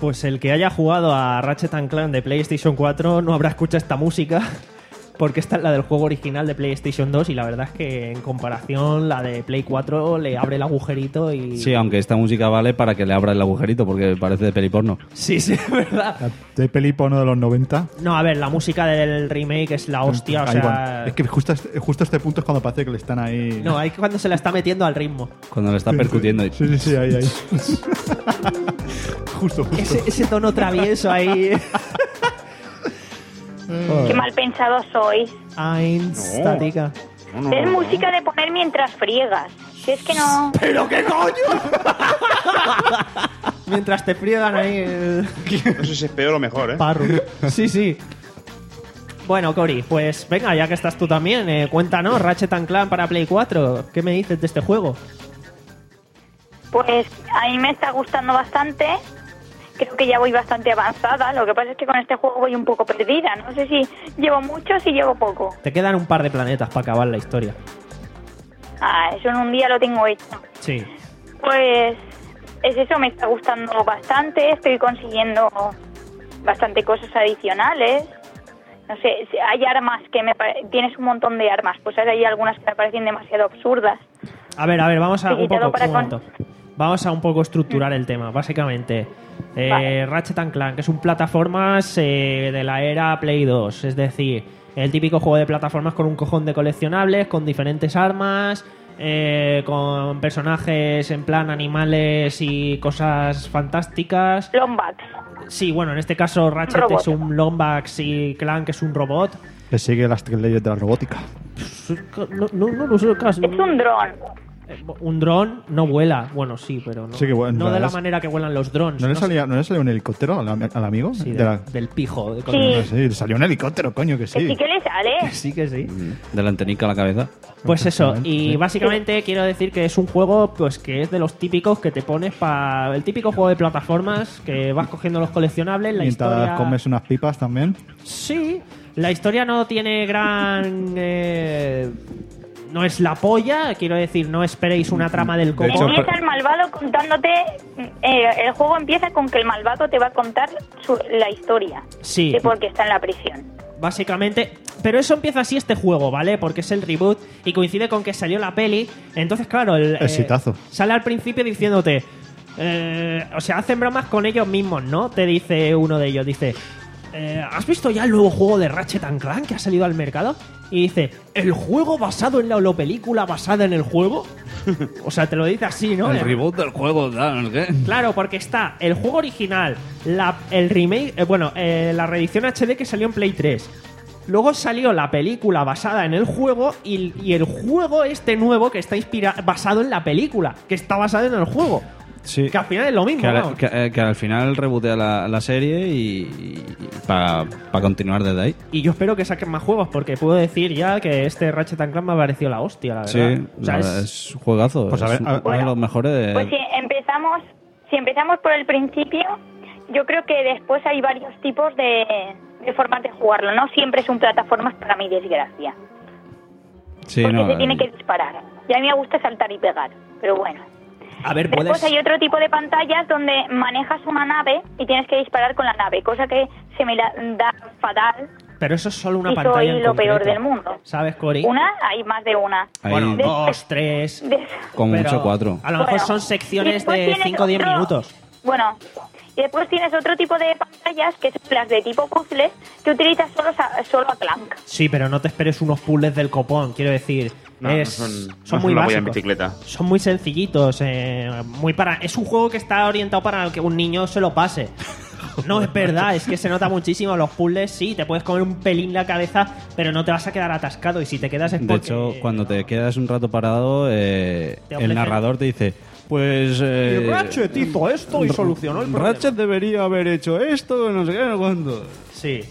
Pues el que haya jugado a Ratchet and Clank de PlayStation cuatro no habrá escuchado esta música, porque esta es la del juego original de PlayStation dos y la verdad es que en comparación la de Play cuatro le abre el agujerito y... Sí, aunque esta música vale para que le abra el agujerito, porque parece de peliporno. Sí, sí, es verdad. De peliporno de los noventa. No, a ver, la música del remake es la hostia, o Ahí sea... va. Es que justo este, justo este punto es cuando parece que le están ahí... No, hay cuando se la está metiendo al ritmo. Cuando le está percutiendo. Sí, sí, sí, ahí, ahí. Justo, justo. Ese, ese tono travieso ahí... Qué mal pensados sois. Ein, estática. No, no, Es no, no. música de poner mientras friegas. Si es que no... ¿Pero qué coño? Mientras te friegan ahí el... No sé si es peor o mejor, ¿eh? Parro. Sí, sí. Bueno, Cory, pues venga, ya que estás tú también, eh, cuéntanos, Ratchet and Clank para Play cuatro. ¿Qué me dices de este juego? Pues a mí me está gustando bastante. Creo que ya voy bastante avanzada. Lo que pasa es que con este juego voy un poco perdida. No sé si llevo mucho o si llevo poco. Te quedan un par de planetas para acabar la historia. Ah, eso en un día lo tengo hecho. Sí. Pues es eso, me está gustando bastante. Estoy consiguiendo bastante cosas adicionales. No sé, si hay armas que me pare- tienes un montón de armas, pues ahora hay algunas que me parecen demasiado absurdas. A ver, a ver, vamos a He un quitado poco, para un con- momento. Vamos a un poco estructurar el tema. Básicamente, eh, Vale. Ratchet and Clank es un plataformas eh, de la era Play dos. Es decir, el típico juego de plataformas con un cojón de coleccionables, con diferentes armas, eh, con personajes en plan animales y cosas fantásticas. Lombax. Sí, bueno, en este caso Ratchet Robot. es un Lombax y Clank es un robot. Le sigue las tres leyes de la robótica. No, no, no, no sé, casi. Es un dron. Un dron no vuela. Bueno, sí, pero no, Sí que vuela, no de la es- manera que vuelan los drones. ¿No le sé. salía, ¿no le salía un helicóptero al, am- al amigo? Sí, De de- la- del pijo. De Sí. Sí, le salió un helicóptero, coño, que Que sí sí. que le sale. Sí, que sí. De la antenica a la cabeza. Pues eso, Exactamente, y sí. básicamente quiero decir que es un juego pues que es de los típicos que te pones para el típico juego de plataformas que vas cogiendo los coleccionables, la Mientras historia... comes unas pipas también. Sí, la historia no tiene gran... eh, no es la polla, quiero decir, no esperéis una trama del De hecho, copón. Empieza el malvado contándote... eh, el juego empieza con que el malvado te va a contar su- la historia. Sí. De por qué está en la prisión. Básicamente, pero eso empieza así este juego, ¿vale? Porque es el reboot y coincide con que salió la peli. Entonces, claro, el, eh, Exitazo. sale al principio diciéndote, eh, o sea, hacen bromas con ellos mismos, ¿no? Te dice uno de ellos, dice, eh, ¿has visto ya el nuevo juego de Ratchet and Clank que ha salido al mercado? Y dice, ¿el juego basado en la holopelícula basada en el juego? O sea, te lo dice así, ¿no? El reboot del juego, tal, ¿qué? Claro, porque está el juego original, la, el remake, eh, bueno, eh, la reedición H D que salió en Play tres. Luego salió la película basada en el juego y, y el juego este nuevo que está inspira basado en la película, que está basado en el juego. Sí. Que al final es lo mismo, Que, al- vamos. que- eh, que al final rebotea la, la serie y, para continuar desde ahí. Y yo espero que saquen más juegos, porque puedo decir ya que este Ratchet and Clank me ha parecido la hostia, la verdad. Sí, O sea, la es- verdad, es un juegazo. Pues a es ver, un- a ver- uno de los mejores de... Pues si empezamos, si empezamos por el principio, yo creo que después hay varios tipos de, de formas de jugarlo. No siempre es un plataformas para mi desgracia. sí, Porque no, se tiene eh, que disparar. Y a mí me gusta saltar y pegar. Pero bueno. A ver, Después puedes... hay otro tipo de pantallas donde manejas una nave y tienes que disparar con la nave, cosa que se me la da fatal Pero eso es solo una y pantalla soy en lo peor concreto. del mundo. ¿Sabes, Cory? Una, hay más de una. hay Bueno, De- dos, tres... De- con pero mucho cuatro. A lo mejor Bueno, son y secciones después de tienes cinco o diez otro- minutos. Bueno, y después tienes otro tipo de pantallas que son las de tipo puzzles que utilizas solo a, solo a Clank. Sí, pero no te esperes unos puzzles del copón, quiero decir. No, es, no son, son no muy una polla en básicos. bicicleta. Son muy sencillitos, eh, muy para. Es un juego que está orientado para que un niño se lo pase. No es verdad, es que se nota muchísimo los puzzles. Sí, te puedes comer un pelín la cabeza, pero no te vas a quedar atascado. Y si te quedas es De porque- hecho, cuando te quedas un rato parado, eh, Te el ofrecen- narrador te dice, pues... Eh, Y Ratchet hizo esto y solucionó el problema. Ratchet debería haber hecho esto, no sé qué, no cuándo. Sí.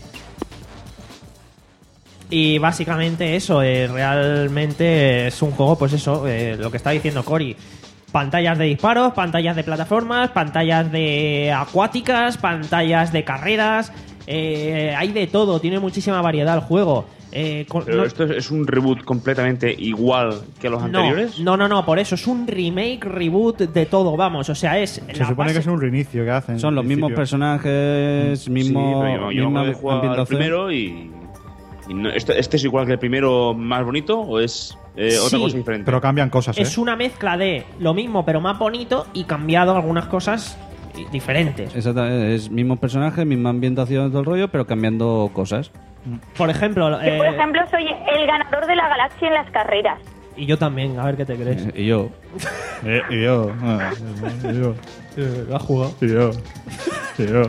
Y básicamente eso, eh, realmente es un juego, pues eso, eh, lo que está diciendo Cory. Pantallas de disparos, pantallas de plataformas, pantallas de acuáticas, pantallas de carreras. eh, hay de todo, tiene muchísima variedad el juego. Eh, con- ¿Pero no- esto es- es un reboot completamente igual que los anteriores? No, no, no, no, por eso es un remake, reboot de todo, vamos. O sea, es. Se la supone base- que es un reinicio que hacen. Son los al mismos principio. personajes, Sí, mismo, pero yo, yo misma me he jugado al ambientación. primero y... y no- ¿este, este es igual que el primero más bonito o es eh, otra Sí, cosa diferente? Pero cambian cosas, ¿eh? Es una mezcla de lo mismo, pero más bonito y cambiado algunas cosas diferentes. Exactamente, es mismos personajes, misma ambientación, todo el rollo, pero cambiando cosas. Por ejemplo, Yo, por eh, ejemplo, soy el ganador de la galaxia en las carreras. y yo también, a ver qué te crees. Y yo, Eh, y yo. ah, y yo. ¿Lo has jugado? Y yo. Y yo.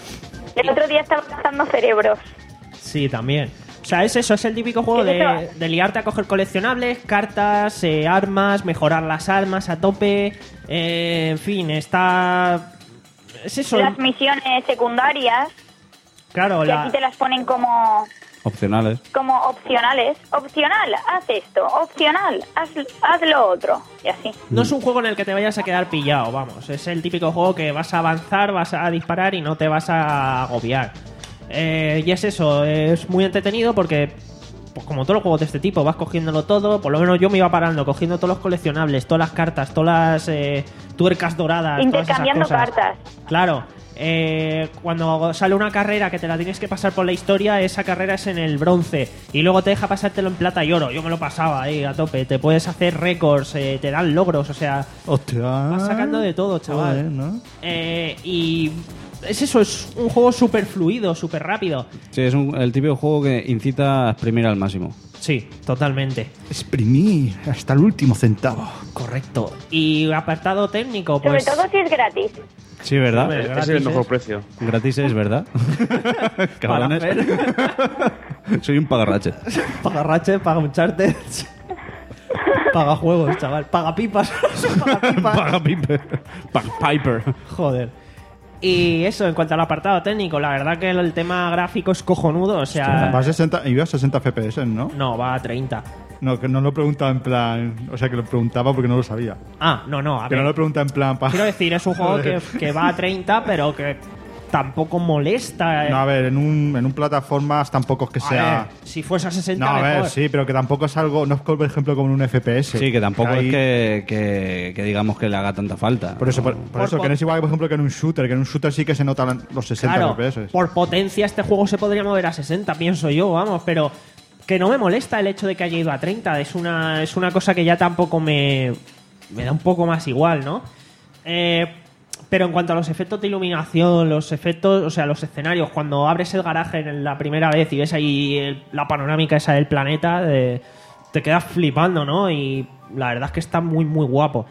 El otro día estaba cazando cerebros. Sí, también. O sea, es eso, es el típico juego ¿Es de, eso? de liarte a coger coleccionables, cartas, eh, armas, mejorar las armas a tope. eh, en fin, está. Es eso. Las misiones secundarias, Claro, que la, aquí te las ponen como, opcionales. como opcionales. Opcional, haz esto. Opcional, haz, haz lo otro. Y así. no es un juego en el que te vayas a quedar pillado, vamos. Es el típico juego que vas a avanzar, vas a disparar y no te vas a agobiar. Eh, y es eso, es muy entretenido porque, pues como todos los juegos de este tipo, vas cogiéndolo todo. Por lo menos yo me iba parando, cogiendo todos los coleccionables, todas las cartas, todas las eh, tuercas doradas, todas esas Intercambiando cosas. cartas. Claro. Eh, cuando sale una carrera que te la tienes que pasar por la historia, esa carrera es en el bronce y luego te deja pasártelo en plata y oro. Yo me lo pasaba ahí a tope. Te puedes hacer récords, eh, te dan logros, o sea, Hostia. vas sacando de todo, chaval. Joder, ¿no? Eh, y es eso, es un juego súper fluido, súper rápido. Sí, es un- el típico juego que incita a exprimir al máximo. Sí, totalmente. Exprimir hasta el último centavo. Correcto. Y apartado técnico, Sobre pues. todo si es gratis. Sí, ¿verdad? Hombre, Ese gratis, es el mejor ¿eh? precio. Gratis es, ¿verdad? Cabrones. Para hacer- Soy un pagarrache. Paga Ratchet, paga Uncharted. Paga juegos, chaval. Paga pipas. Paga pipas. Paga Piper. Paga Piper. Joder. Y eso, en cuanto al apartado técnico, la verdad que el, el tema gráfico es cojonudo, o sea... Va a sesenta, iba a sesenta F P S, ¿no? No, va a treinta. No, que no lo preguntaba en plan. O sea, que lo preguntaba porque no lo sabía. Ah, no, no, a Que ver. no lo preguntaba en plan. Pa... Quiero decir, es un juego que, que va a treinta, pero que tampoco molesta. eh. No, a ver, en un, en un plataformas tampoco es que A sea. ver, si fuese a sesenta, No, a ver, mejor. sí, pero que tampoco es algo. No es, por ejemplo, como en un F P S. Sí, que tampoco ahí- es que, que, que digamos que le haga tanta falta. Por eso, por, por Por eso po- que no es igual, por ejemplo, que en un shooter. Que en un shooter sí que se notan los sesenta Claro, F P S. por potencia este juego se podría mover a sesenta, pienso yo, vamos, pero que no me molesta el hecho de que haya ido a treinta. Es una, es una cosa que ya tampoco me, me da un poco más igual, ¿no? Eh, pero en cuanto a los efectos de iluminación, los efectos, o sea, los escenarios, cuando abres el garaje en la primera vez y ves ahí el- la panorámica esa del planeta, eh, te quedas flipando, ¿no? Y la verdad es que está muy, muy guapo.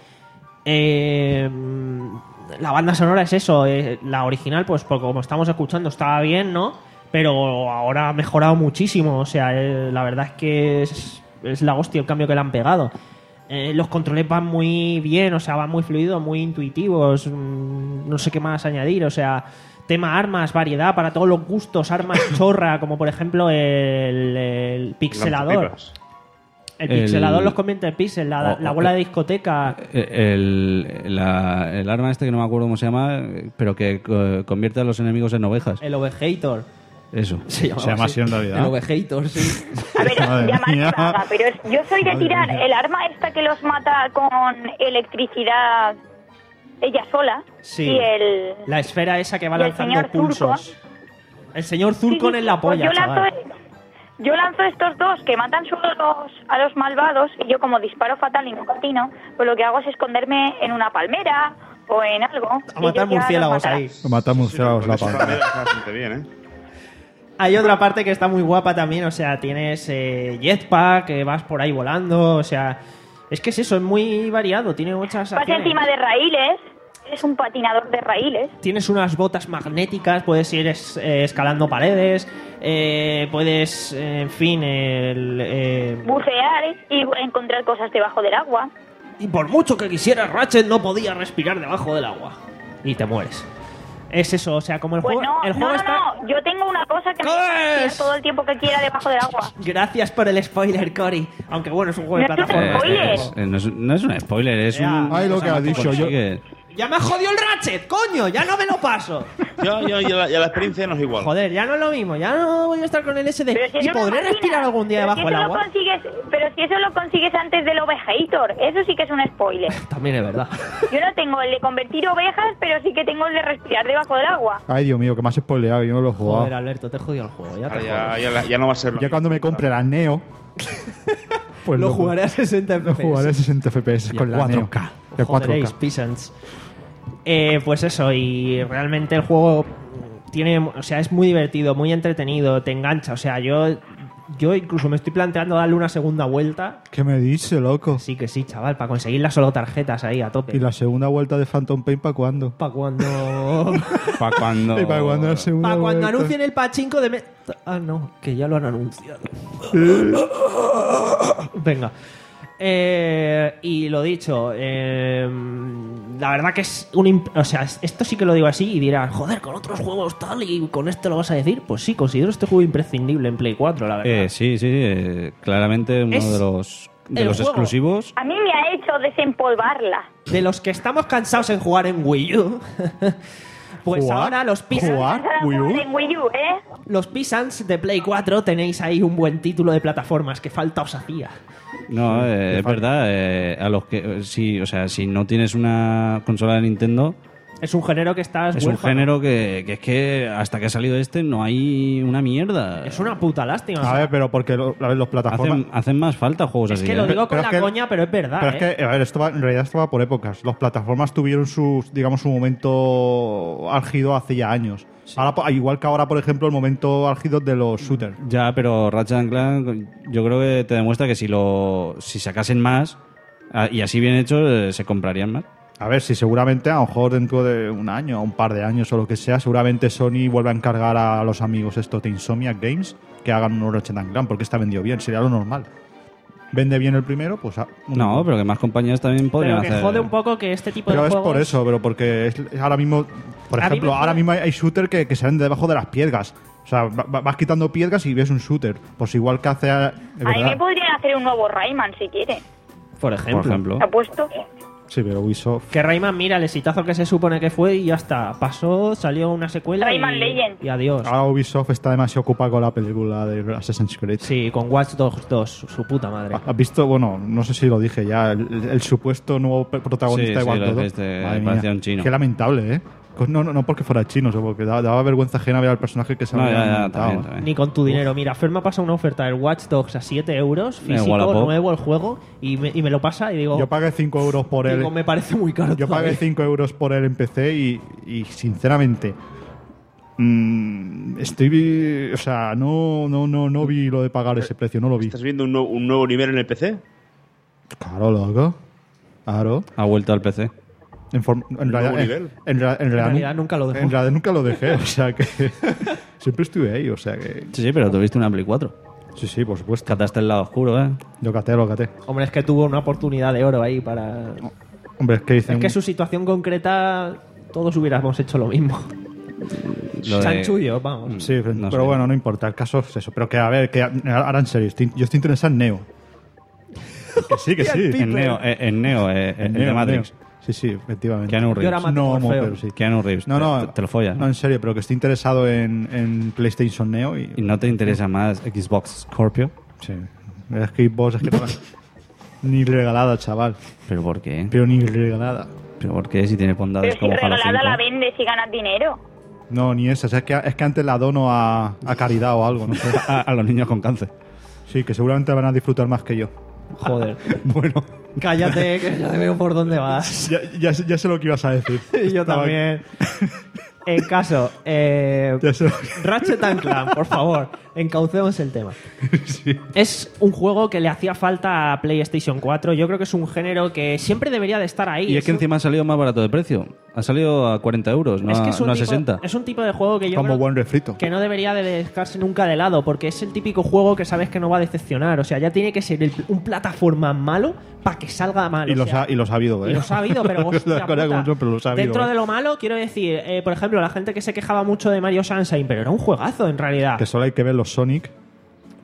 Eh, la banda sonora es eso, eh, la original, pues por como estamos escuchando, estaba bien, ¿no? Pero ahora ha mejorado muchísimo, o sea, eh, la verdad es que es, es la hostia el cambio que le han pegado. Eh, los controles van muy bien, o sea, van muy fluidos, muy intuitivos, mm, no sé qué más añadir, o sea, tema armas, variedad para todos los gustos, armas chorra, como por ejemplo el, el pixelador. Lanzapipas. El El- pixelador los convierte en pixel, la, o- la o- bola de discoteca. El, la- el arma este que no me acuerdo cómo se llama, pero que eh, convierte a los enemigos en ovejas. El Ovejator. Eso. Se llama, Se llama así en realidad. El Ovejator, sí. A ver, Madre llamarme mía. vaga, pero es- yo soy de Madre tirar mía. el arma esta que los mata con electricidad ella sola. Sí. Y el... La esfera esa que va Y el lanzando señor pulsos. El señor Sí, sí, Zurkon sí, en la pues polla, yo lanzo, chaval. yo lanzo estos dos que matan solo a los, a los malvados y yo como disparo fatal y no catino, pues lo que hago es esconderme en una palmera o en algo. A matar murciélagos ahí. Mata murciélagos la Eso pata. también está bastante bien, ¿eh? Hay otra parte que está muy guapa también, o sea, tienes eh, jetpack, que vas por ahí volando, o sea... Es que es eso, es muy variado, tiene muchas Vas acciones. encima de raíles, es un patinador de raíles. Tienes unas botas magnéticas, puedes ir es- eh, escalando paredes, eh, puedes, eh, en fin, el, eh, Bucear y encontrar cosas debajo del agua. y por mucho que quisieras, Ratchet no podía respirar debajo del agua. Y te mueres. Es eso, o sea, como el Pues juego, no, el no, juego no, está... no, yo tengo una cosa que me ¿Qué puede es? tirar todo el tiempo que quiera debajo del agua. Gracias por el spoiler, Cory. Aunque bueno, es un juego de No es un plataforma. spoiler. Es- eh, no, es, no es un spoiler, es Ya. un... Ay, lo que ha cosa dicho yo. consigue. ¡Ya me ha jodido el Ratchet, coño! ¡Ya no me lo paso! Ya, ya, ya, la, ya la experiencia no es igual. Joder, ya no es lo mismo. Ya no voy a estar con el S D. Pero si es ¿Y una podré máquina. respirar algún día Pero debajo si del eso agua? Lo consigues, pero si eso lo consigues antes del Ovejator, eso sí que es un spoiler. También es verdad. Yo no tengo el de convertir ovejas, pero sí que tengo el de respirar debajo del agua. Ay, Dios mío, que me has spoileado, yo no lo he jugado. Joder, Alberto, te he jodido el juego. Ya, te Ahora ya, jodes. ya, la- ya no va a ser lo Ya cuando me compre la Neo, pues Lo jugaré a sesenta F P S. Lo jugaré a sesenta F P S Y con a la cuatro Neo. K. De cuatro Joderéis, K. peasants. Eh, pues eso, y realmente el juego tiene, o sea, es muy divertido, muy entretenido, te engancha. O sea, yo, yo incluso me estoy planteando darle una segunda vuelta. ¿Qué me dice, loco? Sí que sí, chaval, para conseguir las solo tarjetas ahí a tope. ¿Y la segunda vuelta de Phantom Pain para cuándo? ¿Para cuando? ¿Para cuando? ¿Y para cuándo la segunda Para cuando vuelta? anuncien el pachinko de... Me... Ah, no, que ya lo han anunciado. Venga. Eh, y lo dicho, eh, la verdad que es un... imp- O sea, esto sí que lo digo así y dirán, joder, con otros juegos tal y con este lo vas a decir. Pues sí, considero este juego imprescindible en Play cuatro, la verdad. Eh, sí, sí, sí, eh, claramente uno Es de los, de el los juego. exclusivos. A mí me ha hecho desempolvarla. De los que estamos cansados en jugar en Wii U, pues ¿Jugar? ahora los Pisans, ¿Jugar? Para ¿Wii U? jugar en Wii U, ¿eh? los Pisans de Play cuatro tenéis ahí un buen título de plataformas que falta os hacía. No, eh, es verdad, eh, a los que eh, sí, o sea, si no tienes una consola de Nintendo, Es un género que estás es un huérfano. género que, que es que hasta que ha salido este no hay una mierda. Es una puta lástima. o A sea, ver, pero porque lo- a ver, los plataformas... Hacen, hacen más falta juegos es así. que lo ¿eh? digo con Pero la es que- coña, pero es verdad. Pero ¿eh? es que, a ver, esto va- en realidad esto va por épocas. Las plataformas tuvieron su, digamos, su momento álgido hace ya años. Ahora, po- igual que ahora, por ejemplo, el momento álgido de los shooters. Ya, pero Ratchet and Clank yo creo que te demuestra que si lo si sacasen más ah, y así bien hecho, eh, se comprarían más. A ver, si seguramente a lo mejor dentro de un año, un par de años o lo que sea, seguramente Sony vuelve a encargar a los amigos estos de Insomniac Games que hagan un Ratchet and Clank, porque está vendido bien, sería lo normal. Vende bien el primero, pues... a- No, pero que más compañías también podrían Pero que hacer. jode un poco que este tipo Pero de es juegos... por eso, pero porque es, es ahora mismo, por A mí ejemplo, me ahora jode- mismo hay, hay shooters que, que salen de debajo de las piedras. O sea, va- va- vas quitando piedras y ves un shooter. Pues igual que hace... Es A mí me verdad. podrían hacer un nuevo Rayman si quieren. Por ejemplo. Por ejemplo. ¿Te apuesto? Sí, pero Ubisoft... Que Rayman, mira, el exitazo que se supone que fue y ya está. Pasó, salió una secuela Rayman y, Legend. y adiós. Ahora Ubisoft está demasiado ocupado con la película de Assassin's Creed. Sí, con Watch Dogs dos, su puta madre. ¿Has visto? Bueno, no sé si lo dije ya, el, el supuesto nuevo pe- protagonista Sí, de sí, Watch lo Dogs. dijiste, Madre parecía mía, un chino. Qué lamentable, ¿eh? No, no, no porque fuera chino, sino porque daba, daba vergüenza ajena ver al personaje que se No, había ya, ya, inventado. también, también. Ni con tu dinero. Mira, Fer me ha pasado una oferta del Watch Dogs a siete euros, Eh, físico, Wallapop. nuevo el juego, y me, y me lo pasa y digo, Yo pagué cinco euros por él. digo, me parece muy caro. Yo todavía. pagué cinco euros por él en P C y, y sinceramente mm, estoy vi- o sea, no, no, no, no vi lo de pagar ese precio, no lo vi. ¿Estás viendo un, nuevo- un nuevo nivel en el P C? Claro, loco. Claro. Ha vuelto al P C. En, form- en realidad, nuevo en, nivel. en rea- en realidad realidad nu- nunca lo dejó. En realidad nunca lo dejé, o sea que siempre estuve ahí, o sea que Sí, sí, pero tuviste una Play cuatro. sí, sí, por supuesto. Cataste el lado oscuro, ¿eh? Yo caté, lo caté. Hombre, es que tuvo una oportunidad de oro ahí para... Hombre, es que dicen Es que su situación concreta, todos hubiéramos hecho lo mismo. Lo de- Chanchullo, vamos. sí, No pero sé. bueno, no importa, el caso es eso, pero que a ver, que ahora en serio, estoy- yo estoy interesado en Neo. Que sí, que sí. En Neo, eh, en Neo, eh, el de Neo, Matrix. Neo. Sí, sí, efectivamente. Keanu Yo era Reeves. más No, Morfeo. mo, pero sí. Keanu Reeves. No, no, te, te lo follas. No, en serio, pero que estoy interesado en, en PlayStation Neo y... ¿Y no te interesa más Xbox Scorpio? Sí. Es que Xbox es que no... Ni regalada, chaval. ¿Pero por qué? Pero ni regalada. ¿Pero por qué si tiene bondades Pero si como Halo regalada la cinco? vendes y ganas dinero. No, ni esa. Es que, es que antes la dono a, a caridad o algo, no sé. A, a los niños con cáncer. Sí, que seguramente van a disfrutar más que yo. Joder. Bueno, Cállate, que ya te veo por dónde vas. ya, ya, sé- ya sé lo que ibas a decir. Y yo Estaba- también. En caso, eh, Ya sé lo que- Ratchet and Clank, por favor, encaucemos el tema. Es un juego que le hacía falta a PlayStation cuatro. Yo creo que es un género que siempre debería de estar ahí. Y es que un- encima ha salido más barato de precio. Ha salido a cuarenta euros, no, es que a, es un, no a tipo, sesenta. es un tipo de juego que yo Como creo buen refrito. que no debería de dejarse nunca de lado, porque es el típico juego que sabes que no va a decepcionar. O sea, ya tiene que ser el- un plataforma malo para que salga mal. Y o los sea, ha, y los ha habido, ¿eh? y los ha habido, pero hostia Las cosas puta. como son, pero los ha habido, Dentro ¿eh? de lo malo, quiero decir, eh, por ejemplo, la gente que se quejaba mucho de Mario Sunshine, pero era un juegazo en realidad. Que solo hay que ver los Sonic.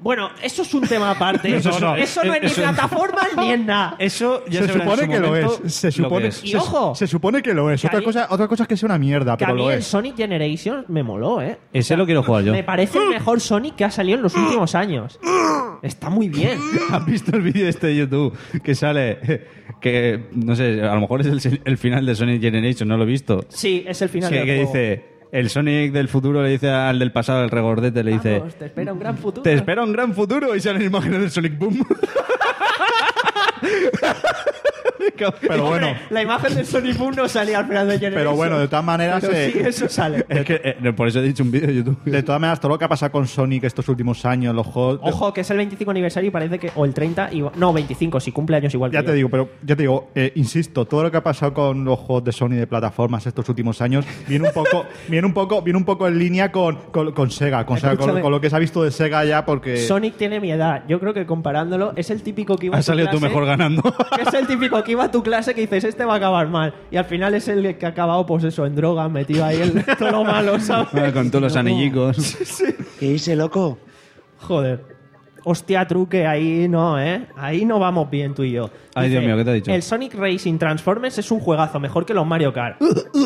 Bueno, eso es un tema aparte. Eso eso, no, eso no es ni eso- plataformas ni en nada. Eso ya se se verá en supone su que lo momento es. Se lo supone, que es. se, Y ojo, se supone que lo es. que Otra ahí- cosa, otra cosa es que sea una mierda, Que a pero mí lo el es. Sonic Generations me moló, ¿eh? Ese lo quiero jugar yo. Me parece el mejor Sonic que ha salido en los últimos años. Está muy bien. ¿Has visto el vídeo este de YouTube que sale? Que, no sé, a lo mejor es el, el final de Sonic Generation, no lo he visto. Sí, es el final Que, del que juego. dice, el Sonic del futuro le dice al del pasado, el regordete, le dice, Vamos, te espera un gran futuro. te espera un gran futuro y salen imágenes del Sonic Boom. Pero bueno, Hombre, la imagen de Sonic Boom no salía al final de Generation. pero bueno, de todas maneras, Pero eh, sí, eso sale. Es que, eh, por eso he dicho un vídeo de YouTube. de todas maneras, todo lo que ha pasado con Sonic estos últimos años, los juegos. Ojo, que es el veinticinco aniversario y parece que... O el treinta, y, no, veinticinco, si cumple años igual Ya que te yo. digo, pero ya te digo, eh, insisto, todo lo que ha pasado con los juegos de Sony de plataformas estos últimos años viene un poco, viene un poco, viene un poco en línea con, con, con Sega, con, Sega, con, Escúchame. con lo que se ha visto de Sega ya, porque Sonic tiene mi edad. Yo creo que comparándolo, es el típico que iba a Has tu salido tú clase- mejor ganando. que es el típico que iba a tu clase que dices, este va a acabar mal. Y al final es el que ha acabado, pues eso, en drogas, metido ahí en todo lo malo, ¿sabes? Con todos los anillicos. ¿Qué dice, loco? Joder. Hostia, truque, ahí no, ¿eh? Ahí no vamos bien tú y yo. Ay, Dios mío, ¿qué te ha dicho? El Sonic Racing Transformers es un juegazo, mejor que los Mario Kart.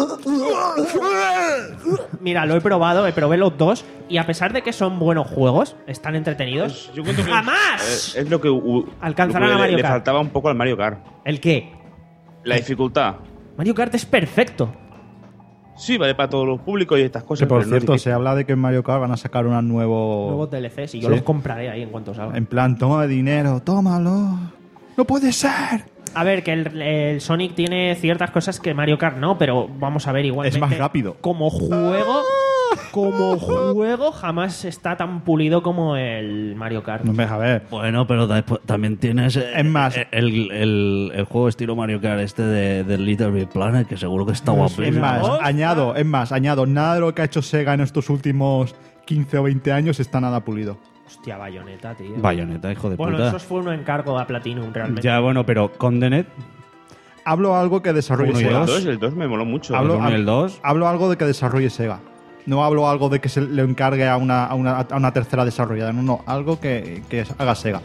Mira, lo he probado, he probé los dos y a pesar de que son buenos juegos, están entretenidos, Yo encuentro que ¡jamás! Es, es lo que, u- Alcanzarán lo que a Mario le, le Kart. faltaba un poco al Mario Kart. ¿El qué? La dificultad. Mario Kart es perfecto. Sí, vale para todos los públicos y estas que cosas. por pero no es cierto, difícil. se habla de que en Mario Kart van a sacar un nuevo... Nuevos D L Cs y yo Sí. los compraré ahí en cuanto salga. En plan, toma dinero, tómalo. ¡No puede ser! A ver, que el, el Sonic tiene ciertas cosas que Mario Kart no, pero vamos a ver igualmente. Es más rápido. Como juego, como juego jamás está tan pulido como el Mario Kart. No me deja ver. Bueno, pero después también tienes eh, Es más- eh, el, el, el juego estilo Mario Kart este de, de Little Big Planet, que seguro que está Es guapísimo. más, ¿no? añado, es más, añado, nada de lo que ha hecho Sega en estos últimos quince o veinte años está nada pulido. Hostia, Bayonetta, tío. Bayonetta, hijo de Bueno, puta. eso fue un encargo a Platinum, realmente. Ya, bueno, pero Condenet, Hablo algo que desarrolle Uno y El Sega. dos. dos, el dos me moló mucho. Hablo- el uno y el dos. Hablo algo de que desarrolle Sega. No hablo algo de que se le encargue a una, a una, a una tercera desarrollada. No, no, algo que, que haga Sega.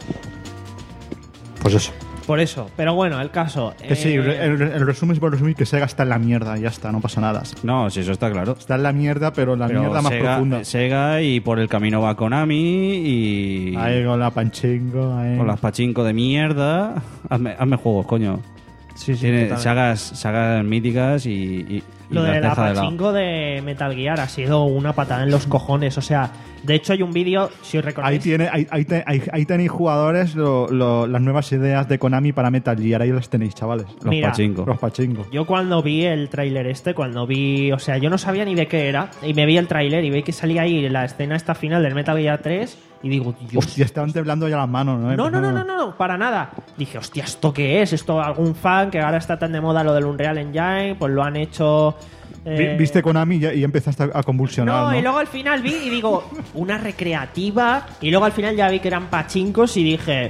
Pues eso. Por eso. Pero bueno, el caso. Que sí, eh, el, el resumen es por resumir que Sega está en la mierda, ya está, no pasa nada. No, sí, eso está claro. Está en la mierda, pero la Pero mierda más Sega, profunda. Sega y por el camino va Konami y Ahí con la panchingo, ahí. con las pachinko de mierda. Hazme, hazme juegos, coño. Sí, sí, Tiene totalmente. sagas, sagas míticas y, y, y Lo las de la deja de lado. pachinko de Metal Gear ha sido una patada en los cojones. O sea, de hecho hay un vídeo, si os recordáis. Ahí, tiene, ahí, ahí, te- ahí- ahí tenéis jugadores lo- lo- las nuevas ideas de Konami para Metal Gear. Ahí las tenéis, chavales. Los Mira, pachinko. Los pachingos. Yo cuando vi el tráiler este, cuando vi, o sea, yo no sabía ni de qué era, y me vi el tráiler y vi que salía ahí la escena esta final del Metal Gear tres, y digo, Dios. Hostia, estaban temblando ya las manos, ¿no? No, no, no, no, no, no, para nada. Dije, hostia, ¿esto qué es? ¿Esto algún fan que ahora está tan de moda lo del Unreal Engine? Pues lo han hecho... eh, Vi- Viste Konami y, y empezaste a convulsionar, No, ¿no? y luego al final vi y digo, una recreativa, y luego al final ya vi que eran pachincos y dije,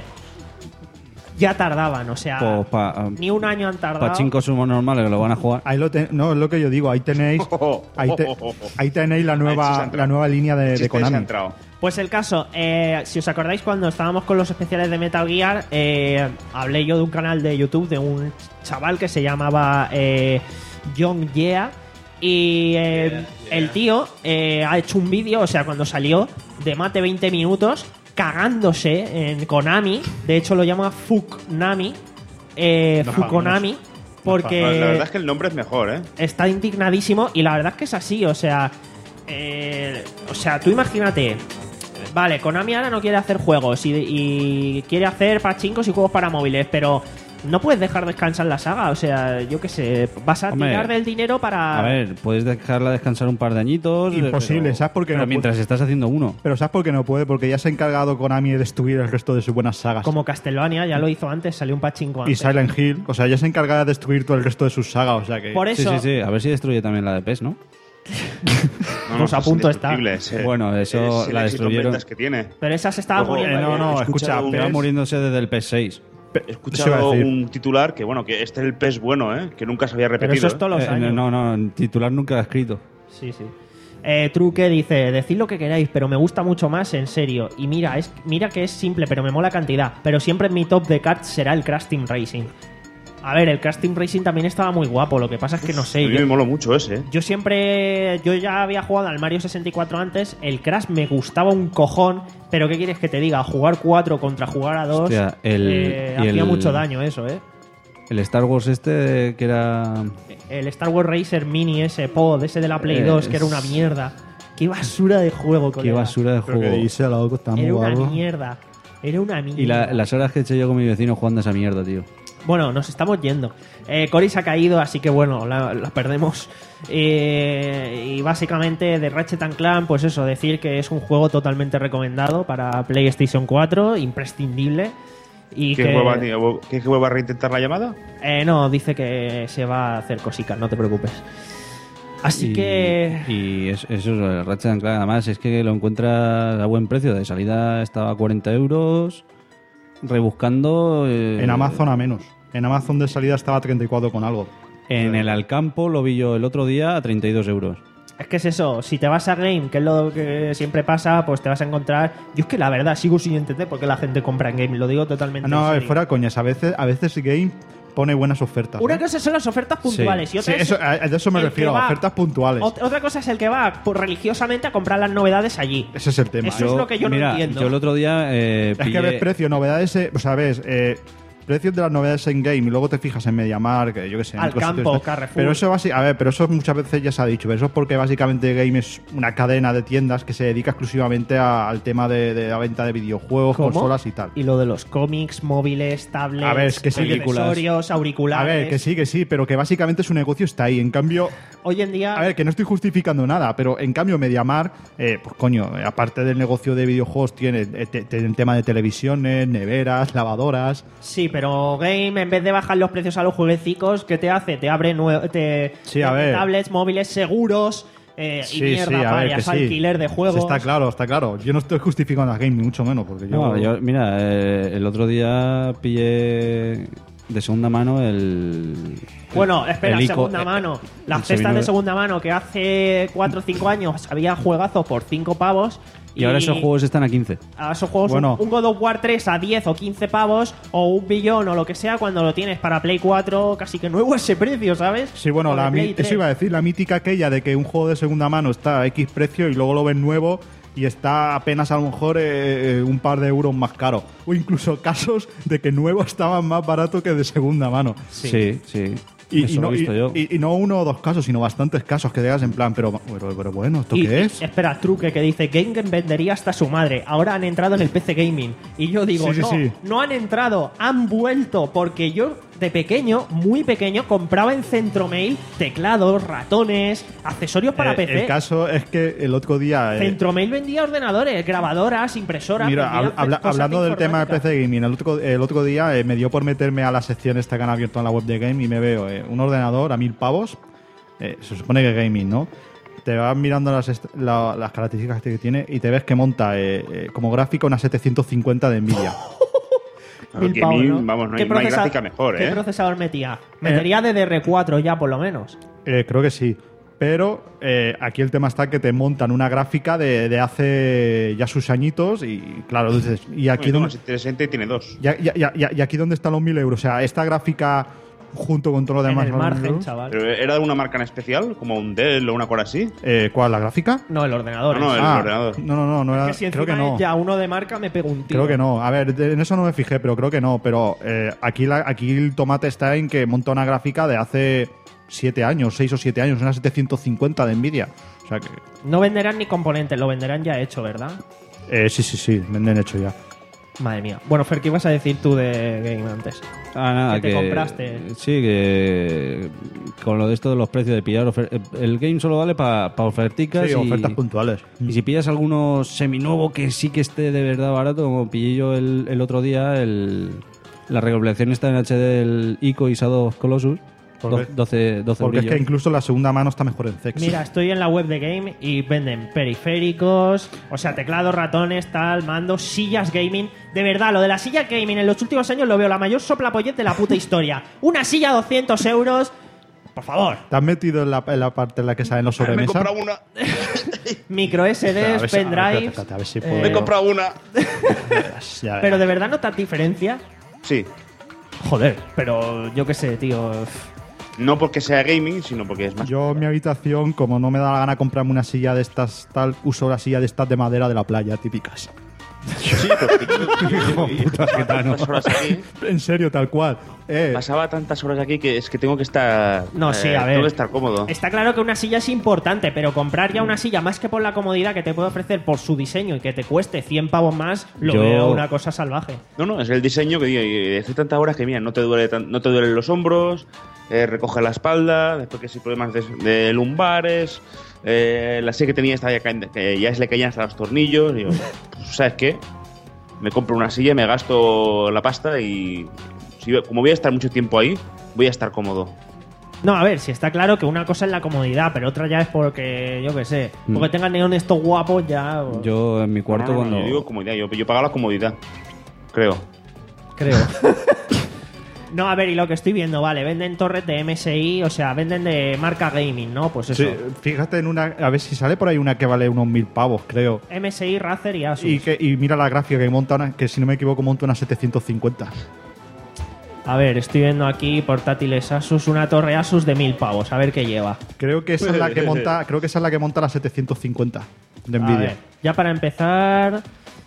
ya tardaban, o sea, Pues pa- ni un año han tardado. Pachinko somos normales que lo van a jugar. Ahí lo te- no, es lo que yo digo. Ahí tenéis, ahí, te- ahí tenéis la Ahí sí se ha nueva, entrado. la nueva línea de, de Chiste se ha Konami. entrado. Pues el caso, eh, si os acordáis cuando estábamos con los especiales de Metal Gear, eh, hablé yo de un canal de YouTube de un chaval que se llamaba eh, John Yea y eh, el tío eh, ha hecho un vídeo, o sea, cuando salió, de más de veinte minutos cagándose en Konami, de hecho lo llama Fuknami, eh, No, Fukonami, porque La, la verdad es que el nombre es mejor, ¿eh? está indignadísimo y la verdad es que es así, o sea, eh, o sea, tú imagínate, vale, Konami ahora no quiere hacer juegos y, y quiere hacer pachincos y juegos para móviles, pero no puedes dejar descansar la saga, o sea, yo qué sé, vas a Hombre, tirar del dinero para... A ver, puedes dejarla descansar un par de añitos. Imposible, pero- ¿sabes por qué pero no mientras estás haciendo uno. Pero ¿sabes por qué no puede? Porque ya se ha encargado Konami de destruir el resto de sus buenas sagas. Como Castlevania, ya lo hizo antes, salió un pachinko Y antes. Silent Hill. O sea, ya se encarga de destruir todo el resto de sus sagas. O sea que... Por Sí, eso, sí, sí. A ver si destruye también la de P E S, ¿no? No, Pues a es punto está. indestructible, es, eh, Bueno, eso es el la éxito en destruyeron. ventas que tiene. pero esa se estaba Ojo, muriendo. eh, no, no, He escucha, escuchado un- pero Estaba es- muriéndose desde el P E S seis. He Eso iba a escuchado decir. un titular que, bueno, que este es el pez bueno, ¿eh? Que nunca se había Pero repetido. eso es todos los Eh, años. no, no, en titular nunca lo ha escrito. Sí, sí. Eh, Truque dice, decid lo que queráis, pero me gusta mucho más en serio. Y mira, es, mira que es simple, pero me mola cantidad. Pero siempre en mi top de cards será el Crash Team Racing. A ver, el Crash Team Racing también estaba muy guapo, lo que pasa es que no sé. A mí yo, me moló mucho ese, ¿eh? yo siempre, yo ya había jugado al Mario sesenta y cuatro antes, el Crash me gustaba un cojón, pero ¿qué quieres que te diga? Jugar cuatro contra jugar a dos, Hostia, el- eh, y hacía el- mucho daño eso, ¿eh? El Star Wars este, que era... El Star Wars Racer Mini ese pod, ese de la Play Eh, dos, que era es- una mierda. Qué basura de juego, Qué colega. basura de Pero que juego. dice, loco, está muy Era una guapo. mierda. Era una mierda. Y la- las horas que he hecho yo con mi vecino jugando a esa mierda, tío. Bueno, nos estamos yendo. Eh, Cory se ha caído, así que bueno, la, la perdemos. Eh, y básicamente de Ratchet and Clank, pues eso, decir que es un juego totalmente recomendado para PlayStation cuatro, imprescindible. Y ¿Qué que, hueva, tío? ¿Qué que vuelva a reintentar la llamada? eh, no, dice que se va a hacer cositas, no te preocupes. Así y, que... Y es- eso, el Ratchet and Clank, además, es que lo encuentras a buen precio. De salida estaba a cuarenta euros. Rebuscando. eh, En Amazon a menos. En Amazon de salida estaba a treinta y cuatro con algo. En el Alcampo lo vi yo el otro día a treinta y dos euros. Es que es eso, si te vas a Game, que es lo que siempre pasa, pues te vas a encontrar... Yo es que la verdad sigo sin entender por qué la gente compra en Game, lo digo totalmente No, en serio. fuera coñas. A veces, a veces Game pone buenas ofertas. Una ¿eh? cosa son las ofertas puntuales y Sí, otra es eso, a, de eso me el refiero, que va- ofertas puntuales. ot- Otra cosa es el que va por religiosamente a comprar las novedades allí. Ese es el tema. Eso es lo que yo Mira, no entiendo. yo el otro día eh, Es que pillé- ves precio, novedades, eh, o sea, ves eh, precios de las novedades en Game y luego te fijas en MediaMarkt, que yo qué sé. en otros Alcampo, sitios. Carrefour. Pero eso, basi- a ver, pero eso muchas veces ya se ha dicho. Pero eso es porque básicamente Game es una cadena de tiendas que se dedica exclusivamente a- al tema de, de la venta de videojuegos, ¿Cómo? consolas y tal. Y lo de los cómics, móviles, tablets, A ver, es que sí, accesorios, A auriculares. ver, que sí, que sí, pero que básicamente su negocio está ahí. En cambio, Hoy en día... a ver, que no estoy justificando nada, pero en cambio MediaMarkt, eh, pues coño, eh, aparte del negocio de videojuegos, tiene eh, te- te- el tema de televisiones, neveras, lavadoras. Sí, pero Game, en vez de bajar los precios a los jueguecicos, ¿qué te hace? Te abre nue- te, Sí, a te- ver. tablets, móviles, seguros eh, y mierda, a ver, varias, que sí. alquiler de juegos. Está claro, está claro. Yo no estoy justificando a Game, ni mucho menos, porque yo... No, yo- mira, eh, el otro día pillé de segunda mano el. Bueno, espera, el Ico- segunda eh, mano. el Las cestas seminueve. de segunda mano que hace cuatro o cinco años había juegazos por cinco pavos. Y ahora esos juegos están a quince. A esos juegos, Bueno. un, un God of War tres a diez o quince pavos, o un billón o lo que sea, cuando lo tienes para Play cuatro, casi que nuevo ese precio, ¿sabes? Sí, bueno, O de la, Play mi- tres. eso iba a decir, la mítica aquella de que un juego de segunda mano está a X precio y luego lo ves nuevo y está apenas a lo mejor eh, eh, un par de euros más caro. O incluso casos de que nuevo estaban más barato que de segunda mano. Sí, sí. Y, Eso y lo no, he visto y- yo. y- y no uno o dos casos, sino bastantes casos que digas en plan, pero, pero, pero bueno, ¿esto Y- qué y- es? espera, Truque, que dice Game Game vendería hasta su madre. Ahora han entrado en el P C Gaming. Y yo digo, Sí, sí, no, sí. no han entrado, han vuelto. Porque yo, de pequeño, muy pequeño, compraba en Centromail teclados, ratones, accesorios para Eh, P C. El caso es que el otro día... eh, Centromail vendía ordenadores, grabadoras, impresoras. Mira, vendía hab- habla- cosas de hablando del tema de informática. P C Gaming, el otro, el otro día eh, me dio por meterme a la sección esta que han abierto en la web de Game y me veo eh, un ordenador a mil pavos. Eh, se supone que gaming, ¿no? Te vas mirando las, est- la- las características que tiene y te ves que monta eh, eh, como gráfica una setecientos cincuenta de Nvidia. Mil Que pavos, mil, ¿no? Vamos, no ¿Qué hay, no hay procesa- gráfica mejor, ¿Qué ¿eh? procesador metía? Metería D D R cuatro ya, por lo menos. Eh, creo que sí. Pero eh, aquí el tema está que te montan una gráfica de, de hace ya sus añitos y claro, dices, y aquí Bueno, donde, trescientos sesenta tiene dos. ya- ya- ya- ya- y aquí dónde están los mil euros. O sea, esta gráfica junto con todo lo En demás. el ¿no? margen, chaval. ¿Pero era de una marca en especial? ¿Como un Dell o una cosa así? Eh, ¿Cuál? ¿La gráfica? No, el ordenador. No, no, en el sí. Ah, ordenador. No, no, no, no era, Que si creo que encima no. es ya uno de marca me pego un tiro. Creo que no. A ver, de- en eso no me fijé, pero creo que no. Pero eh, aquí, la- aquí el tomate está en que monta una gráfica de hace siete años, seis o siete años, una setecientos cincuenta de Nvidia. O sea que. No venderán ni componentes, lo venderán ya hecho, ¿verdad? Eh, sí, sí, sí, venden hecho ya. Madre mía. Bueno, Fer, ¿qué ibas a decir tú de Game antes? Ah, nada, que te que compraste. Sí, que con lo de esto de los precios de pillar ofer- el game solo vale para oferticas Sí, y, ofertas puntuales. y si pillas alguno seminuevo que sí que esté de verdad barato, como pillé yo el, el otro día el, la recopilación está en H D del Ico y Shadow of Colossus, ¿Por qué? doce, doce Porque es que brillos. incluso la segunda mano está mejor en Zex. Mira, estoy en la web de Game y venden periféricos, o sea, teclados, ratones, tal, mandos, sillas gaming. De verdad, lo de la silla gaming en los últimos años lo veo la mayor soplapollet de la puta historia. Una silla doscientos euros. por favor. ¿Te has metido en la, en la parte en la que salen los Me he sobremesa? comprado una. Micro S Espera, a Ds, ver si- a ver, pendrives. espérate, a ver si eh, puedo- Me he comprado una. Ya Pero verás. de verdad notas diferencia. Sí. Joder, pero yo qué sé, tío. No porque sea gaming, sino porque es más. Yo en mi habitación, como no me da la gana comprarme una silla de estas, tal, uso la silla de estas de madera de la playa, típicas. Sí, pero yo- yo- yo- tantas horas aquí. En serio, tal cual. Eh, Pasaba tantas horas aquí que es que tengo que estar. No, sí, eh, a ver. Tengo que estar cómodo. Está claro que una silla es importante, pero comprar ya una silla más que por la comodidad que te puede ofrecer por su diseño y que te cueste cien pavos más, lo Yo- veo una cosa salvaje. No, no, es el diseño que digo. y Hace tantas horas que, mira, no te, duele tan- no te duelen los hombros, eh, recoge la espalda, después que si problemas de, de lumbares. Eh, la silla que tenía estaba ya, ca- que ya se le caían hasta los tornillos. Digo, pues, ¿sabes qué? Me compro una silla, me gasto la pasta y. Si, como voy a estar mucho tiempo ahí, voy a estar cómodo. No, a ver, si está claro que una cosa es la comodidad, pero otra ya es porque, yo qué sé, porque tengan neones estos guapos ya. Yo en mi cuarto No, no, no, cuando... yo digo comodidad, yo, yo pago la comodidad. Creo. Creo. No, a ver, y lo que estoy viendo, vale, venden torres de M S I, o sea, venden de marca gaming, ¿no? Pues eso. sí, fíjate en una. A ver si sale por ahí una que vale unos mil pavos, creo. M S I, Razer y Asus. Y, que, y mira la gráfica que monta, una, que si no me equivoco, monta una setecientos cincuenta. A ver, estoy viendo aquí portátiles Asus, una torre Asus de mil pavos, a ver qué lleva. Creo que esa es la que monta, creo que esa es la que monta la setecientos cincuenta de A Nvidia. ver, ya para empezar,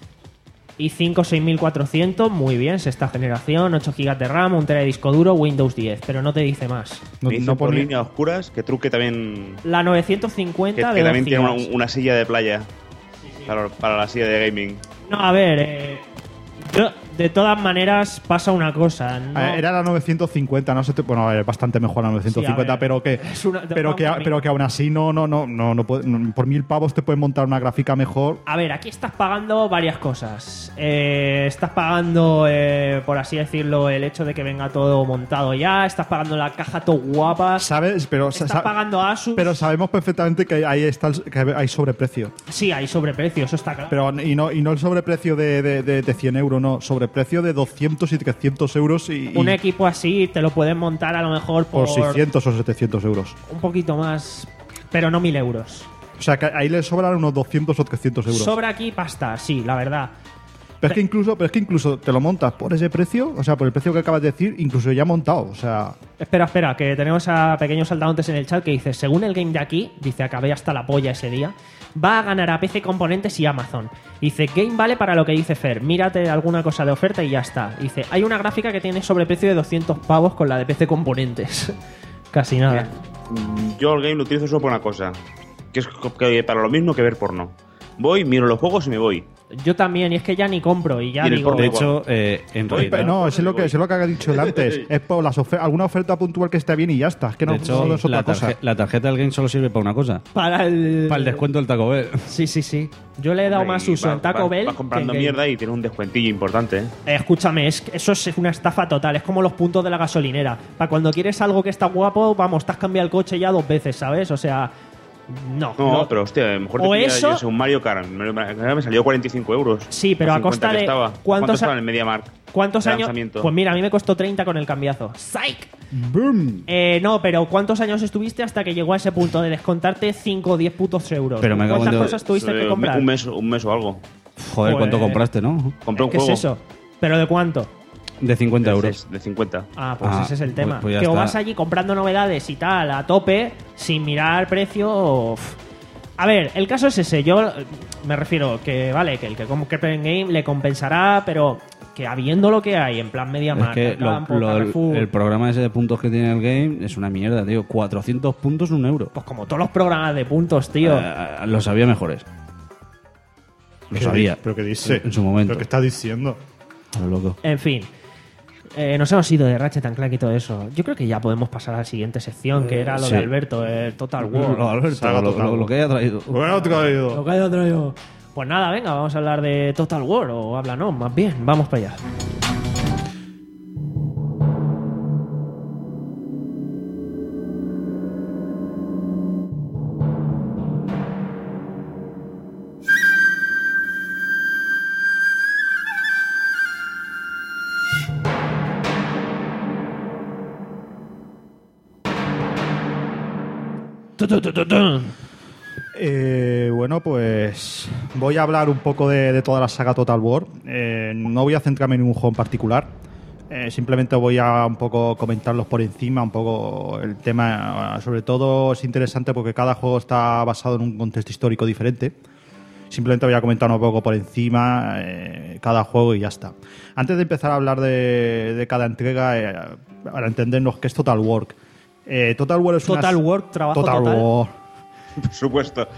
i cinco seis mil cuatrocientos, muy bien, sexta generación, ocho gigas de RAM, un tera de disco duro, Windows diez, pero no te dice más. No, Me dicen no por pone- líneas oscuras que Truque también. La novecientos Que, cincuenta que de también dos tiene una, gigas. una silla de playa. Para, para la silla de gaming. No, a ver, eh, yo, de todas maneras pasa una cosa, ¿no? Eh, Era la novecientos cincuenta, no sé, te- bueno, es bastante mejor la novecientos cincuenta, Sí, a ver, pero que es una- pero que vamos, pero que aún así no no no no, no puede- no- por mil pavos te puedes montar una gráfica mejor. A ver, aquí estás pagando varias cosas. Eh, estás pagando, eh, por así decirlo, el hecho de que venga todo montado ya. Estás pagando la caja todo guapa. ¿Sabes? Pero Estás sa- pagando Asus. pero sabemos perfectamente que ahí está el- que hay sobreprecio. Sí, hay sobreprecio, eso está claro. Pero y no y no el sobreprecio de, de, de, de cien euros, no, sobreprecio de doscientos y trescientos euros y, y Un equipo así te lo pueden montar a lo mejor por, por seiscientos o setecientos euros. un poquito más, pero no mil euros. O sea, que ahí le sobran unos doscientos o trescientos euros. Sobra aquí pasta, sí, la verdad. Pero es que incluso, pero es que incluso te lo montas por ese precio, o sea, por el precio que acabas de decir, incluso ya montado, o sea, Espera, espera, que tenemos a pequeños saltamontes en el chat que dice, según el game de aquí, dice, acabé hasta la polla ese día, va a ganar a P C Componentes y Amazon. Dice, game vale para lo que dice Fer, mírate alguna cosa de oferta y ya está. Dice, hay una gráfica que tiene sobreprecio de doscientos pavos con la de P C Componentes. Casi nada. Mm, Yo el game lo utilizo solo por una cosa. Que es co- que para lo mismo que ver porno. Voy, miro los juegos y me voy. Yo también, y es que ya ni compro, y ya Y en el digo... porno De igual. hecho, eh, en Oye, realidad... no, eso es lo que, eso es lo que ha dicho él antes, es por las ofer- alguna oferta puntual que esté bien y ya está, es que no, de hecho, no es otra la, cosa. tarje- la tarjeta del game solo sirve para una cosa. Para el... Para el descuento del Taco Bell. Sí, sí, sí. Yo le he dado Y más uso va- en Taco va- Bell Vas comprando que en game. mierda y tiene un descuentillo importante, ¿eh? Eh, escúchame, es que eso es una estafa total. Es como los puntos de la gasolinera. Para cuando quieres algo que está guapo, vamos, te has cambiado el coche ya dos veces, ¿sabes? O sea, no. No, no. pero hostia, a lo mejor te O pilla, eso- yo sé, un Mario Kart. Me, me- me salió cuarenta y cinco euros. Sí, pero O a cincuenta costa que de- estaba. ¿cuántos ¿Cuánto a- estaba en el MediaMarkt? ¿Cuántos de años? lanzamiento? Pues mira, a mí me costó treinta con el cambiazo. ¡Psych! ¡Boom! Eh, no, pero ¿cuántos años estuviste hasta que llegó a ese punto de descontarte cinco o diez putos euros? Pero me cago en ¿Cuántas Dios. cosas tuviste Eh, que comprar? Un mes, un mes o algo. Joder, ¿cuánto Joder. compraste, no? Compré un ¿Qué juego. es eso? ¿Pero de cuánto? De cincuenta de, euros. de cincuenta. Ah, pues Ah, ese es el pues- tema. pues ya que o está. vas allí comprando novedades y tal, a tope, sin mirar precio. o- uf. A ver, el caso es ese. Yo eh, me refiero que, vale, que el que compre en game le compensará, pero que habiendo lo que hay, en plan Es MediaMarkt, que lo- Campo, lo- el, Carrefour, el programa ese de puntos que tiene el game es una mierda, tío. cuatrocientos puntos, un euro. pues como todos los programas de puntos, tío. Eh, lo sabía mejores. Lo ¿Qué sabía. di- ¿Pero qué dice? En su momento. ¿Pero qué está diciendo? A lo loco. En fin. Eh, nos hemos ido de Ratchet and Clank y todo eso. Yo creo que ya podemos pasar a la siguiente sección, que era lo sí. de Alberto, el Total War. Lo, Alberto, Saga lo, Total lo- lo War. que haya traído. Bueno, traído. Lo que haya traído. Pues nada, venga, vamos a hablar de Total War, o háblanos, más bien. Vamos para allá. Eh, bueno, pues voy a hablar un poco de, de toda la saga Total War. Eh, no voy a centrarme en un juego en particular. Eh, simplemente voy a un poco comentarlos por encima, un poco el tema. Sobre todo es interesante porque cada juego está basado en un contexto histórico diferente. Simplemente voy a comentar un poco por encima eh, cada juego y ya está. Antes de empezar a hablar de, de cada entrega, eh, para entendernos qué es Total War. Eh, Total War es Total una... War, trabajo Total total. War. Por supuesto.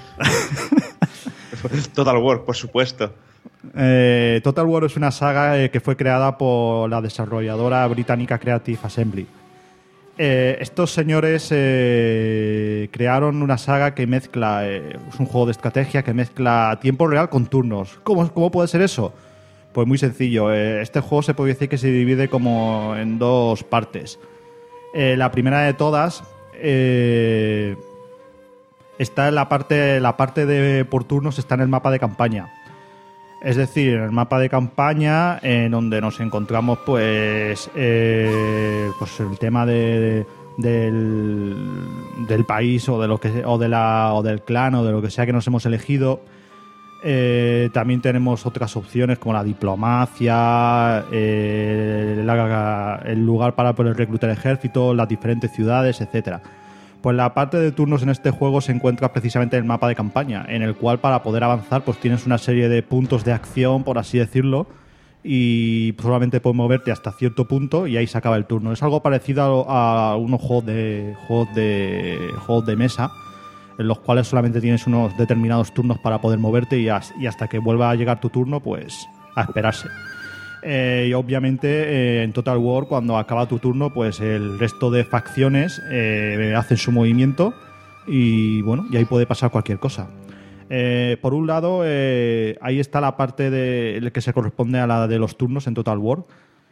Total War, por supuesto. Eh, Total War es una saga eh, que fue creada por la desarrolladora británica Creative Assembly. Eh, estos señores eh, crearon una saga que mezcla, eh, es un juego de estrategia que mezcla tiempo real con turnos. ¿Cómo, cómo puede ser eso? Pues muy sencillo. Eh, este juego se puede decir que se divide como en dos partes. Eh, la primera de todas eh, está en la parte, la parte de por turnos está en el mapa de campaña. Es decir, en el mapa de campaña, en donde nos encontramos, pues, eh, pues el tema de, del, del país o de lo que o de la o del clan o de lo que sea que nos hemos elegido. Eh, también tenemos otras opciones como la diplomacia, eh, la, el lugar para poder reclutar ejércitos, las diferentes ciudades, etcétera. Pues la parte de turnos en este juego se encuentra precisamente en el mapa de campaña, en el cual para poder avanzar pues tienes una serie de puntos de acción, por así decirlo, y solamente puedes moverte hasta cierto punto y ahí se acaba el turno. Es algo parecido a, a unos juegos de, juegos de juegos de mesa, en los cuales solamente tienes unos determinados turnos para poder moverte y, as, y hasta que vuelva a llegar tu turno, pues a esperarse. Eh, y obviamente eh, en Total War, cuando acaba tu turno, pues el resto de facciones eh, hacen su movimiento y bueno, y ahí puede pasar cualquier cosa. Eh, por un lado, eh, ahí está la parte de, que se corresponde a la de los turnos en Total War.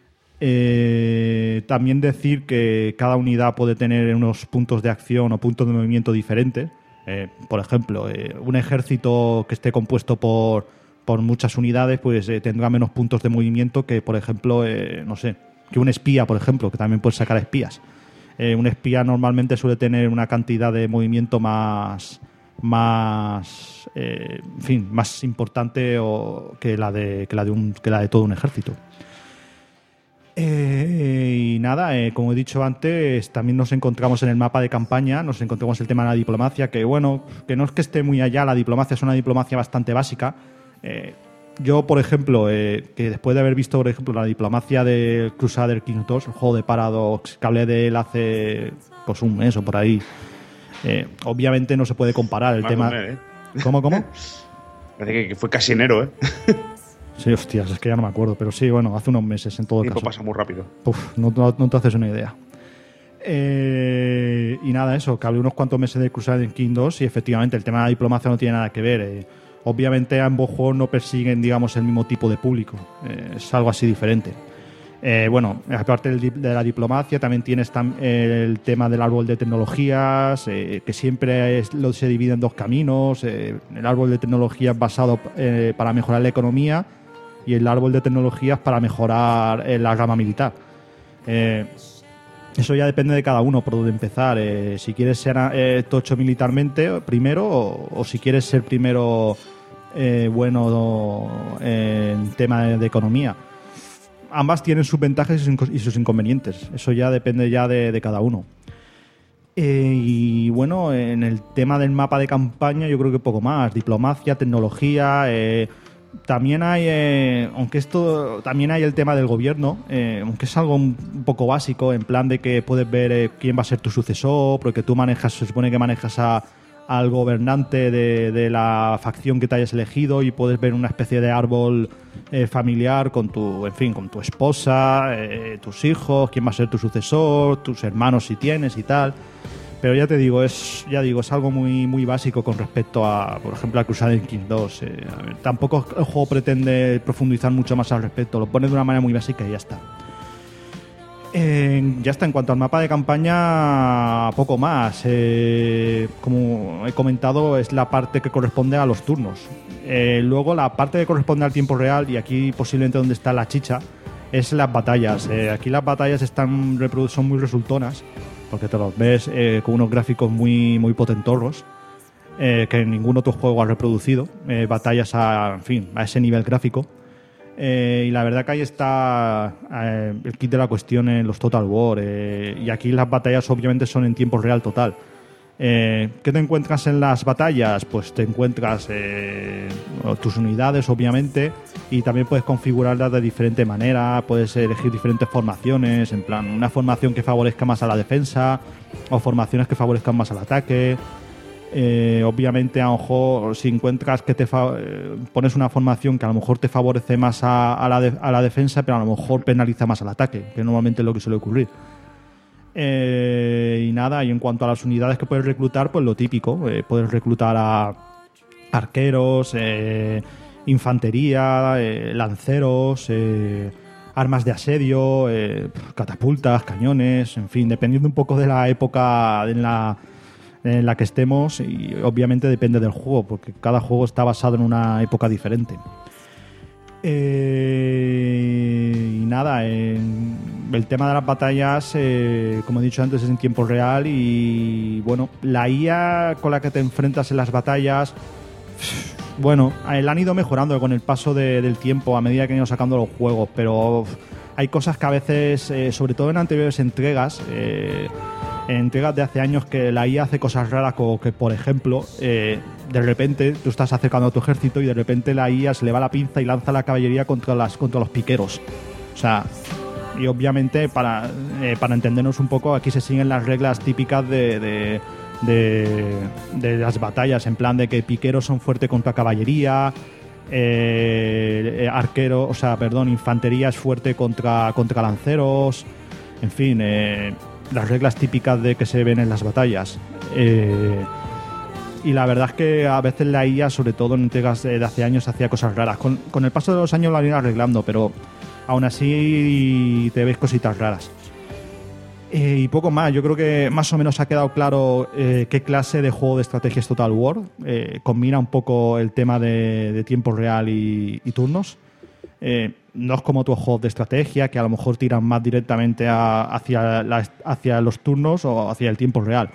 Eh, también decir que cada unidad puede tener unos puntos de acción o puntos de movimiento diferentes. Eh, por ejemplo, eh, un ejército que esté compuesto por por muchas unidades, pues eh, tendrá menos puntos de movimiento que, por ejemplo, eh, no sé, que un espía, por ejemplo, que también puede sacar espías. Eh, un espía normalmente suele tener una cantidad de movimiento más, más, eh, en fin, más importante o, que la de que la de un que la de todo un ejército. Eh, y nada, eh, como he dicho antes, también nos encontramos en el mapa de campaña, nos encontramos el tema de la diplomacia, que bueno, que no es que esté muy allá, la diplomacia es una diplomacia bastante básica. Eh, yo, por ejemplo, eh, que después de haber visto, por ejemplo, la diplomacia de Crusader Kings dos, el juego de Paradox, que hablé de él hace pues un mes o por ahí, eh, obviamente no se puede comparar el Más tema. Mer, ¿eh? ¿Cómo, cómo? Parece que fue casi enero, ¿eh? Sí, hostias, es que ya no me acuerdo, pero sí, bueno, hace unos meses en todo El tiempo caso. pasa muy rápido. Uf, no, no, no te haces una idea. Eh, y nada, eso, que hablé unos cuantos meses de Crusader Kings dos y efectivamente el tema de la diplomacia no tiene nada que ver. Eh. Obviamente ambos juegos no persiguen, digamos, el mismo tipo de público. Eh, es algo así diferente. Eh, bueno, aparte de la diplomacia, también tienes tam el tema del árbol de tecnologías, eh, que siempre es, lo, se divide en dos caminos. Eh, el árbol de tecnologías basado eh, para mejorar la economía y el árbol de tecnologías para mejorar eh, la rama militar. Eh, eso ya depende de cada uno por dónde empezar. Eh, si quieres ser eh, tocho militarmente primero o, o si quieres ser primero eh, bueno eh, en tema de, de economía. Ambas tienen sus ventajas y sus inconvenientes. Eso ya depende ya de, de cada uno. Eh, y bueno, en el tema del mapa de campaña yo creo que poco más. Diplomacia, tecnología... Eh, También hay, eh, aunque esto también hay el tema del gobierno, eh, aunque es algo un poco básico, en plan de que puedes ver eh, quién va a ser tu sucesor, porque tú manejas, se supone que manejas a, al gobernante de, de la facción que te hayas elegido y puedes ver una especie de árbol eh, familiar con tu, en fin, con tu esposa, eh, tus hijos, quién va a ser tu sucesor, tus hermanos si tienes y tal. Pero ya te digo, es ya digo es algo muy muy básico con respecto a, por ejemplo, a Crusader Kings dos. Eh, a ver, tampoco el juego pretende profundizar mucho más al respecto, lo pone de una manera muy básica y ya está. Eh, ya está, en cuanto al mapa de campaña, poco más. Eh, como he comentado, es la parte que corresponde a los turnos. Eh, luego, la parte que corresponde al tiempo real, y aquí posiblemente donde está la chicha, es las batallas. Eh, aquí las batallas están son muy resultonas. porque te los ves eh, con unos gráficos muy, muy potentorros, eh, que ningún otro juego ha reproducido, eh, batallas a, en fin, a ese nivel gráfico. Eh, y la verdad que ahí está eh, el kit de la cuestión en los Total War. Eh, y aquí las batallas obviamente son en tiempo real total. Eh, ¿Qué te encuentras en las batallas? Pues te encuentras eh, tus unidades, obviamente, y también puedes configurarlas de diferente manera. Puedes elegir diferentes formaciones, en plan, una formación que favorezca más a la defensa o formaciones que favorezcan más al ataque. Eh, obviamente, a lo mejor, si encuentras que te fa- eh, pones una formación que a lo mejor te favorece más a, a, la de- a la defensa, pero a lo mejor penaliza más al ataque, que normalmente es lo que suele ocurrir. Eh, y nada, y en cuanto a las unidades que puedes reclutar, pues lo típico. Eh, puedes reclutar a arqueros, eh, infantería, eh, lanceros, eh, armas de asedio, eh, catapultas, cañones, en fin, dependiendo un poco de la época en la, en la que estemos, y obviamente depende del juego, porque cada juego está basado en una época diferente. Eh, y nada, en el tema de las batallas, eh, como he dicho antes, es en tiempo real y bueno, la I A con la que te enfrentas en las batallas, bueno, la han ido mejorando con el paso de, del tiempo a medida que han ido sacando los juegos, pero hay cosas que a veces, eh, sobre todo en anteriores entregas, eh, en entregas de hace años, que la I A hace cosas raras, como que, por ejemplo, eh, de repente tú estás acercando a tu ejército y de repente la I A se le va la pinza y lanza la caballería contra, las, contra los piqueros. O sea, y obviamente para, eh, para entendernos un poco, aquí se siguen las reglas típicas de, de, de, de las batallas, en plan de que piqueros son fuertes contra caballería, eh, arquero, o sea, perdón, infantería es fuerte contra, contra lanceros, en fin, eh, las reglas típicas de que se ven en las batallas. Eh, y la verdad es que a veces la I A, sobre todo en entregas de hace años, hacía cosas raras. Con, con el paso de los años la han ido arreglando, pero aún así te ves cositas raras. Eh, y poco más, yo creo que más o menos ha quedado claro eh, qué clase de juego de estrategia es Total War. Eh, combina un poco el tema de, de tiempo real y, y turnos. Eh, no es como otros juegos de estrategia que a lo mejor tiran más directamente a, hacia, la, hacia los turnos o hacia el tiempo real.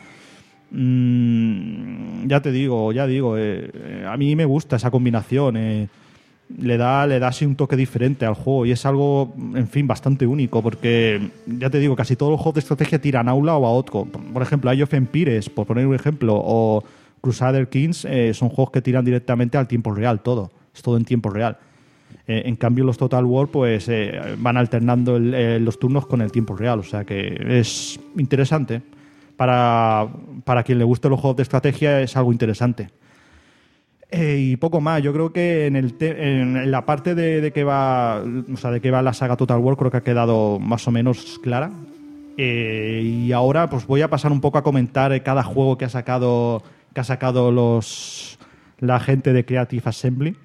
Mm, ya te digo, ya digo, eh, eh, a mí me gusta esa combinación. Eh, le da, le da así un toque diferente al juego y es algo, en fin, bastante único, porque ya te digo, casi todos los juegos de estrategia tiran a un lado o a otro. Por ejemplo, Age of Empires, por poner un ejemplo, o Crusader Kings, eh, son juegos que tiran directamente al tiempo real, todo. Es todo en tiempo real. Eh, en cambio, los Total War pues eh, van alternando el, eh, los turnos con el tiempo real, o sea que es interesante. Para, para quien le guste los juegos de estrategia es algo interesante. Eh, y poco más, yo creo que en, el te, en la parte de, de que va, o sea, de que va la saga Total War creo que ha quedado más o menos clara. Eh, y ahora pues voy a pasar un poco a comentar cada juego que ha sacado, que ha sacado los, la gente de Creative Assembly.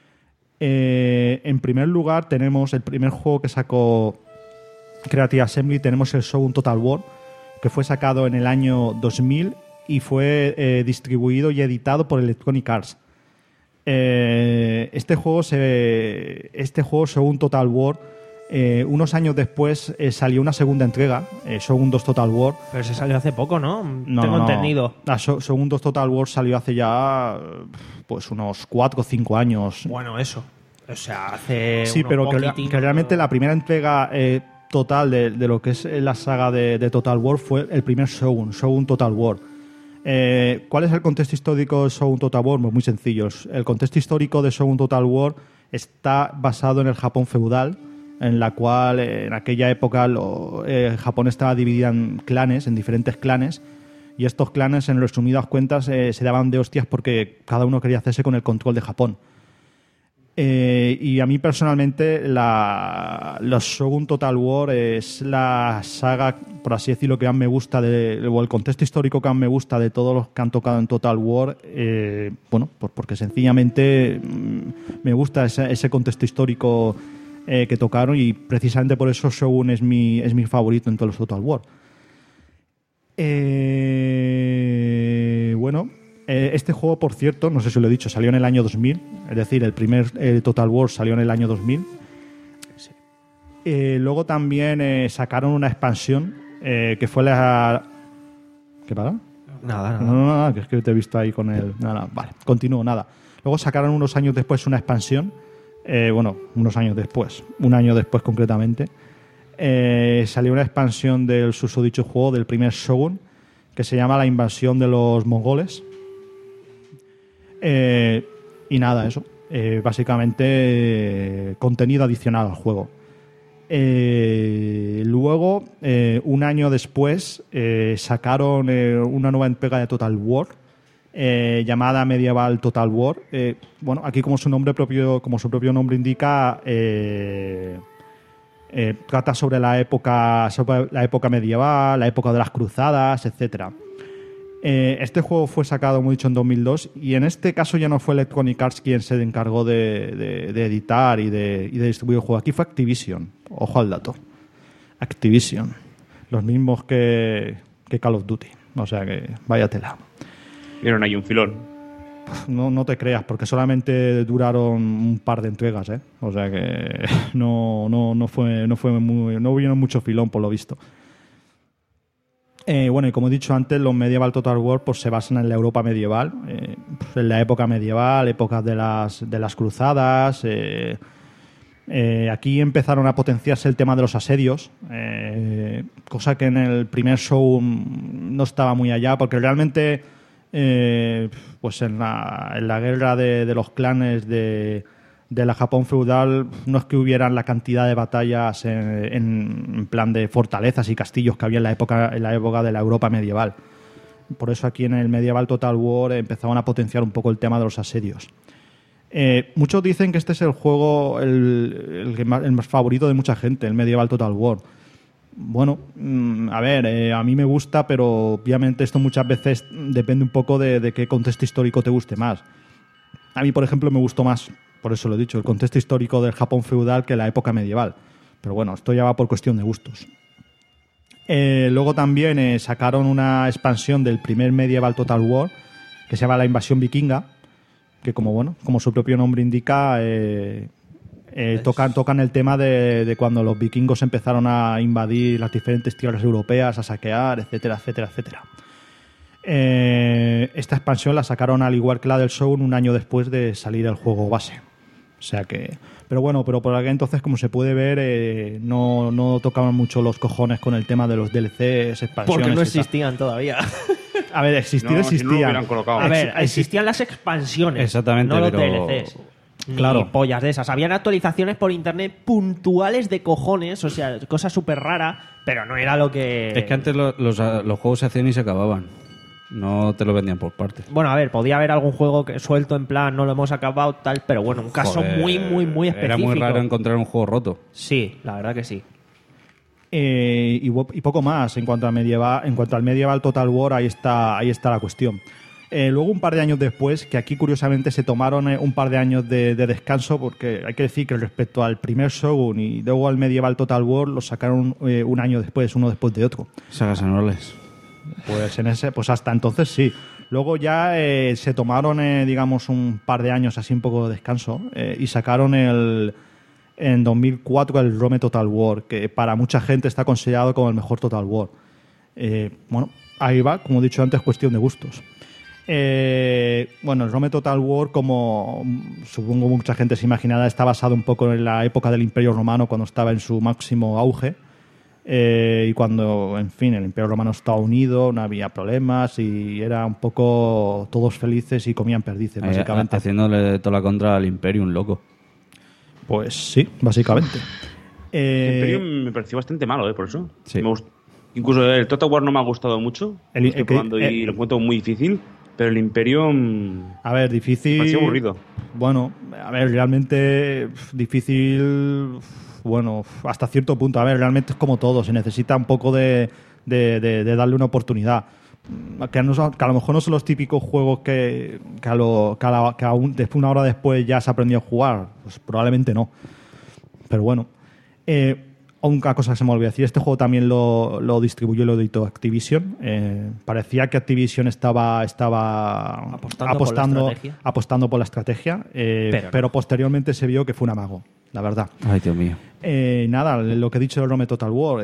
Eh, en primer lugar tenemos el primer juego que sacó Creative Assembly, tenemos el Shogun Total War, que fue sacado en el año dos mil y fue eh, distribuido y editado por Electronic Arts. Eh, este juego, se, este juego Shogun Total War, eh, unos años después eh, salió una segunda entrega, eh, Shogun dos Total War. Pero se salió hace poco, ¿no? No, Tengo no, no. entendido. La Shogun dos Total War salió hace ya pues unos cuatro o cinco años. Bueno, eso. O sea, hace Sí, unos pero que, poquitín, que realmente la primera entrega eh, total de, de lo que es la saga de, de Total War fue el primer Shogun, Shogun Total War. Eh, ¿Cuál es el contexto histórico de Shogun Total War? Pues muy sencillo. El contexto histórico de Shogun Total War está basado en el Japón feudal, en la cual eh, en aquella época lo, eh, Japón estaba dividido en clanes, en diferentes clanes, y estos clanes, en resumidas cuentas, eh, se daban de hostias porque cada uno quería hacerse con el control de Japón. Eh, y a mí personalmente la, los Shogun Total War es la saga, por así decirlo, que más me gusta, de, o el contexto histórico que más me gusta de todos los que han tocado en Total War. Eh, bueno, pues porque sencillamente mmm, me gusta ese, ese contexto histórico eh, que tocaron, y precisamente por eso Shogun es mi, es mi favorito en todos los Total War. Eh, bueno... Este juego, por cierto, no sé si lo he dicho, salió en el año dos mil, es decir, el primer eh, Total War salió en el año dos mil. Sí. Eh, luego también eh, sacaron una expansión eh, que fue la, ¿Qué pasa? Nada, nada. No, no, nada, que es que te he visto ahí con el... Nada, vale, continúo, nada. Luego sacaron unos años después una expansión, eh, bueno, unos años después, un año después concretamente, eh, salió una expansión del susodicho juego del primer Shogun, que se llama La invasión de los mongoles. Eh, y nada, eso. Eh, básicamente, eh, contenido adicional al juego. Eh, luego, eh, un año después, eh, sacaron eh, una nueva entrega de Total War, eh, llamada Medieval Total War. Eh, bueno, aquí como su nombre propio, como su propio nombre indica, eh, eh, trata sobre la época, sobre la época medieval, la época de las cruzadas, etcétera. Eh, este juego fue sacado, como he dicho, en dos mil dos y en este caso ya no fue Electronic Arts quien se encargó de, de, de editar y de, y de distribuir el juego. Aquí fue Activision. Ojo al dato. Activision. Los mismos que, que Call of Duty. O sea que vaya tela. Vieron ahí un filón. No, no te creas, porque solamente duraron un par de entregas, ¿eh? O sea que no, no, no fue, no fue muy, no hubieron mucho filón por lo visto. Eh, bueno, y como he dicho antes, los Medieval Total War pues, se basan en la Europa medieval, eh, pues, en la época medieval, épocas de las, de las cruzadas. Eh, eh, aquí empezaron a potenciarse el tema de los asedios, eh, cosa que en el primer show no estaba muy allá, porque realmente eh, pues en la, en la guerra de, de los clanes de... de la Japón feudal no es que hubieran la cantidad de batallas en, en, en plan de fortalezas y castillos que había en la época en la época de la Europa medieval. Por eso aquí en el Medieval Total War empezaron a potenciar un poco el tema de los asedios. Eh, muchos dicen que este es el juego el, el, que más, el más favorito de mucha gente, el Medieval Total War. Bueno, a ver, eh, a mí me gusta, pero obviamente esto muchas veces depende un poco de, de qué contexto histórico te guste más. A mí, por ejemplo, me gustó más, por eso lo he dicho, el contexto histórico del Japón feudal que la época medieval. Pero bueno, esto ya va por cuestión de gustos. Eh, luego también eh, sacaron una expansión del primer Medieval Total War que se llama La invasión vikinga, que como bueno, como su propio nombre indica, eh, eh, tocan, tocan el tema de, de cuando los vikingos empezaron a invadir las diferentes tierras europeas, a saquear, etcétera, etcétera, etcétera. Eh, esta expansión la sacaron al igual que la del Shogun un año después de salir el juego base. O sea que... Pero bueno, pero por aquel entonces, como se puede ver, eh, no, no tocaban mucho los cojones con el tema de los D L Cs, expansiones... Porque no existían todavía. A ver, existir No, existían. si no lo hubieran colocado. A ver, Ex- existían las expansiones, Exactamente, no los pero- D L Cs. Ni Claro. pollas de esas. Habían actualizaciones por internet puntuales de cojones, o sea, cosa súper rara, pero no era lo que... Es que antes lo- los, los juegos se hacían y se acababan. No te lo vendían por partes. Bueno, a ver, podía haber algún juego que suelto en plan, no lo hemos acabado, tal, pero bueno, un caso Joder, muy, muy, muy específico. Era muy raro encontrar un juego roto. Sí, la verdad que sí. Eh, y, y poco más en cuanto a medieval, en cuanto al Medieval Total War, ahí está, ahí está la cuestión. Eh, luego, un par de años después, que aquí curiosamente se tomaron eh, un par de años de, de descanso, porque hay que decir que respecto al primer Shogun y luego al Medieval Total War, lo sacaron eh, un año después, uno después de otro. Sagas anuales. Pues en ese, pues hasta entonces sí. Luego ya eh, se tomaron, eh, digamos, un par de años así un poco de descanso eh, y sacaron el en dos mil cuatro el Rome Total War, que para mucha gente está considerado como el mejor Total War. Eh, bueno, ahí va, como he dicho antes, cuestión de gustos. Eh, bueno, el Rome Total War, como supongo mucha gente se imaginará, está basado un poco en la época del Imperio Romano, cuando estaba en su máximo auge. Eh, y cuando, en fin, el Imperio Romano estaba unido, no había problemas y era un poco todos felices y comían perdices, básicamente. Eh, haciéndole toda la contra al Imperium, loco. Pues sí, básicamente. Eh, El Imperium me pareció bastante malo, ¿eh? Por eso. Sí. Me gust- Incluso el Total War no me ha gustado mucho. El- Lo estoy el que- probando y eh, lo encuentro muy difícil. Pero el Imperium... a ver, difícil. Me pareció aburrido. Bueno, a ver, realmente uf, difícil. uf, Bueno, uf, hasta cierto punto. A ver, realmente es como todo. Se necesita un poco de, de, de- de darle una oportunidad. Mm, Que, no son- que a lo mejor no son los típicos juegos que, que, a lo, que, a la- que aún después, una hora después ya se ha aprendido a jugar. Pues probablemente no. Pero bueno. Eh, una cosa que se me olvidó decir, este juego también lo, lo distribuyó y lo editó Activision. Eh, parecía que Activision estaba, estaba Apostando por la apostando, estrategia. apostando por la estrategia, eh, Pero pero, no. posteriormente se vio que fue un amago, la verdad. Ay, Dios mío. Eh, nada, lo que he dicho del Rome Total War, eh,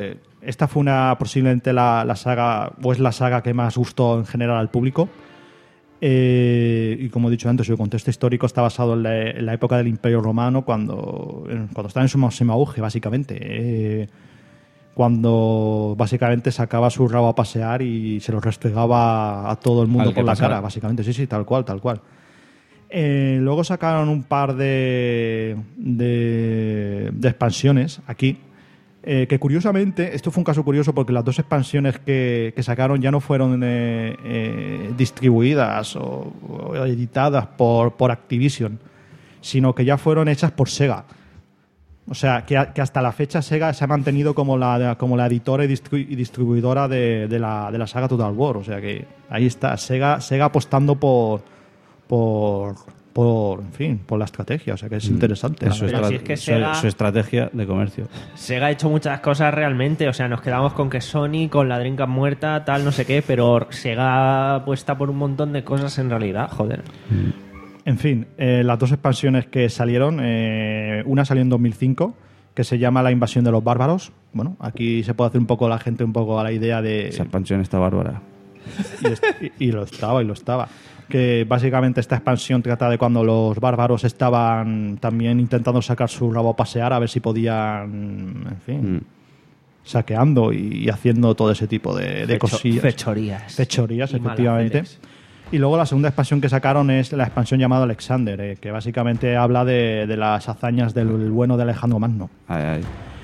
esta fue una posiblemente la, la saga, o es la saga que más gustó en general al público. Eh, y como he dicho antes, su contexto histórico está basado en la, en la época del Imperio Romano, cuando, cuando estaba en su máximo auge, básicamente. Eh, cuando básicamente sacaba su rabo a pasear y se lo restregaba a todo el mundo Al que por la pasara. cara, básicamente. Sí, sí, tal cual, tal cual. Eh, luego sacaron un par de, de, de expansiones aquí, eh, que curiosamente, esto fue un caso curioso porque las dos expansiones que, que sacaron ya no fueron eh, eh, distribuidas o, o editadas por, por Activision, sino que ya fueron hechas por Sega. O sea, que, a- que hasta la fecha Sega se ha mantenido como la, como la editora y, distri- y distribuidora de, de, la, de la saga Total War. O sea que ahí está, Sega, Sega apostando por, por, por, en fin, por la estrategia. O sea que es interesante. Es la su, verdad. Pero estra- si es que su- Sega- su estrategia de comercio. Sega ha hecho muchas cosas realmente, o sea, nos quedamos con que Sony, con la Dreamcast muerta, tal, no sé qué, pero Sega apuesta por un montón de cosas en realidad, joder. En fin, eh, las dos expansiones que salieron, eh, una salió en dos mil cinco, que se llama La invasión de los bárbaros. Bueno, aquí se puede hacer un poco la gente un poco a la idea de... Esa expansión está bárbara. Y, est- y- y lo estaba, y lo estaba. Que básicamente esta expansión trata de cuando los bárbaros estaban también intentando sacar su rabo a pasear a ver si podían, en fin, Mm. saqueando y haciendo todo ese tipo de, de Fecho- cosillas. Fechorías. Fechorías, Y efectivamente. malaceres. Y luego la segunda expansión que sacaron es la expansión llamada Alexander, eh, que básicamente habla de, de las hazañas del bueno de Alejandro Magno. Ay, ay.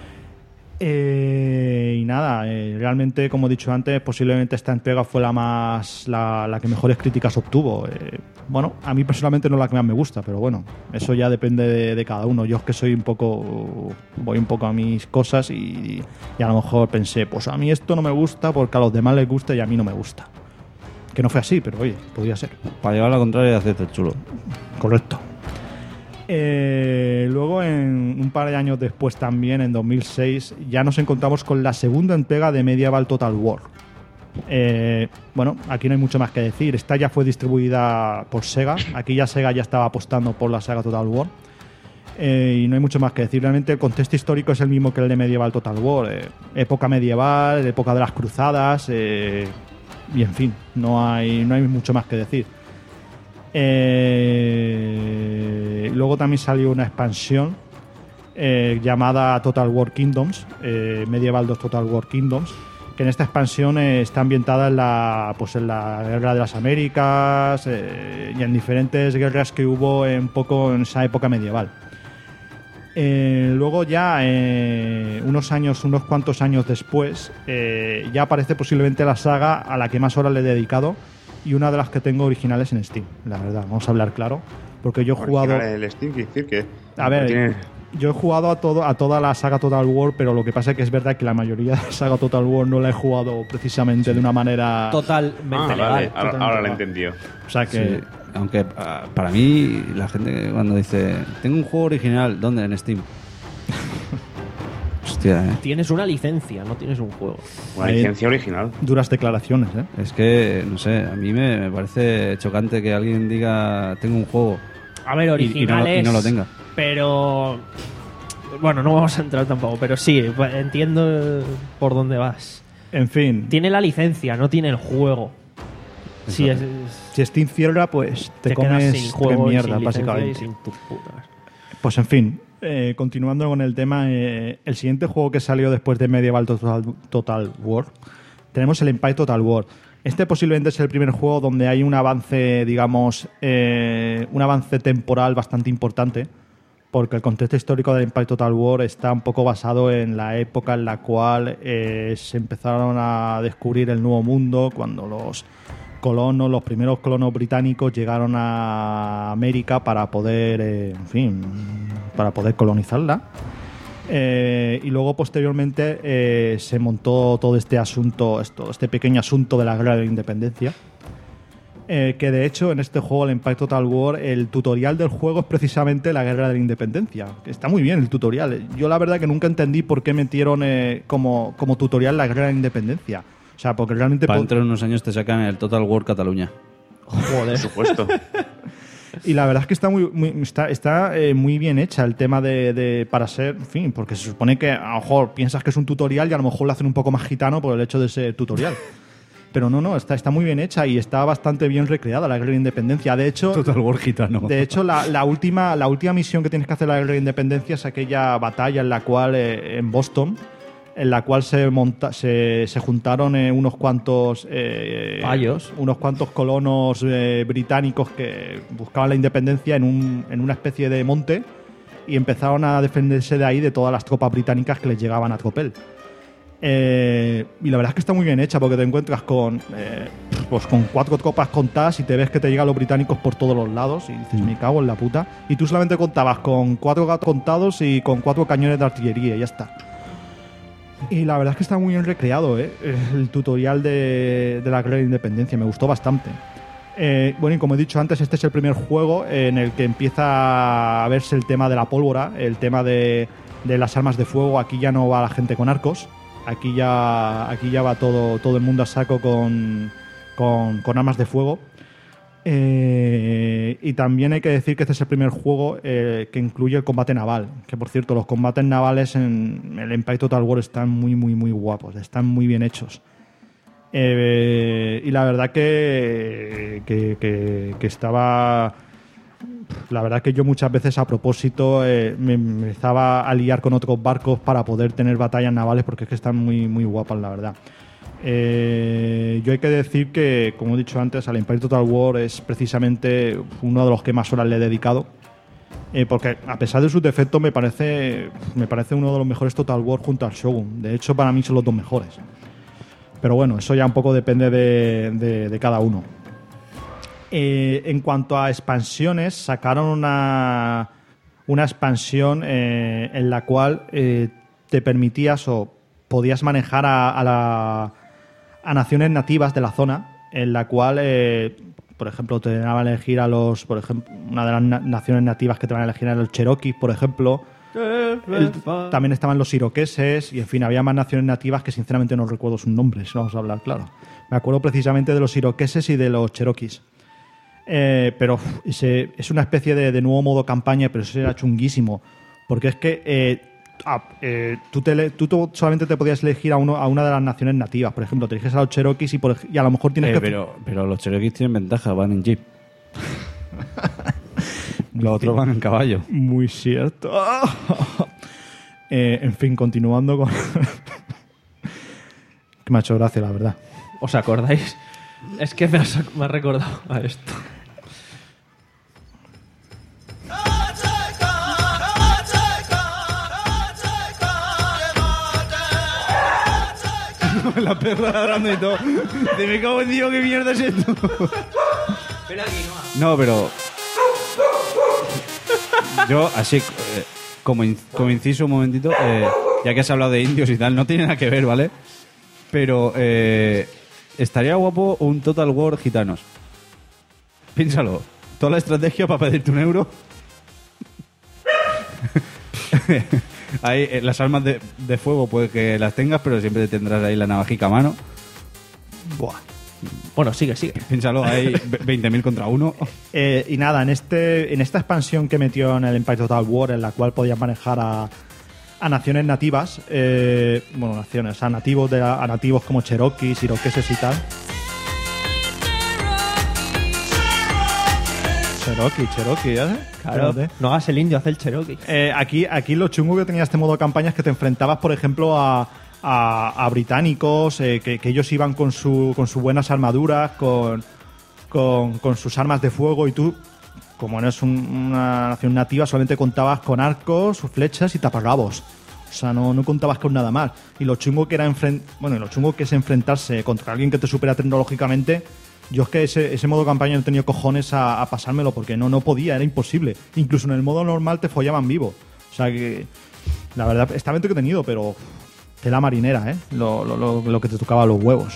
Eh, y nada, eh, realmente, como he dicho antes, posiblemente esta entrega fue la más la, la que mejores críticas obtuvo. Eh, bueno, a mí personalmente no es la que más me gusta, pero bueno, eso ya depende de, de cada uno. Yo es que soy un poco, voy un poco a mis cosas y, y a lo mejor pensé, pues a mí esto no me gusta porque a los demás les gusta y a mí no me gusta. Que no fue así, pero oye, podría ser. Para llevar la contraria y hacerte el chulo. Correcto. Eh, luego, en un par de años después también, en dos mil seis, ya nos encontramos con la segunda entrega de Medieval Total War. Eh, bueno, aquí no hay mucho más que decir. Esta ya fue distribuida por Sega. Aquí ya Sega ya estaba apostando por la saga Total War. Eh, y no hay mucho más que decir. Realmente el contexto histórico es el mismo que el de Medieval Total War. Eh, época medieval, época de las cruzadas. Eh, y en fin, no hay, no hay mucho más que decir. Eh, luego también salió una expansión eh, llamada Total War Kingdoms, eh, Medieval dos Total War Kingdoms, que en esta expansión eh, está ambientada en la, pues en la Guerra de las Américas eh, y en diferentes guerras que hubo un poco en esa época medieval. Eh, luego ya, eh, unos años, unos cuantos años después, eh, ya aparece posiblemente la saga a la que más horas le he dedicado y una de las que tengo originales en Steam, la verdad, vamos a hablar claro, porque yo he jugado... El Steam, quiere decir que... A ver, tiene- yo he jugado a todo a toda la saga Total War, pero lo que pasa es que es verdad que la mayoría de la saga Total War no la he jugado precisamente de una manera... Totalmente Ah, legal. vale, ahora, totalmente ahora lo he legal. entendido. O sea que... Sí, aunque ah, para mí, la gente cuando dice, tengo un juego original, ¿dónde? En Steam. Hostia, ¿eh? Tienes una licencia, no tienes un juego. Una Ahí- licencia original. Duras declaraciones, ¿eh? Es que, no sé, a mí me, me parece chocante que alguien diga, tengo un juego. A ver, Y- y no lo- originales. y no lo tenga. Pero. Bueno, no vamos a entrar tampoco, pero sí, pues, entiendo por dónde vas. En fin, Tiene la licencia, no tiene el juego. Sí, es, es- si Steam cierra, pues te, te comes quedas sin tres juego y mierdas, sin licencia básicamente. y sin tus putas. Pues en fin, eh, continuando con el tema, eh, el siguiente juego que salió después de Medieval Total, Total War, tenemos el Empire Total War. Este posiblemente es el primer juego donde hay un avance, digamos, eh, un avance temporal bastante importante, porque el contexto histórico del Empire Total War está un poco basado en la época en la cual eh, se empezaron a descubrir el Nuevo Mundo, cuando los colonos, los primeros colonos británicos llegaron a América para poder, eh, en fin, para poder colonizarla. Eh, y luego posteriormente eh, se montó todo este asunto, esto, este pequeño asunto de la guerra de la independencia. Eh, que de hecho en este juego, el Empire Total War, el tutorial del juego es precisamente la guerra de la independencia. Está muy bien el tutorial. Yo la verdad que nunca entendí por qué metieron eh, como, como tutorial la guerra de la independencia. O sea, porque realmente... Para po- dentro de unos años te sacan el Total War Cataluña. Joder. Por supuesto. Y la verdad es que está muy, muy está, está eh, muy bien hecha el tema de, de para ser, en fin, porque se supone que a lo mejor piensas que es un tutorial y a lo mejor lo hacen un poco más gitano por el hecho de ser tutorial. Pero no, no, está, está muy bien hecha y está bastante bien recreada la Guerra de Independencia. De hecho, Total War gitano. De hecho, la, la, última, la última misión que tienes que hacer en la Guerra de Independencia es aquella batalla en la cual, eh, en Boston, en la cual se monta, se, se juntaron eh, unos cuantos eh, Payos. unos cuantos colonos eh, británicos que buscaban la independencia en, un, en una especie de monte y empezaron a defenderse de ahí de todas las tropas británicas que les llegaban a tropel. Eh, y la verdad es que está muy bien hecha porque te encuentras con eh, pues con cuatro tropas contadas y te ves que te llegan los británicos por todos los lados y dices, me cago en la puta. Y tú solamente contabas con cuatro gatos contados y con cuatro cañones de artillería y ya está. Y la verdad es que está muy bien recreado, ¿eh? El tutorial de, de la Guerra de Independencia me gustó bastante. Eh, bueno, y como he dicho antes, este es el primer juego en el que empieza a verse el tema de la pólvora, el tema de, de las armas de fuego. Aquí ya no va la gente con arcos. Aquí ya, aquí ya va todo, todo el mundo a saco con, con, con armas de fuego. Eh, y también hay que decir que este es el primer juego eh, que incluye el combate naval. Que por cierto, los combates navales en el Empire Total War están muy, muy, muy guapos. Están muy bien hechos. Eh, y la verdad que, que, que, que estaba... La verdad que yo muchas veces a propósito eh, me empezaba a liar con otros barcos para poder tener batallas navales porque es que están muy, muy guapas, la verdad. Eh, yo hay que decir que, como he dicho antes, al Empire Total War es precisamente uno de los que más horas le he dedicado. Eh, porque a pesar de sus defectos me parece, me parece uno de los mejores Total War junto al Shogun. De hecho, para mí son los dos mejores. Pero bueno, eso ya un poco depende de, de, de cada uno. Eh, en cuanto a expansiones, sacaron una, una expansión eh, en la cual eh, te permitías o podías manejar a, a, la, a naciones nativas de la zona, en la cual, eh, por ejemplo, te van a elegir a los, por ejemplo, una de las na- naciones nativas que te van a elegir a los Cherokees, por ejemplo. El, también estaban los iroqueses y, en fin, había más naciones nativas que sinceramente no recuerdo sus nombres, vamos a hablar claro. Me acuerdo precisamente de los iroqueses y de los Cherokees. Eh, pero uf, ese, es una especie de, de nuevo modo campaña, pero eso era chunguísimo. Porque es que eh, ah, eh, tú, te, tú, tú solamente te podías elegir a, uno, a una de las naciones nativas. Por ejemplo, te eliges a los Cherokees y, por, y a lo mejor tienes Eh, que... pero, pero los Cherokees tienen ventaja, van en jeep. Los otros van en caballo. Muy cierto. eh, en fin, continuando con... que me ha hecho gracia, la verdad. ¿Os acordáis? Es que me ha, me ha recordado a esto. La perra ladrando y todo. Te me cago en Dios, ¿qué mierda es esto? No, pero... Yo, así, eh, como, in- como inciso un momentito, eh, ya que has hablado de indios y tal, no tiene nada que ver, ¿vale? Pero eh, estaría guapo un Total War gitanos. Piénsalo. Toda la estrategia para pedirte un euro. Ahí, eh, las armas de, de fuego puede que las tengas, pero siempre tendrás ahí la navajica a mano. Buah. Bueno, sigue, sigue. Piénsalo, hay veinte mil contra uno. Eh, y nada, en este en esta expansión que metió en el Empire Total War, en la cual podías manejar a, a naciones nativas, eh, bueno, naciones, a nativos, de, a nativos como Cherokees, iroqueses y tal. Cherokee, Cherokee, ¿eh? Claro, Espérate. no hagas el indio, haz el Cherokee. Eh, aquí, aquí lo chungo que tenía este modo de campaña es que te enfrentabas, por ejemplo, a, a, a británicos, eh, que, que ellos iban con, su, con sus buenas armaduras, con, con, con sus armas de fuego, y tú, como no eres un- una nación nativa, solamente contabas con arcos, flechas y taparrabos. O sea, no, no contabas con nada más. Y lo chungo que era enfren- bueno, y lo chungo que es enfrentarse contra alguien que te supera tecnológicamente. Yo es que ese, ese modo campaña no he tenido cojones a, a pasármelo porque no, no podía, era imposible. Incluso en el modo normal te follaban vivo. O sea que, la verdad, estaba entretenido, pero tela marinera, ¿eh? Lo, lo, lo, lo que te tocaba los huevos.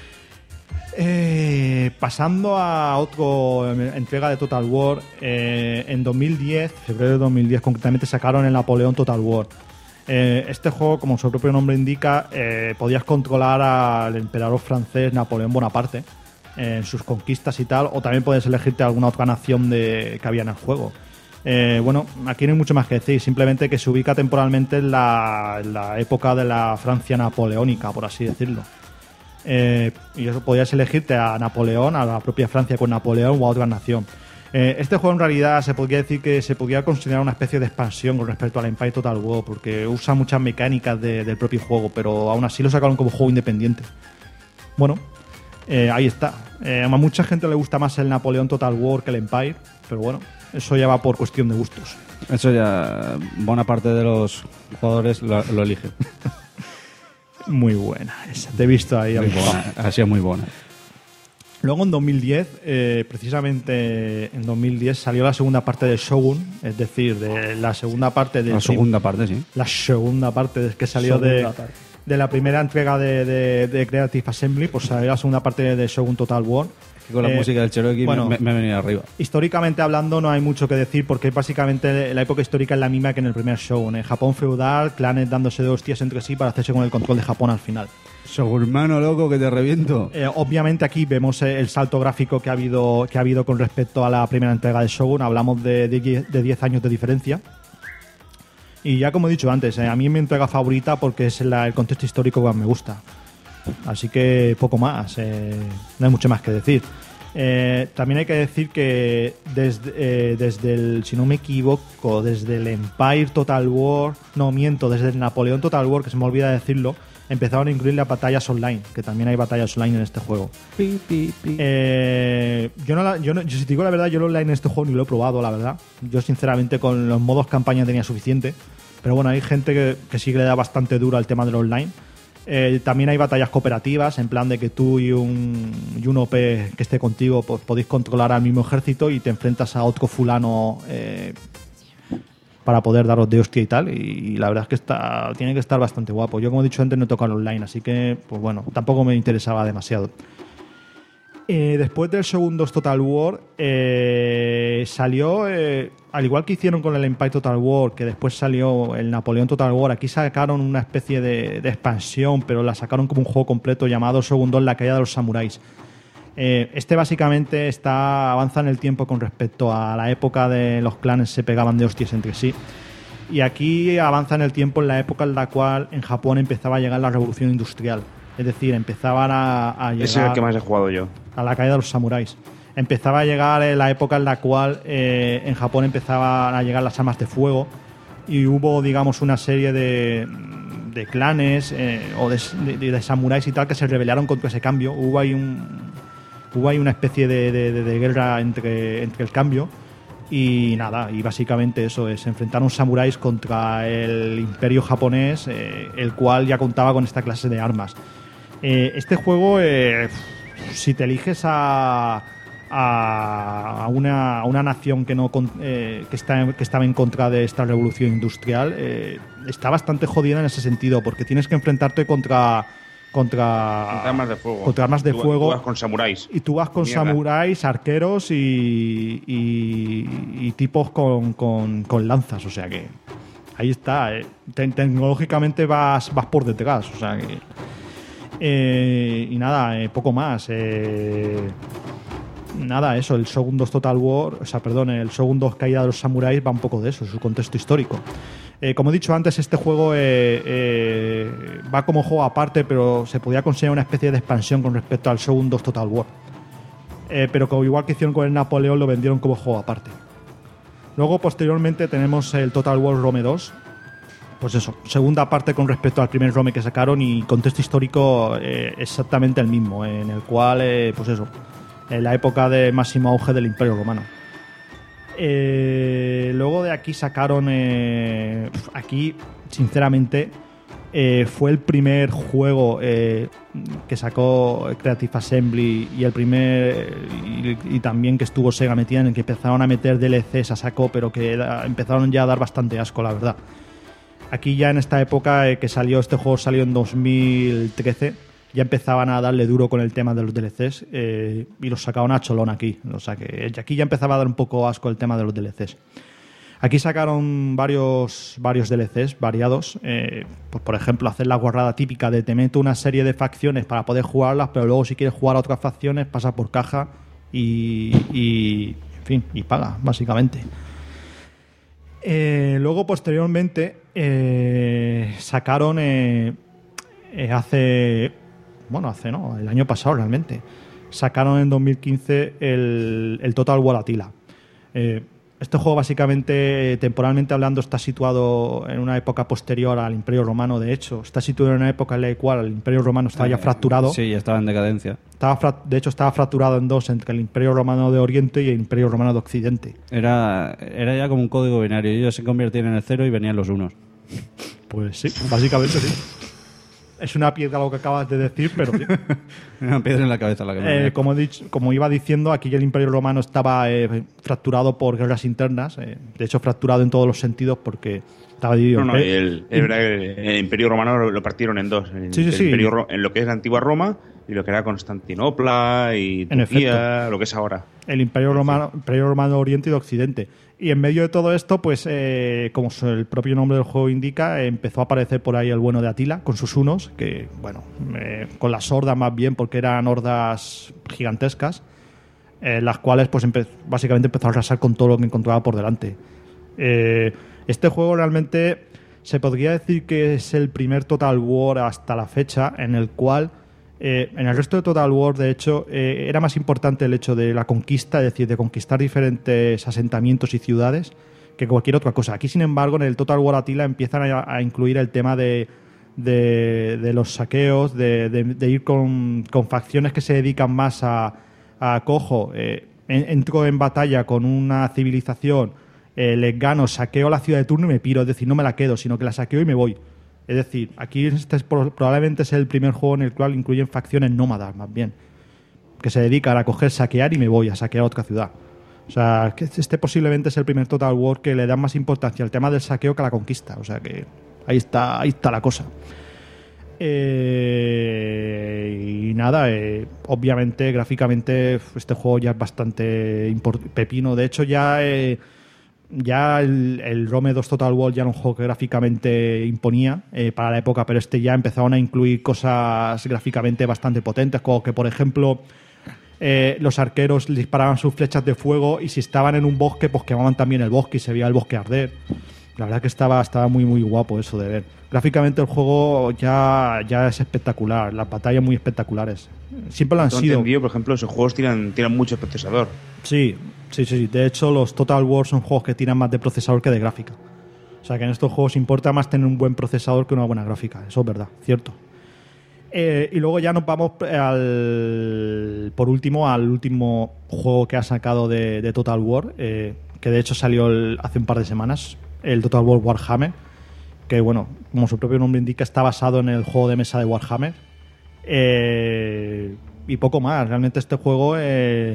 Eh, pasando a otra entrega de Total War, eh, en dos mil diez, febrero de dos mil diez concretamente, sacaron el Napoleón Total War. Eh, este juego, como su propio nombre indica, eh, podías controlar al emperador francés Napoleón Bonaparte. eh, en sus conquistas y tal, o también puedes elegirte alguna otra nación de, que había en el juego. Eh, bueno, aquí no hay mucho más que decir, simplemente que se ubica temporalmente en la, en la época de la Francia napoleónica, por así decirlo. Eh, y eso podías elegirte a Napoleón, a la propia Francia con Napoleón o a otra nación. Eh, este juego en realidad se podría decir que se podría considerar una especie de expansión con respecto al Empire Total War, porque usa muchas mecánicas de, del propio juego, pero aún así lo sacaron como juego independiente. Bueno, eh, ahí está. Eh, a mucha gente le gusta más el Napoleón Total War que el Empire, pero bueno, eso ya va por cuestión de gustos. Eso ya, buena parte de los jugadores lo, lo eligen. Muy buena esa, te he visto ahí. Muy buena, ha sido muy buena. Luego en dos mil diez, eh, precisamente en dos mil diez salió la segunda parte de Shogun, es decir, de la segunda parte de... La segunda parte, sí. La segunda parte de, que salió de, de la primera entrega de, de, de Creative Assembly, pues salió la segunda parte de Shogun Total War. Con la eh, música del Cherokee bueno, me, me he venido arriba. Históricamente hablando no hay mucho que decir porque básicamente la época histórica es la misma que en el primer Shogun. En Japón feudal, clanes dándose de hostias entre sí para hacerse con el control de Japón al final. Hermano loco, que te reviento. Eh, obviamente aquí vemos el salto gráfico que ha habido que ha habido con respecto a la primera entrega de Shogun. Hablamos de diez años de diferencia. Y ya como he dicho antes, eh, a mí es mi entrega favorita porque es la, el contexto histórico que más me gusta. Así que poco más, eh, no hay mucho más que decir. Eh, también hay que decir que desde, eh, desde el, si no me equivoco, desde el Empire Total War, no miento, desde el Napoleón Total War, que se me olvida decirlo, empezaron a incluir las batallas online, que también hay batallas online en este juego. Pi, pi, pi. Eh, yo no, la, yo no, yo, si te digo la verdad, yo el online en este juego ni lo he probado, la verdad. Yo sinceramente con los modos campaña tenía suficiente, pero bueno, hay gente que, que sí que le da bastante duro al tema del online. Eh, también hay batallas cooperativas, en plan de que tú y un, y un O P que esté contigo pues, podéis controlar al mismo ejército y te enfrentas a otro fulano eh, para poder daros de hostia y tal. Y, y la verdad es que está, tiene que estar bastante guapo. Yo, como he dicho antes, no he tocado online, así que, pues bueno, tampoco me interesaba demasiado. Eh, después del segundo Total War eh, salió, eh, al igual que hicieron con el Empire Total War, que después salió el Napoleón Total War, aquí sacaron una especie de, de expansión, pero la sacaron como un juego completo llamado Shogun dos, la caída de los samuráis. Eh, este básicamente está avanza en el tiempo con respecto a la época de los clanes se pegaban de hostias entre sí. Y aquí avanza en el tiempo en la época en la cual en Japón empezaba a llegar la revolución industrial. Es decir, empezaban a, a llegar... Ese es el que más he jugado yo. A la caída de los samuráis. Empezaba a llegar la época en la cual eh, en Japón empezaban a llegar las armas de fuego y hubo, digamos, una serie de, de clanes eh, o de, de, de samuráis y tal que se rebelaron contra ese cambio. Hubo ahí, un, hubo ahí una especie de, de, de, de guerra entre, entre el cambio y nada, y básicamente eso es, se enfrentaron samuráis contra el imperio japonés, eh, el cual ya contaba con esta clase de armas. Eh, este juego, eh, si te eliges a, a, una, a una nación que no eh, que, está, que estaba en contra de esta revolución industrial, eh, está bastante jodida en ese sentido, porque tienes que enfrentarte contra contra, contra armas de fuego. Contra armas de tú, fuego. Tú vas con samuráis. Y tú vas con Mierda. samuráis, arqueros y, y, y tipos con, con, con lanzas, o sea que ahí está. Eh. Te, tecnológicamente vas, vas por detrás, o sea que... Eh, y nada, eh, poco más. Eh, nada, eso, el Shogun dos Total War, o sea, perdón, el Shogun dos Caída de los Samuráis va un poco de eso, su contexto histórico. Eh, como he dicho antes, este juego eh, eh, va como juego aparte, pero se podía considerar una especie de expansión con respecto al Shogun dos Total War. Eh, pero como igual que hicieron con el Napoleón, lo vendieron como juego aparte. Luego, posteriormente, tenemos el Total War Rome dos. Pues eso, segunda parte con respecto al primer Rome que sacaron y contexto histórico eh, exactamente el mismo, eh, en el cual, eh, pues eso, en la época de máximo auge del Imperio Romano. Eh, luego de aquí sacaron, eh, aquí, sinceramente, eh, fue el primer juego eh, que sacó Creative Assembly y el primer, y, y también que estuvo Sega metida en el que empezaron a meter D L Cs a saco, pero que era, empezaron ya a dar bastante asco, la verdad. Aquí ya en esta época eh, que salió, este juego salió en dos mil trece, ya empezaban a darle duro con el tema de los D L Cs eh, y los sacaban a cholón aquí. O sea que aquí ya empezaba a dar un poco asco el tema de los D L Cs. Aquí sacaron varios, varios D L Cs variados. Eh, pues por ejemplo, hacer la guarrada típica de te meto una serie de facciones para poder jugarlas, pero luego si quieres jugar a otras facciones, pasa por caja y, y en fin, y paga, básicamente. Eh, luego, posteriormente, eh, sacaron eh, eh, hace... Bueno, hace no, el año pasado realmente. Sacaron en dos mil quince el, el Total War Attila. Eh, Este juego, básicamente, temporalmente hablando, está situado en una época posterior al Imperio Romano. De hecho, está situado en una época en la cual el Imperio Romano estaba ya fracturado. Sí, estaba en decadencia. Estaba fra- de hecho, estaba fracturado en dos, entre el Imperio Romano de Oriente y el Imperio Romano de Occidente. Era, era ya como un código binario. Ellos se convertían en el cero y venían los unos. Pues sí, básicamente sí. Es una piedra lo que acabas de decir, pero sí. Una piedra en la cabeza la que me Eh, como, he dicho, como iba diciendo, aquí el Imperio Romano estaba eh, fracturado por guerras internas. Eh, de hecho, fracturado en todos los sentidos porque estaba dividido. No, no, en- el, es verdad que el Imperio Romano lo, lo partieron en dos. El, Sí, sí, el sí. Imperio Ro- en lo que es la antigua Roma y lo que era Constantinopla y En Turquía, efecto. lo que es ahora. El Imperio Romano, Imperio Romano de Oriente y de Occidente. Y en medio de todo esto, pues, eh, como el propio nombre del juego indica, eh, empezó a aparecer por ahí el bueno de Atila con sus unos, que, bueno, eh, con las hordas más bien, porque eran hordas gigantescas, eh, las cuales, pues, empe- básicamente empezó a arrasar con todo lo que encontraba por delante. Eh, este juego realmente se podría decir que es el primer Total War hasta la fecha en el cual Eh, en el resto de Total War, de hecho, eh, era más importante el hecho de la conquista, es decir, de conquistar diferentes asentamientos y ciudades, que cualquier otra cosa. Aquí, sin embargo, en el Total War Attila empiezan a, a incluir el tema de, de, de los saqueos, de, de- de ir con, con facciones que se dedican más a, a cojo, eh, en- entro en batalla con una civilización, eh, les gano, saqueo la ciudad de turno y me piro, es decir, no me la quedo, sino que la saqueo y me voy. Es decir, aquí este es pro- probablemente es el primer juego en el cual incluyen facciones nómadas, más bien, que se dedican a coger, saquear y me voy a saquear otra ciudad. O sea, que este posiblemente es el primer Total War que le da más importancia al tema del saqueo que a la conquista. O sea que ahí está, ahí está la cosa. Eh, y nada, eh, obviamente gráficamente este juego ya es bastante import- pepino. De hecho, ya... Eh, Ya el, el Rome dos Total War ya era un juego que gráficamente imponía eh, para la época, pero este ya empezaron a incluir cosas gráficamente bastante potentes, como que, por ejemplo, eh, los arqueros disparaban sus flechas de fuego y si estaban en un bosque, pues quemaban también el bosque y se veía el bosque arder. La verdad que estaba, estaba muy, muy guapo eso de ver. Gráficamente el juego ya, ya es espectacular, las batallas muy espectaculares. Siempre lo han Tengo sido. entendido, por ejemplo, esos juegos tiran, tiran mucho procesador. Sí, sí, sí, sí. De hecho, los Total War son juegos que tiran más de procesador que de gráfica. O sea que en estos juegos importa más tener un buen procesador que una buena gráfica. Eso es verdad, cierto. Eh, y luego ya nos vamos al, por último al último juego que ha sacado de, de Total War, eh, que de hecho salió el- hace un par de semanas, el Total War Warhammer, que bueno, como su propio nombre indica, está basado en el juego de mesa de Warhammer. Eh, y poco más. Realmente este juego eh,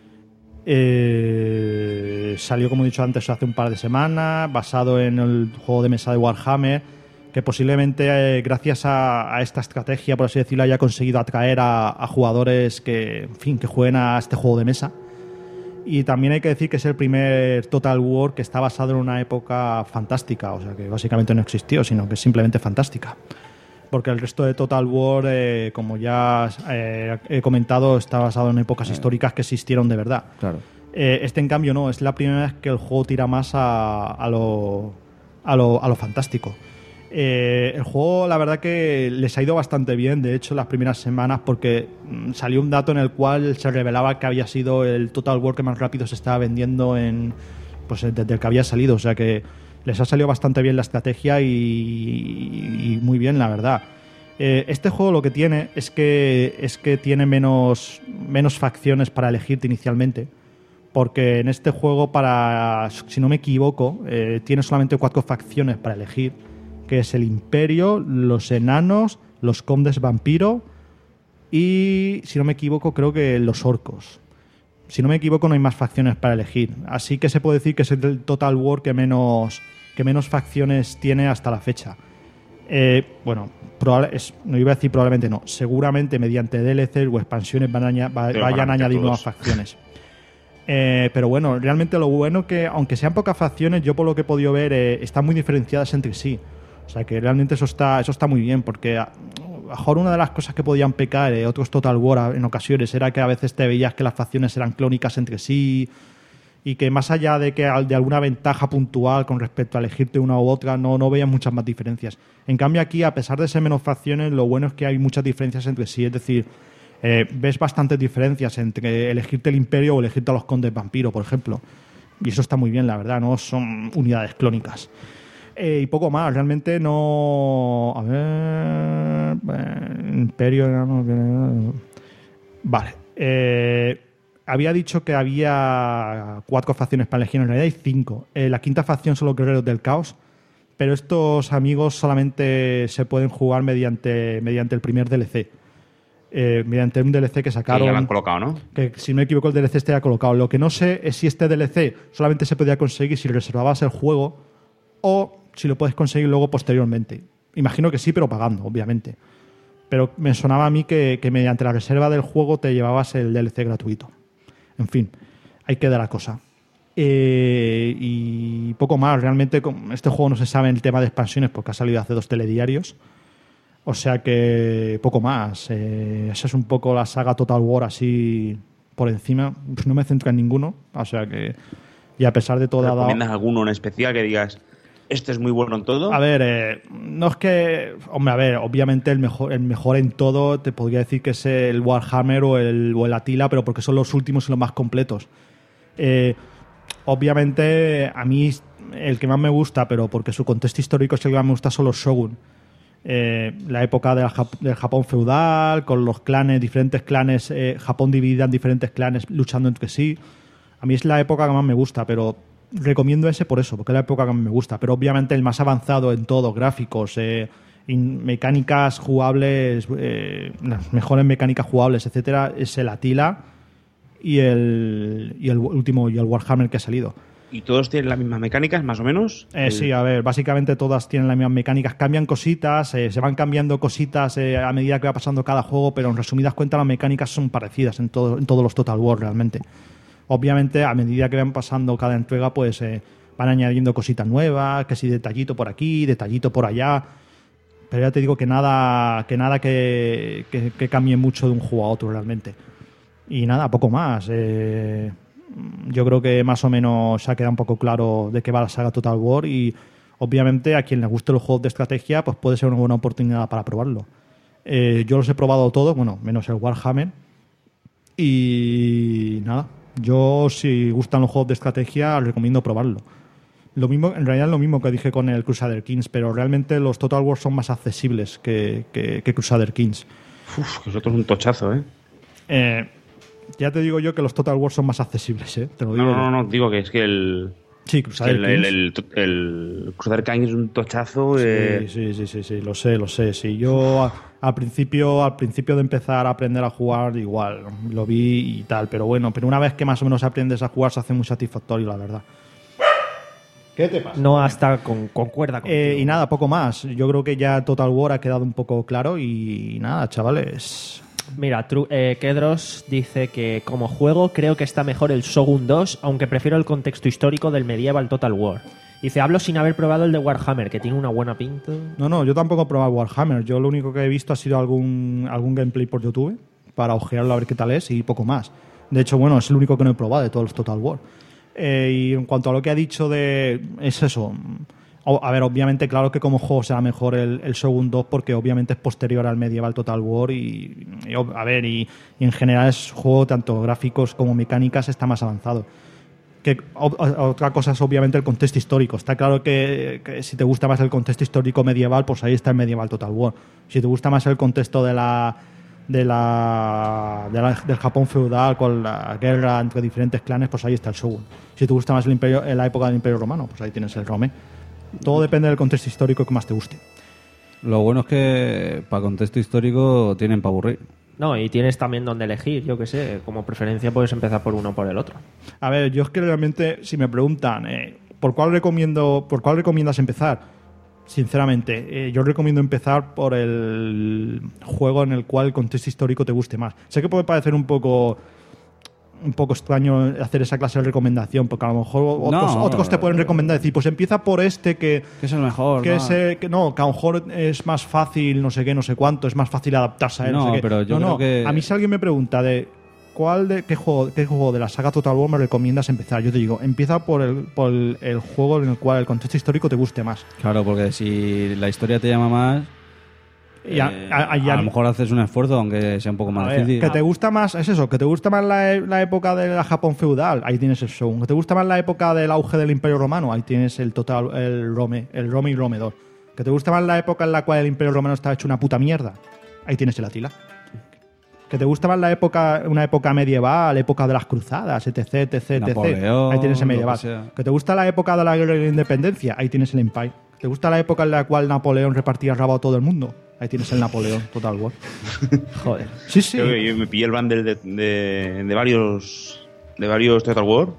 eh, salió, como he dicho antes, hace un par de semanas, basado en el juego de mesa de Warhammer, que posiblemente eh, gracias a, a esta estrategia, por así decirlo, haya conseguido atraer a, a jugadores que, en fin, que jueguen a este juego de mesa. Y también hay que decir que es el primer Total War que está basado en una época fantástica, o sea que básicamente no existió, sino que es simplemente fantástica. Porque el resto de Total War, eh, como ya eh, he comentado, está basado en épocas históricas que existieron de verdad. Claro. Eh, este, en cambio, no. Es la primera vez que el juego tira más a, a, lo, a, lo, a lo fantástico. Eh, el juego, la verdad que les ha ido bastante bien, de hecho, las primeras semanas, porque mm, salió un dato en el cual se revelaba que había sido el Total War que más rápido se estaba vendiendo en, pues, desde el que había salido. O sea que les ha salido bastante bien la estrategia y, y muy bien, la verdad. Eh, este juego lo que tiene es que, es que tiene menos, menos facciones para elegirte inicialmente. Porque en este juego, para, si no me equivoco, eh, tiene solamente cuatro facciones para elegir, que es el Imperio, los Enanos, los Condes Vampiro y, si no me equivoco, creo que los Orcos. Si no me equivoco, no hay más facciones para elegir. Así que se puede decir que es el Total War que menos, que menos facciones tiene hasta la fecha. Eh, bueno, probable, es, no iba a decir probablemente no. Seguramente mediante D L Cs o expansiones van a aña- va- Pero vayan van a meter añadiendo todos. más facciones. Eh, pero bueno, realmente lo bueno que, aunque sean pocas facciones, yo por lo que he podido ver, eh, están muy diferenciadas entre sí. O sea que realmente eso está, eso está muy bien, porque a lo mejor una de las cosas que podían pecar eh, otros Total War en ocasiones era que a veces te veías que las facciones eran clónicas entre sí y que más allá de que de alguna ventaja puntual con respecto a elegirte una u otra, no, no veías muchas más diferencias. En cambio aquí, a pesar de ser menos facciones, lo bueno es que hay muchas diferencias entre sí, es decir, eh, ves bastantes diferencias entre elegirte el Imperio o elegirte a los Condes Vampiro, por ejemplo. Y eso está muy bien, la verdad, no son unidades clónicas. Eh, y poco más, realmente no... A ver... Eh, Imperio... No, vale. Eh, había dicho que había cuatro facciones para elegir, en realidad hay cinco. Eh, la quinta facción son los Guerreros del Caos, pero estos amigos solamente se pueden jugar mediante, mediante el primer D L C. Eh, mediante un D L C que sacaron... Que ya lo han colocado, ¿no? Que, si no me equivoco, el D L C está ya colocado. Lo que no sé es si este D L C solamente se podía conseguir si reservabas el juego o si lo puedes conseguir luego posteriormente. Imagino que sí, pero pagando, obviamente. Pero me sonaba a mí que, que mediante la reserva del juego te llevabas el D L C gratuito. En fin, ahí queda la cosa. Eh, y poco más. Realmente este juego no se sabe en el tema de expansiones porque ha salido hace dos telediarios. O sea que poco más. Eh, esa es un poco la saga Total War así por encima. Pues no me centro en ninguno. O sea que... Y a pesar de todo... ¿Recomiendas alguno en especial que digas... ¿Este es muy bueno en todo? A ver, eh, no es que... Hombre, a ver, obviamente el mejor, el mejor en todo te podría decir que es el Warhammer o el, o el Attila, pero porque son los últimos y los más completos. Eh, obviamente, a mí el que más me gusta, pero porque su contexto histórico es el que más me gusta, son los Shogun. Eh, la época del, Jap- del Japón feudal, con los clanes, diferentes clanes, eh, Japón dividido en diferentes clanes luchando entre sí. A mí es la época que más me gusta, pero... recomiendo ese por eso, porque es la época que me gusta, pero obviamente el más avanzado en todo, gráficos, eh, mecánicas jugables, eh, las mejores mecánicas jugables, etcétera, es el Attila y el, y el último y el Warhammer que ha salido. ¿Y todos tienen las mismas mecánicas, más o menos? Eh, el... Sí, a ver, básicamente todas tienen las mismas mecánicas, cambian cositas, eh, se van cambiando cositas eh, a medida que va pasando cada juego, pero en resumidas cuentas las mecánicas son parecidas en, todo, en todos los Total War realmente. Obviamente, a medida que van pasando cada entrega, pues eh, van añadiendo cositas nuevas, que si detallito por aquí, detallito por allá. Pero ya te digo que nada que nada que, que, que cambie mucho de un juego a otro realmente. Y nada, poco más. Eh, yo creo que más o menos se ha quedado un poco claro de qué va la saga Total War y obviamente a quien le guste los juegos de estrategia, pues puede ser una buena oportunidad para probarlo. Eh, yo los he probado todos, bueno, menos el Warhammer. Y nada. Yo, si gustan los juegos de estrategia, recomiendo probarlo. Lo mismo, en realidad es lo mismo que dije con el Crusader Kings, pero realmente los Total War son más accesibles que, que, que Crusader Kings. Uf, que eso es un tochazo, ¿eh? ¿eh? Ya te digo yo que los Total War son más accesibles, ¿eh? Te lo digo no, yo. no, no, digo que es que el... Sí, Crusader el, Kings. El, el, el, el Crusader Kings es un tochazo. Sí, eh... sí, sí, sí, sí, lo sé, lo sé. Sí, yo a, al principio, al principio de empezar a aprender a jugar, igual, lo vi y tal, pero bueno, pero una vez que más o menos aprendes a jugar se hace muy satisfactorio, la verdad. ¿Qué te pasa? No hasta con, concuerda contigo. Eh, y nada, poco más. Yo creo que ya Total War ha quedado un poco claro y nada, chavales. Mira, Tru- eh, Kedros dice que como juego creo que está mejor el Shogun dos, aunque prefiero el contexto histórico del Medieval Total War. Dice, hablo sin haber probado el de Warhammer, que tiene una buena pinta. No, no, yo tampoco he probado Warhammer. Yo lo único que he visto ha sido algún, algún gameplay por YouTube para ojearlo a ver qué tal es y poco más. De hecho, bueno, es el único que no he probado de todos los Total War. Eh, y en cuanto a lo que ha dicho de... Es eso. A ver, obviamente, claro que como juego será mejor el, el Shogun dos porque obviamente es posterior al Medieval Total War y, y a ver, y, y en general es juego tanto gráficos como mecánicas está más avanzado. Que o, otra cosa es obviamente el contexto histórico. Está claro que, que si te gusta más el contexto histórico medieval, pues ahí está el Medieval Total War. Si te gusta más el contexto de la de la, de la del Japón feudal con la guerra entre diferentes clanes, pues ahí está el Shogun. Si te gusta más el imperio, la época del Imperio Romano, pues ahí tienes el Rome. Todo depende del contexto histórico que más te guste. Lo bueno es que para contexto histórico tienen para aburrir. No, y tienes también donde elegir, yo qué sé. Como preferencia puedes empezar por uno o por el otro. A ver, yo es que realmente, si me preguntan, eh, ¿por cuál recomiendo, por cuál recomiendas empezar? Sinceramente, eh, yo recomiendo empezar por el juego en el cual el contexto histórico te guste más. Sé que puede parecer un poco un poco extraño hacer esa clase de recomendación, porque a lo mejor otros, No, otros te pueden recomendar, decir, pues empieza por este que... Que es el mejor. Que, ¿no? ese- que no, que a lo mejor es más fácil, no sé qué, no sé cuánto, es más fácil adaptarse a él. No, No, sé qué. pero yo no, no, creo que- a mí si alguien me pregunta de cuál de qué juego, qué juego de la saga Total War me recomiendas empezar, yo te digo, empieza por el, por el, el juego en el cual el contexto histórico te guste más. Claro, porque si la historia te llama más, Y a- eh, a- a, y a- lo mejor haces un esfuerzo, aunque sea un poco A más ver, difícil. que te gusta más, es eso, que te gusta más la, e- la época de la Japón feudal, ahí tienes el Shogun. Que te gusta más la época del auge del Imperio Romano, ahí tienes el total, el Rome, el Rome y Romedor. Que te gusta más la época en la cual el Imperio Romano estaba hecho una puta mierda, ahí tienes el Atila. Que te gusta más la época, una época medieval, época de las cruzadas, etc, etc, etc. Napoleón, Ahí tienes el lo que medieval. sea. Que te gusta la época de la guerra de la independencia, ahí tienes el Empire. Que te gusta la época en la cual Napoleón repartía rabo a todo el mundo, ahí tienes el Napoleón Total War. Joder. Sí, sí. Creo que yo me pillé el bundle de, de, de varios de varios Total War.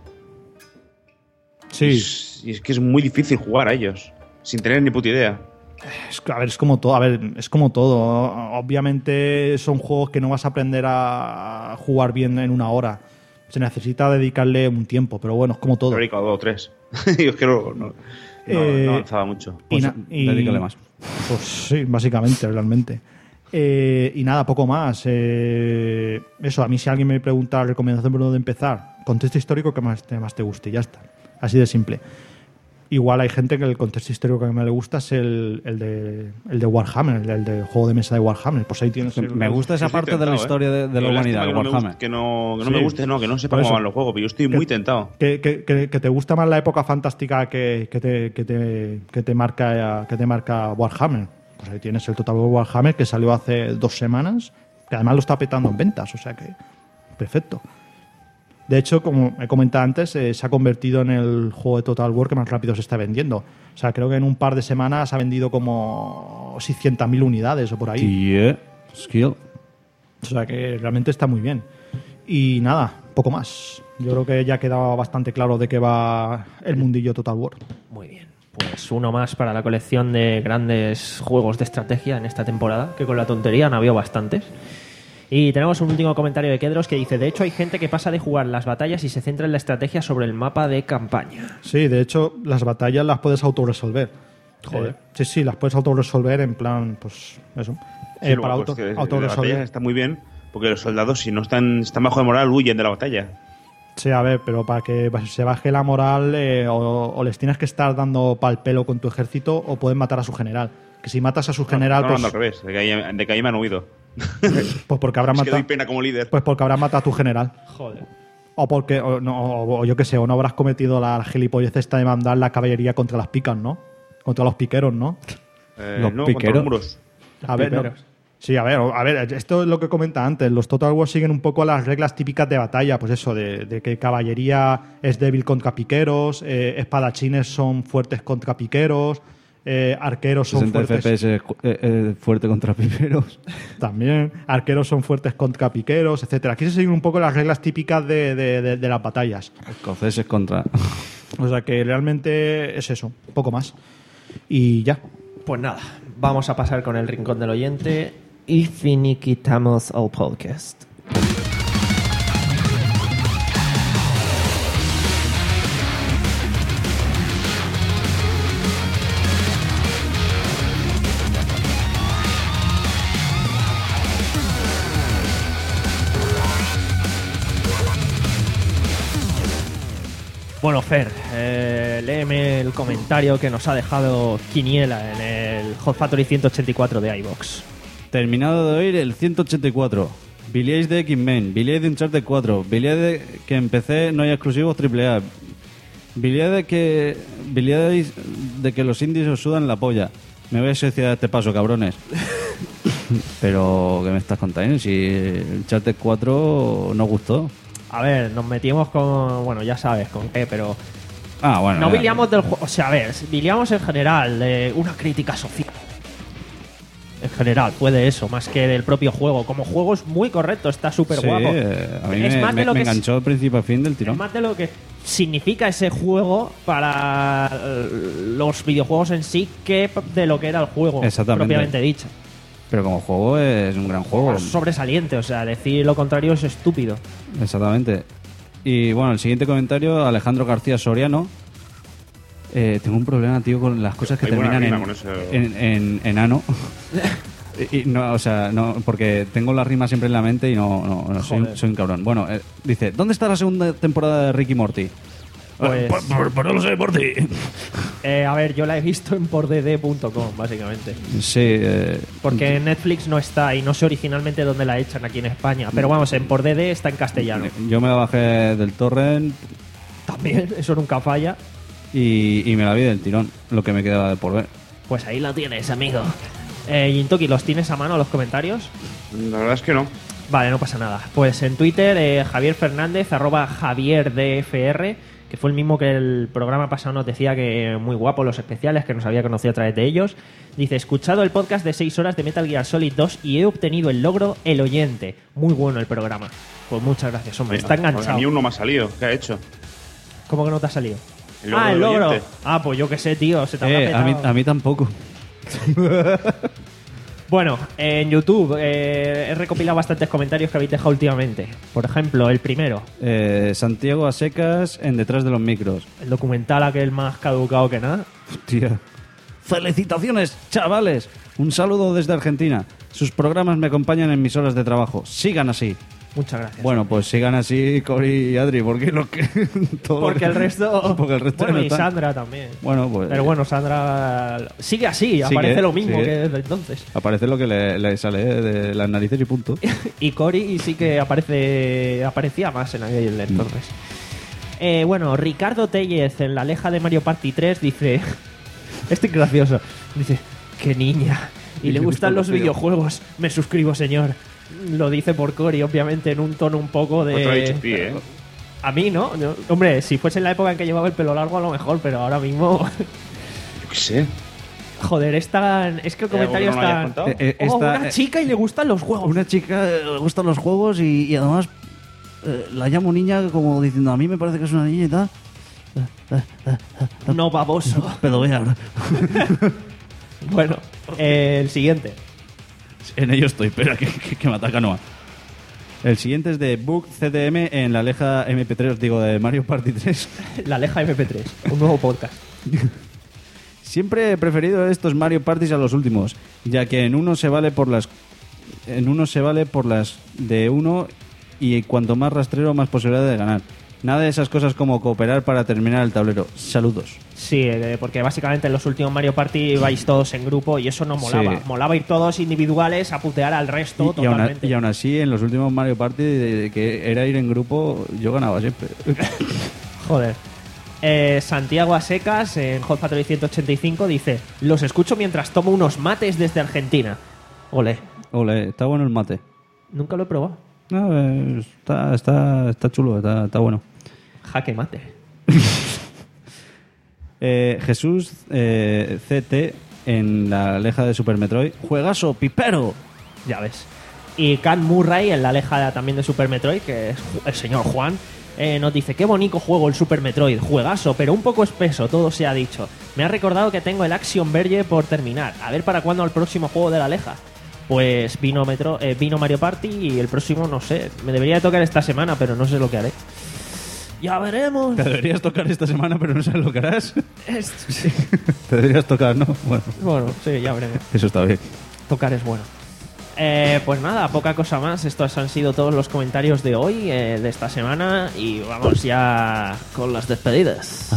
Sí. Y es que es muy difícil jugar a ellos, sin tener ni puta idea. Es, a ver, es como todo. A ver, es como todo. Obviamente son juegos que no vas a aprender a jugar bien en una hora. Se necesita dedicarle un tiempo, pero bueno, es como todo. He dedicado dos o tres. Yo es que no, no, no- Eh, no avanzaba mucho. Y Pues na- y- dedícale más. Pues sí, básicamente, realmente. Eh, y nada, poco más. Eh, eso, a mí si alguien me pregunta recomendación por dónde empezar, contexto histórico que más te, más te guste, ya está. Así de simple. Igual hay gente que el contexto histórico que más le gusta es el, el, de, el de Warhammer, el, el del juego de mesa de Warhammer. Pues ahí tienes el- Me gusta esa Yo estoy parte de la tentado, historia de, de la Digo, lástima humanidad, que el no me Warhammer. guste- Que no, que no Sí. me guste, no, que no sepa Por cómo eso. van los juegos, pero yo estoy Que- muy tentado. Que, que- que- que te gusta más la época fantástica que, que te, que, te, que, te marca, que te marca Warhammer. Pues ahí tienes el Total War Warhammer que salió hace dos semanas, que además lo está petando en ventas, o sea que perfecto. De hecho, como he comentado antes, eh, se ha convertido en el juego de Total War que más rápido se está vendiendo. O sea, creo que en un par de semanas ha vendido como seiscientas mil unidades o por ahí. Yeah. Skill. O sea que realmente está muy bien. Y nada, poco más. Yo creo que ya ha quedado bastante claro de qué va el mundillo Total War. Muy bien. Pues uno más para la colección de grandes juegos de estrategia en esta temporada, que con la tontería han habido bastantes. Y tenemos un último comentario de Kedros que dice: de hecho hay gente que pasa de jugar las batallas y se centra en la estrategia sobre el mapa de campaña. Sí, de hecho, las batallas las puedes autorresolver. Joder. Eh, sí, sí, las puedes autorresolver en plan, pues eso. Sí, Eh, luego, para pues, auto, que la autorresolver. batalla está muy bien, porque los soldados, si no están, están bajo de moral, huyen de la batalla. Sí, a ver, pero para que se baje la moral, eh, o, o les tienes que estar dando pal pelo con tu ejército, o pueden matar a su general. Que si matas a su general, No, no, pues, no, al revés, de que ahí, de que ahí me han huido. pues porque habrán Es que matado. doy pena como líder. Pues porque habrán matado a tu general. Joder. O porque, o, no, o- o yo qué sé, o no habrás cometido la gilipollez esta de mandar la caballería contra las picas, ¿no? Contra los piqueros, ¿no? Eh, Los no, contra piqueros. los muros. A ver, no. piperos. Sí, a ver, a ver, esto es lo que comenta antes. Los Total War siguen un poco las reglas típicas de batalla, pues eso, de, de que caballería es débil contra piqueros, eh, espadachines son fuertes contra piqueros, eh, arqueros son sesenta fuertes. F P S eh, eh, fuerte contra piperos. También, arqueros son fuertes contra piqueros, etcétera. Aquí se siguen un poco las reglas típicas de, de- de- de las batallas. Escoceses contra. O sea que realmente es eso, un poco más. Y ya. Pues nada, vamos a pasar con el rincón del oyente y finiquitamos el podcast. Bueno, Fer, eh, léeme el comentario que nos ha dejado Quiniela en el Hot Factory ciento ochenta y cuatro de iVox. Terminado de oír el ciento ochenta y cuatro. Biliáis de X-Men, biliáis de Uncharted cuatro, biliáis de que en P C no hay exclusivos triple A. Biliáis de que biliáis de que los indies os sudan la polla. Me voy a suicidar a este paso, cabrones. Pero, ¿qué me estás contando? Si Uncharted cuatro no gustó. A ver, nos metimos con... Bueno, ya sabes con qué, pero... Ah, bueno. No ya. biliamos del juego... O sea, a ver, biliamos en general de una crítica social. En general, fue de eso, más que del propio juego. Como juego es muy correcto, está súper Sí, guapo. eh, a mí Es me, más de me- lo me que es- enganchó de principio a fin del Es tirón. más de lo que significa ese juego para eh, los videojuegos en sí que de lo que era el juego Exactamente. propiamente dicho. Pero como juego es un gran juego. Es sobresaliente, o sea, decir lo contrario es estúpido. Exactamente. Y bueno, el siguiente comentario, Alejandro García Soriano. Eh, tengo un problema, tío, con las cosas que Hay buena terminan rima en, con eso. en, en, en ano. Y no, o sea, no, porque tengo la rima siempre en la mente y no, no, no soy, soy un cabrón. Bueno, eh, dice, ¿dónde está la segunda temporada de Rick y Morty? Pues- Pues, pues- pues no lo sé, Morty. Eh, a ver, yo la he visto en por d d punto com, básicamente. Sí, eh, Porque en Netflix no está y no sé originalmente dónde la echan aquí en España. Pero vamos, en por d d está en castellano. yo me la bajé del torrent También, eso nunca falla. y, y me la vi del tirón, lo que me quedaba de por ver. Pues ahí lo tienes, amigo. Eh, Yintoki, ¿los tienes a mano los comentarios? La verdad es que no. Vale, no pasa nada. Pues en Twitter, eh, Javier Fernández, arroba Javier D F R, que fue el mismo que el programa pasado nos decía que muy guapo los especiales, que nos había conocido a través de ellos. Dice, escuchado el podcast de seis horas de Metal Gear Solid dos y he obtenido el logro El Oyente. Muy bueno el programa. Pues muchas gracias, hombre. Está A enganchado. mí uno me ha salido. ¿Qué ha hecho? ¿Cómo que no te ha salido? El logro ah, el del logro. oyente. Ah, pues yo qué sé, tío. Se te habrá Eh, a, mí, petado. a mí tampoco. Bueno, en YouTube eh, he recopilado bastantes comentarios que habéis dejado últimamente. Por ejemplo, el primero, Eh, Santiago a secas en Detrás de los Micros. el documental aquel más caducado que nada. Hostia. ¡Felicitaciones, chavales! Un saludo desde Argentina. Sus programas me acompañan en mis horas de trabajo. Sigan así. Muchas gracias. Bueno, pues sigan así Cory y Adri, porque lo que... todo lo porque que- el resto... porque el resto bueno, no y está. Sandra también. Bueno, pues... Pero bueno, Sandra sigue así, aparece lo mismo sigue. que desde entonces. Aparece lo que le, le sale eh, de las narices y punto. Y Cory sí que aparece aparecía más en aquel entonces. Eh, bueno, Ricardo Tellez en la leja de Mario Party tres dice... Este es gracioso. Dice, qué niña. Y le gustan los videojuegos. Me suscribo, señor. Lo dice por Cory, obviamente, en un tono un poco de... Otro ha dicho sí, ¿eh? A mí, ¿no? Yo- hombre, si fuese en la época en que llevaba el pelo largo, a lo mejor, pero ahora mismo... Yo qué sé. Joder, es tan... Es que el comentario ¿algo que no me hayas está... contado? Eh, eh, Oh, esta- una eh, chica y le gustan los juegos. Una chica eh, le gustan los juegos y, y además eh, la llamo niña como diciendo, a mí me parece que es una niña y tal. No, baboso. Pero vea, Bueno, eh, el siguiente. En ello estoy, espera, que, que, que me ataca Noah. El siguiente es de Book C D M en la leja M P tres, os digo, de Mario Party tres. La Leja M P tres, un nuevo podcast. Siempre he preferido estos Mario Parties a los últimos, ya que en uno se vale por las en uno se vale por las de uno y cuanto más rastrero más posibilidad de ganar. Nada de esas cosas como cooperar para terminar el tablero. Saludos. Sí, eh, porque básicamente en los últimos Mario Party vais todos en grupo y eso no molaba. Sí. Molaba ir todos individuales a putear al resto Y, y, aún, a- totalmente. y aún así, en los últimos Mario Party, de, de que era ir en grupo, yo ganaba siempre. Joder. Eh, Santiago a secas en Hot Factory ciento ochenta y cinco dice: los escucho mientras tomo unos mates desde Argentina. Ole, Ole, está bueno el mate. nunca lo he probado. No, eh, está, está, está chulo, está, está bueno. Jaque mate. Eh, Jesús eh, C T en la leja de Super Metroid. Juegazo, pipero. Ya ves. Y Cat Murray en la leja también de Super Metroid, que es Ju- el señor Juan, eh, nos dice: qué bonito juego el Super Metroid, juegazo, pero un poco espeso, todo se ha dicho. Me ha recordado que tengo el Action Verge por terminar. A ver para cuándo el próximo juego de la leja. Pues vino, Metro, eh, vino Mario Party y el próximo, no sé, me debería de tocar esta semana, pero no sé lo que haré. Ya veremos. Te deberías tocar esta semana, pero no sabes lo que harás. Es- sí. Te deberías tocar, ¿no? Bueno, Bueno, sí, ya veremos. eso está bien. Tocar es bueno. Eh, pues nada, poca cosa más. Estos han sido todos los comentarios de hoy, eh, de esta semana. Y vamos ya con las despedidas.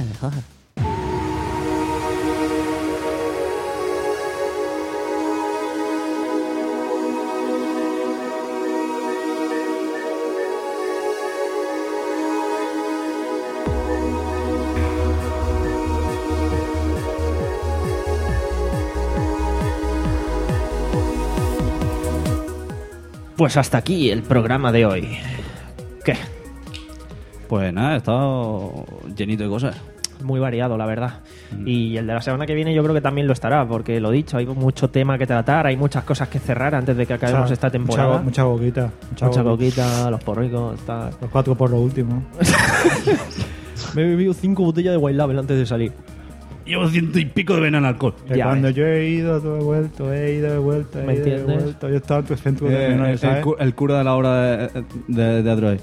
Pues hasta aquí el programa de hoy. ¿Qué? Pues nada, he estado llenito de cosas. Muy variado, la verdad. Y el de la semana que viene yo creo que también lo estará, porque lo dicho, hay mucho tema que tratar, hay muchas cosas que cerrar antes de que acabemos Mucha- esta temporada. Mucha, mucha boquita. Mucha, Mucha boquita. coquita, los porricos, tal. Los cuatro por lo último. Me he bebido cinco botellas de White Label antes de salir. Llevo ciento y pico de vena en alcohol. Que Ya cuando ves. yo he ido, tú he vuelto, he ido, he vuelto, he ¿Me ido, he entiendes? vuelto. Yo estaba en tu centro de Eh, menores, el, ¿sabes? cu- el cura de la obra de, de, de Android.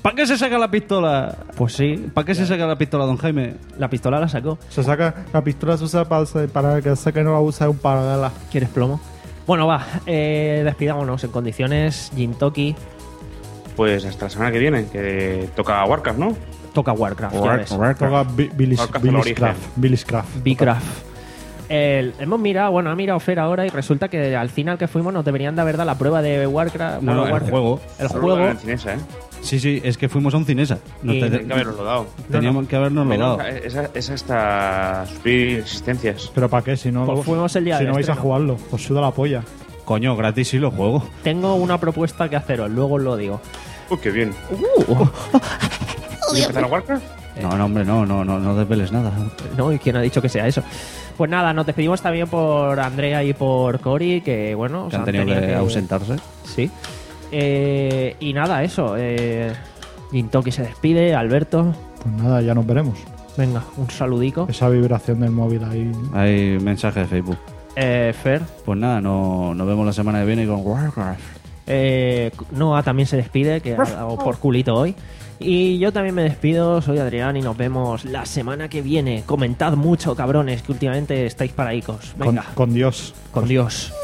¿Para qué se saca la pistola? Pues sí. ¿Para qué se saca la pistola, don Jaime? La pistola la sacó. Se saca, la pistola se usa para, para que sé que no la usa un para la. ¿Quieres plomo? Bueno, va. Eh, despidámonos en condiciones. Jintoki. Pues hasta la semana que viene, que toca Warcraft, ¿no? Toca Warcraft, ya War- ves. Warcraft. Toca Bi- Billy's Warcraft Billy's al origen. Craft. Billy's Craft. Bcraft. El- hemos mirado, bueno, ha mirado Fer ahora y resulta que al final que fuimos nos deberían de haber dado la prueba de Warcraft. No, bueno, no, el Warcraft. juego. El Solo juego. en Cinesa, ¿eh? Sí, sí, es que fuimos a un Cinesa. Nos Y- te- Tienen que haberlo dado. teníamos que habernos lo Menos, dado. esa, esa hasta suplir existencias. Pero ¿para qué? Si no, Pues fuimos el día si del no vais a estreno. jugarlo, os suda la polla. Coño, gratis sí lo juego. Tengo una propuesta que haceros, luego os lo digo. Uy, qué bien. Uh, ¿Y empezar a Warcraft? No, no, hombre, no, no, no, no desveles nada. no, ¿y quién ha dicho que sea eso? Pues nada, nos despedimos también por Andrea y por Cory, que bueno, Que os han tenido que ausentarse. Sí. Eh, y nada, eso. Eh, Jintoki se despide, Alberto. Pues nada, ya nos veremos. Venga, un saludico. Esa vibración del móvil ahí. Hay mensaje de Facebook. Eh, Fer. Pues nada, no, nos vemos la semana que viene con Warcraft. Eh, Noah también se despide, que ha dado por culito hoy. Y yo también me despido, soy Adrián y nos vemos la semana que viene. Comentad mucho, cabrones, que últimamente estáis paraicos. Con, Venga, con Dios. con Dios.